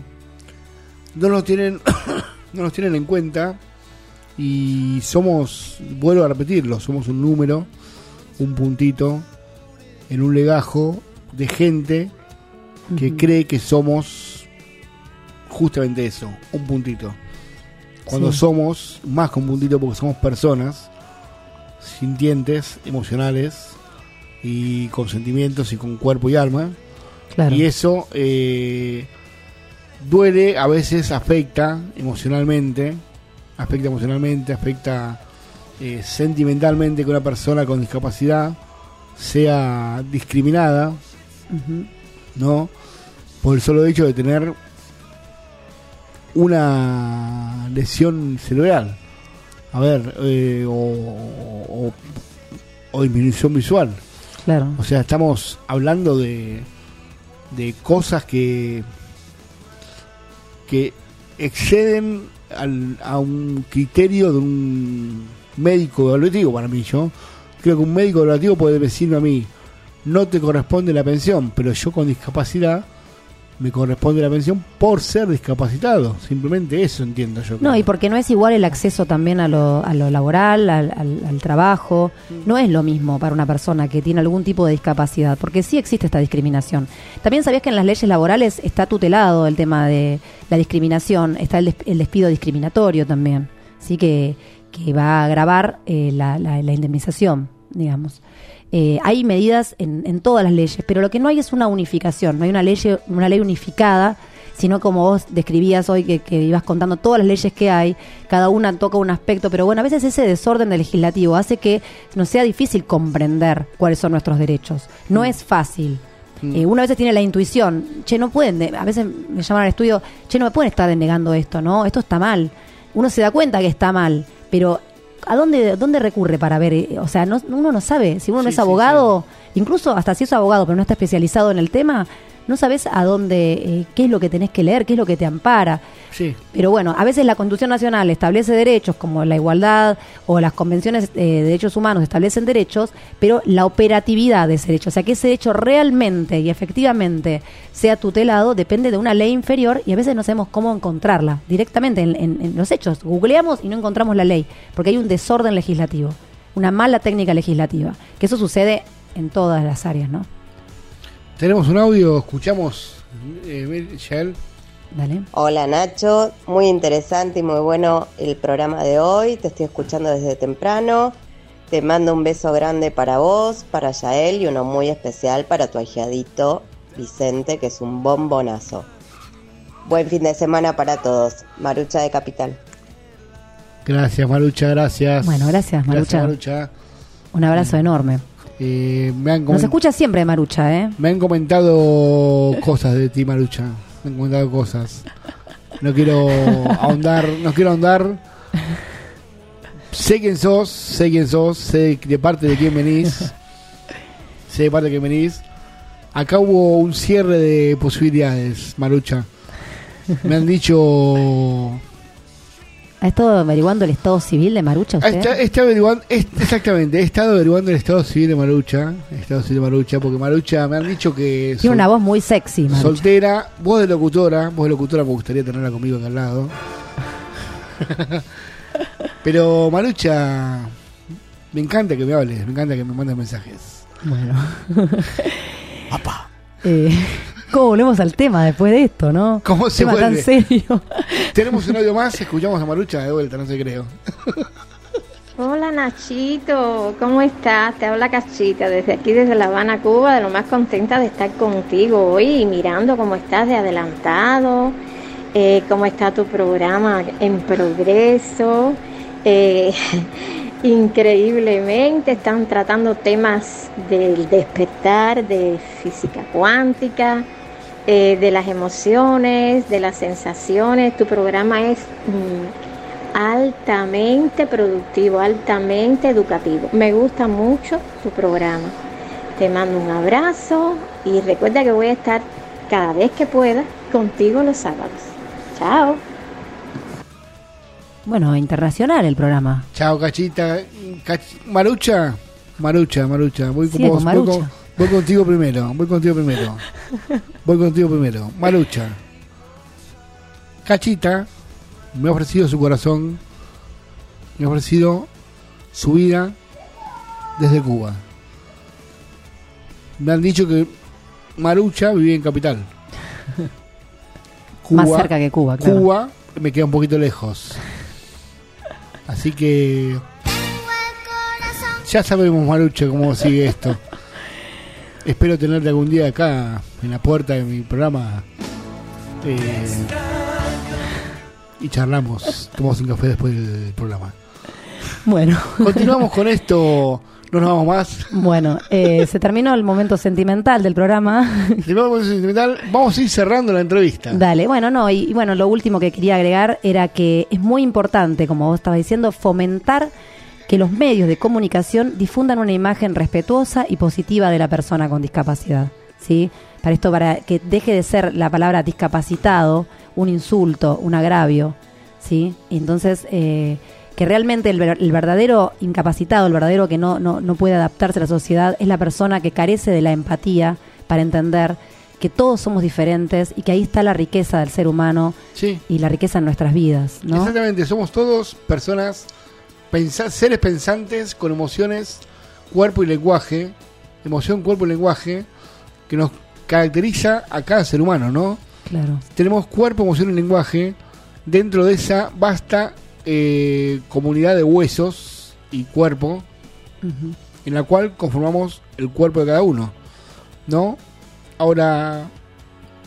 no nos tienen no nos tienen en cuenta y somos, vuelvo a repetirlo, somos un número, un puntito en un legajo de gente que Ujú. cree que somos justamente eso, un puntito. Cuando Sí. somos más que un puntito, porque somos personas sintientes, emocionales y con sentimientos y con cuerpo y alma. Claro. Y eso eh, duele, a veces afecta emocionalmente, afecta emocionalmente, afecta eh, sentimentalmente que una persona con discapacidad sea discriminada, Ujú. ¿no? Por el solo hecho de tener una lesión cerebral, a ver, eh, o, o, o disminución visual. Claro. O sea, estamos hablando de de cosas que que exceden al, a un criterio de un médico evaluativo. Para mí, yo creo que un médico evaluativo puede decirme a mí, no te corresponde la pensión, pero yo con discapacidad me corresponde la pensión por ser discapacitado. Simplemente eso entiendo yo. No, y porque no es igual el acceso también a lo, a lo laboral, al, al- al trabajo. No es lo mismo para una persona que tiene algún tipo de discapacidad, porque sí existe esta discriminación. También sabías que en las leyes laborales está tutelado el tema de la discriminación, está el, des- el despido discriminatorio también, sí que, que va a agravar eh, la, la- la indemnización, digamos. Eh, hay medidas en, en todas las leyes, pero lo que no hay es una unificación, no hay una ley, una ley unificada, sino como vos describías hoy, que, que ibas contando todas las leyes que hay, cada una toca un aspecto, pero bueno, a veces ese desorden del legislativo hace que nos sea difícil comprender cuáles son nuestros derechos. No mm. es fácil. Mm. Eh, uno a veces tiene la intuición, che, no pueden, de, a veces me llaman al estudio, che, no me pueden estar denegando esto, ¿no? Esto está mal. Uno se da cuenta que está mal, pero ¿a dónde, dónde recurre para ver? O sea, no, uno no sabe, si uno Sí, no es sí, abogado, sí. incluso hasta si es abogado, pero no está especializado en el tema, no sabes a dónde, eh, qué es lo que tenés que leer, qué es lo que te ampara. Sí. Pero bueno, a veces la Constitución Nacional establece derechos como la igualdad o las convenciones eh, de derechos humanos establecen derechos, pero la operatividad de ese derecho, o sea, que ese derecho realmente y efectivamente sea tutelado, depende de una ley inferior y a veces no sabemos cómo encontrarla directamente en, en, en los hechos. Googleamos y no encontramos la ley, porque hay un desorden legislativo, una mala técnica legislativa, que eso sucede en todas las áreas, ¿no? Tenemos un audio, escuchamos, eh, Yael. Dale. Hola Nacho, muy interesante y muy bueno el programa de hoy, te estoy escuchando desde temprano, te mando un beso grande para vos, para Yael y uno muy especial para tu ahiadito Vicente, que es un bombonazo. Buen fin de semana para todos, Marucha de Capital. Gracias Marucha, gracias. Bueno, gracias Marucha. Gracias, Marucha. Un abrazo eh. enorme. Eh, me han Nos escucha siempre Marucha, ¿eh? Me han comentado cosas de ti, Marucha. Me han comentado cosas. No quiero ahondar, no quiero ahondar. Sé quién sos, sé quién sos, sé de parte de quién venís. Sé de parte de quién venís. Acá hubo un cierre de posibilidades, Marucha. Me han dicho... ¿Ha estado averiguando el estado civil de Marucha usted? Está, está averiguando, es, exactamente, he estado averiguando el estado civil de Marucha. El estado civil de Marucha, porque Marucha me han dicho que... Tiene sol, una voz muy sexy, Marucha. Soltera, voz de locutora. Voz de locutora me gustaría tenerla conmigo acá al lado. Pero Marucha, me encanta que me hables, me encanta que me mandes mensajes. Bueno. eh, ¿Cómo volvemos al tema después de esto, no? ¿Cómo se tema vuelve? tan serio. Tenemos un audio más, escuchamos a Marucha de vuelta, no sé, creo. Hola Nachito, ¿cómo estás? Te habla Cachita desde aquí, desde La Habana, Cuba, de lo más contenta de estar contigo hoy y mirando cómo estás de adelantado, eh, cómo está tu programa en progreso. Eh, increíblemente están tratando temas del despertar, de física cuántica, eh, de las emociones, de las sensaciones. Tu programa es mm, altamente productivo, altamente educativo. Me gusta mucho tu programa. Te mando un abrazo y recuerda que voy a estar cada vez que pueda contigo los sábados. Chao. Bueno, internacional el programa. Chao, Cachita. Cach- Marucha, Marucha, Marucha. Voy, Sí, con vos, con Marucha. voy, con- voy contigo primero. Voy contigo primero. Voy contigo primero. Marucha. Cachita me ha ofrecido su corazón. Me ha ofrecido su vida desde Cuba. Me han dicho que Marucha vive en Capital. Cuba, Más cerca que Cuba, claro. Cuba me queda un poquito lejos. Así que ya sabemos, Marucha, cómo sigue esto. Espero tenerte algún día acá en la puerta de mi programa eh, y charlamos, tomamos un café después del programa. Bueno. Continuamos con esto. No nos vamos más. Bueno, eh, se terminó el momento sentimental del programa. Terminó el momento sentimental. Vamos a ir cerrando la entrevista. Dale, bueno, no, y, y bueno, lo último que quería agregar era que es muy importante, como vos estabas diciendo, fomentar que los medios de comunicación difundan una imagen respetuosa y positiva de la persona con discapacidad, ¿sí? Para esto, para que deje de ser la palabra discapacitado un insulto, un agravio, ¿sí? Y entonces, eh, que realmente el, ver- el verdadero incapacitado, el verdadero que no, no, no puede adaptarse a la sociedad, es la persona que carece de la empatía para entender que todos somos diferentes y que ahí está la riqueza del ser humano, sí, y la riqueza en nuestras vidas, ¿no? Exactamente, somos todos personas, pensa- seres pensantes con emociones, cuerpo y lenguaje, emoción, cuerpo y lenguaje, que nos caracteriza a cada ser humano, ¿no? Claro. Tenemos cuerpo, emoción y lenguaje dentro de esa vasta eh, comunidad de huesos y cuerpo, Ujú. en la cual conformamos el cuerpo de cada uno, ¿no? Ahora,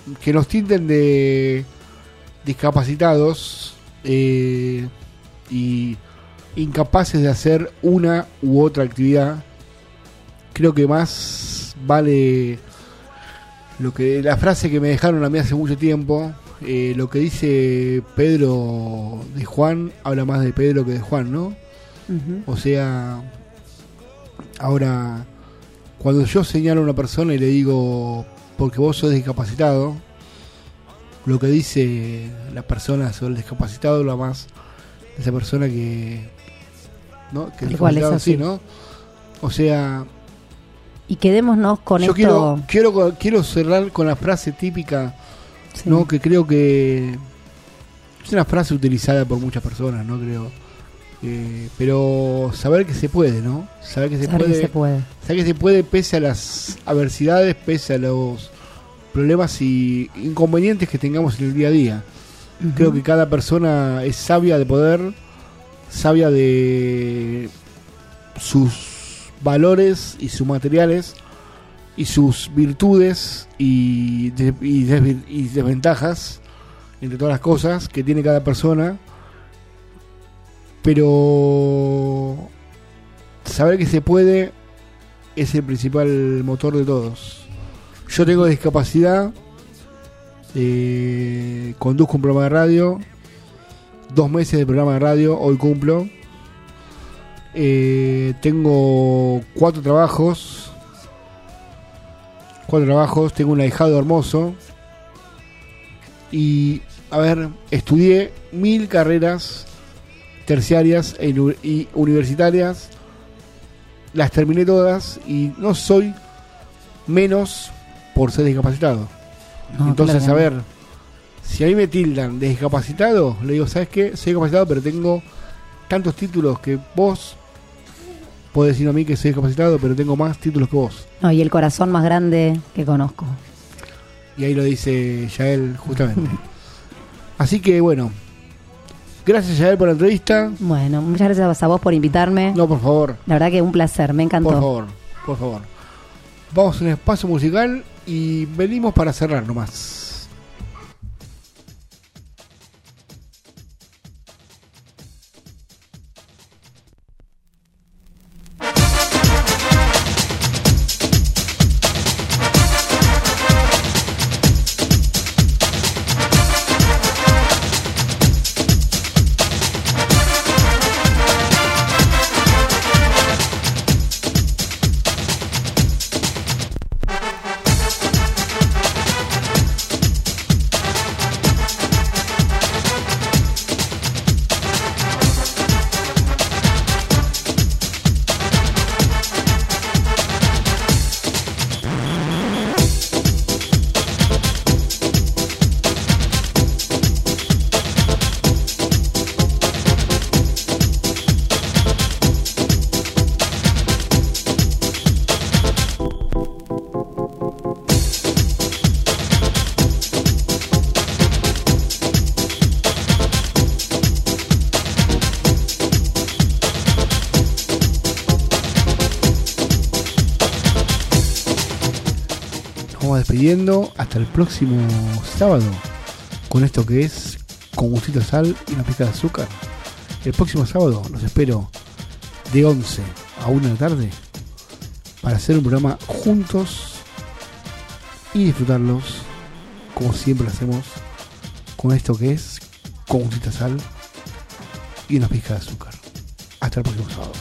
que nos tilden de discapacitados eh, y incapaces de hacer una u otra actividad, creo que más vale lo que la frase que me dejaron a mí hace mucho tiempo. Eh, lo que dice Pedro de Juan habla más de Pedro que de Juan, ¿no? Uh-huh. O sea, ahora cuando yo señalo a una persona y le digo porque vos sos discapacitado, lo que dice la persona sobre el discapacitado habla más de esa persona que, ¿no? Que el igual es así, sí, ¿no? O sea, y quedémonos con yo esto. Quiero, quiero, quiero cerrar con la frase típica, sí. ¿no? Que creo que es una frase utilizada por muchas personas, ¿no? Creo. Eh, pero saber que se puede, ¿no? Saber que se saber puede. Que se puede. Saber que se puede pese a las adversidades, pese a los problemas y inconvenientes que tengamos en el día a día. Uh-huh. Creo que cada persona es sabia de poder, sabia de sus valores y sus materiales y sus virtudes y, de, y, des, y desventajas, entre todas las cosas que tiene cada persona, pero saber que se puede es el principal motor de todos. Yo tengo discapacidad, eh, conduzco un programa de radio, dos meses de programa de radio, hoy cumplo. Eh, tengo cuatro trabajos, cuatro trabajos, tengo un ahijado hermoso y, a ver, estudié mil carreras terciarias e y universitarias, las terminé todas y no soy menos por ser discapacitado. No, entonces, claro. A ver, si a mí me tildan de discapacitado, le digo, ¿sabes qué? Soy discapacitado, pero tengo tantos títulos que vos podés decir a mí que soy discapacitado, pero tengo más títulos que vos. No, y el corazón más grande que conozco. Y ahí lo dice Yael, justamente. Así que, bueno, gracias, Yael, por la entrevista. Bueno, muchas gracias a vos por invitarme. No, por favor. La verdad que un placer, me encantó. Por favor, por favor. Vamos a un espacio musical y venimos para cerrar nomás. Despidiendo hasta el próximo sábado con esto que es Con Gustito de Sal y una pizca de azúcar. El próximo sábado los espero de once a una de la tarde para hacer un programa juntos y disfrutarlos como siempre lo hacemos con esto que es Con Gustito de Sal y una pizca de azúcar. Hasta el próximo sábado.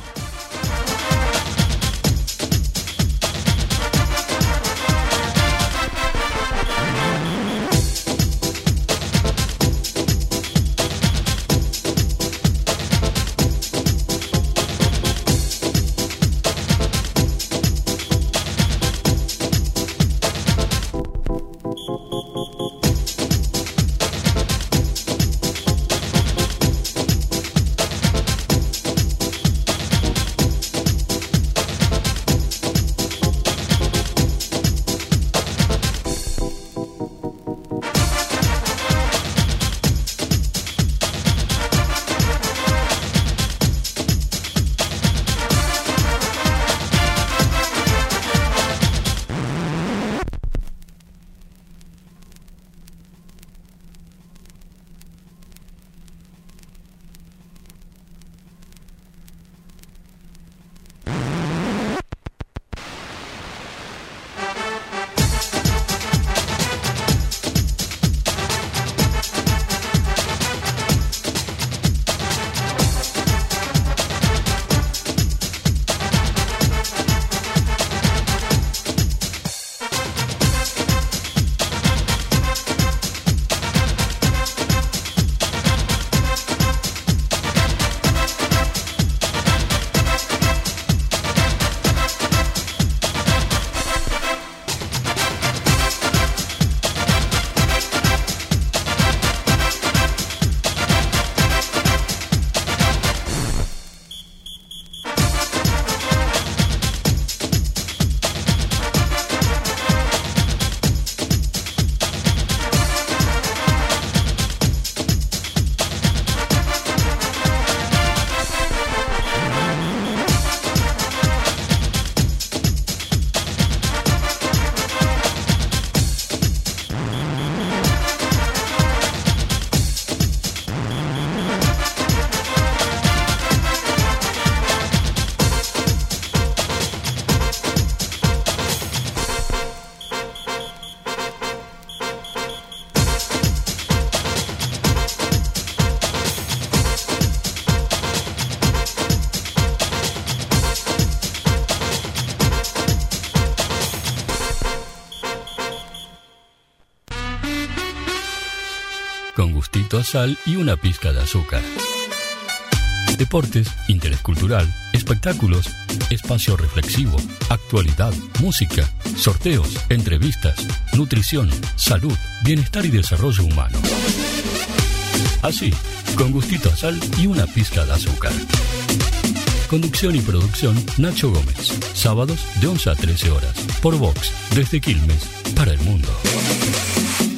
con gustito a sal y una pizca de azúcar. Deportes, interés cultural, espectáculos, espacio reflexivo, actualidad, música, sorteos, entrevistas, nutrición, salud, bienestar y desarrollo humano. Así, con gustito a sal y una pizca de azúcar. Conducción y producción Nacho Gómez. Sábados de once a trece horas. Por Vox, desde Quilmes, para el mundo.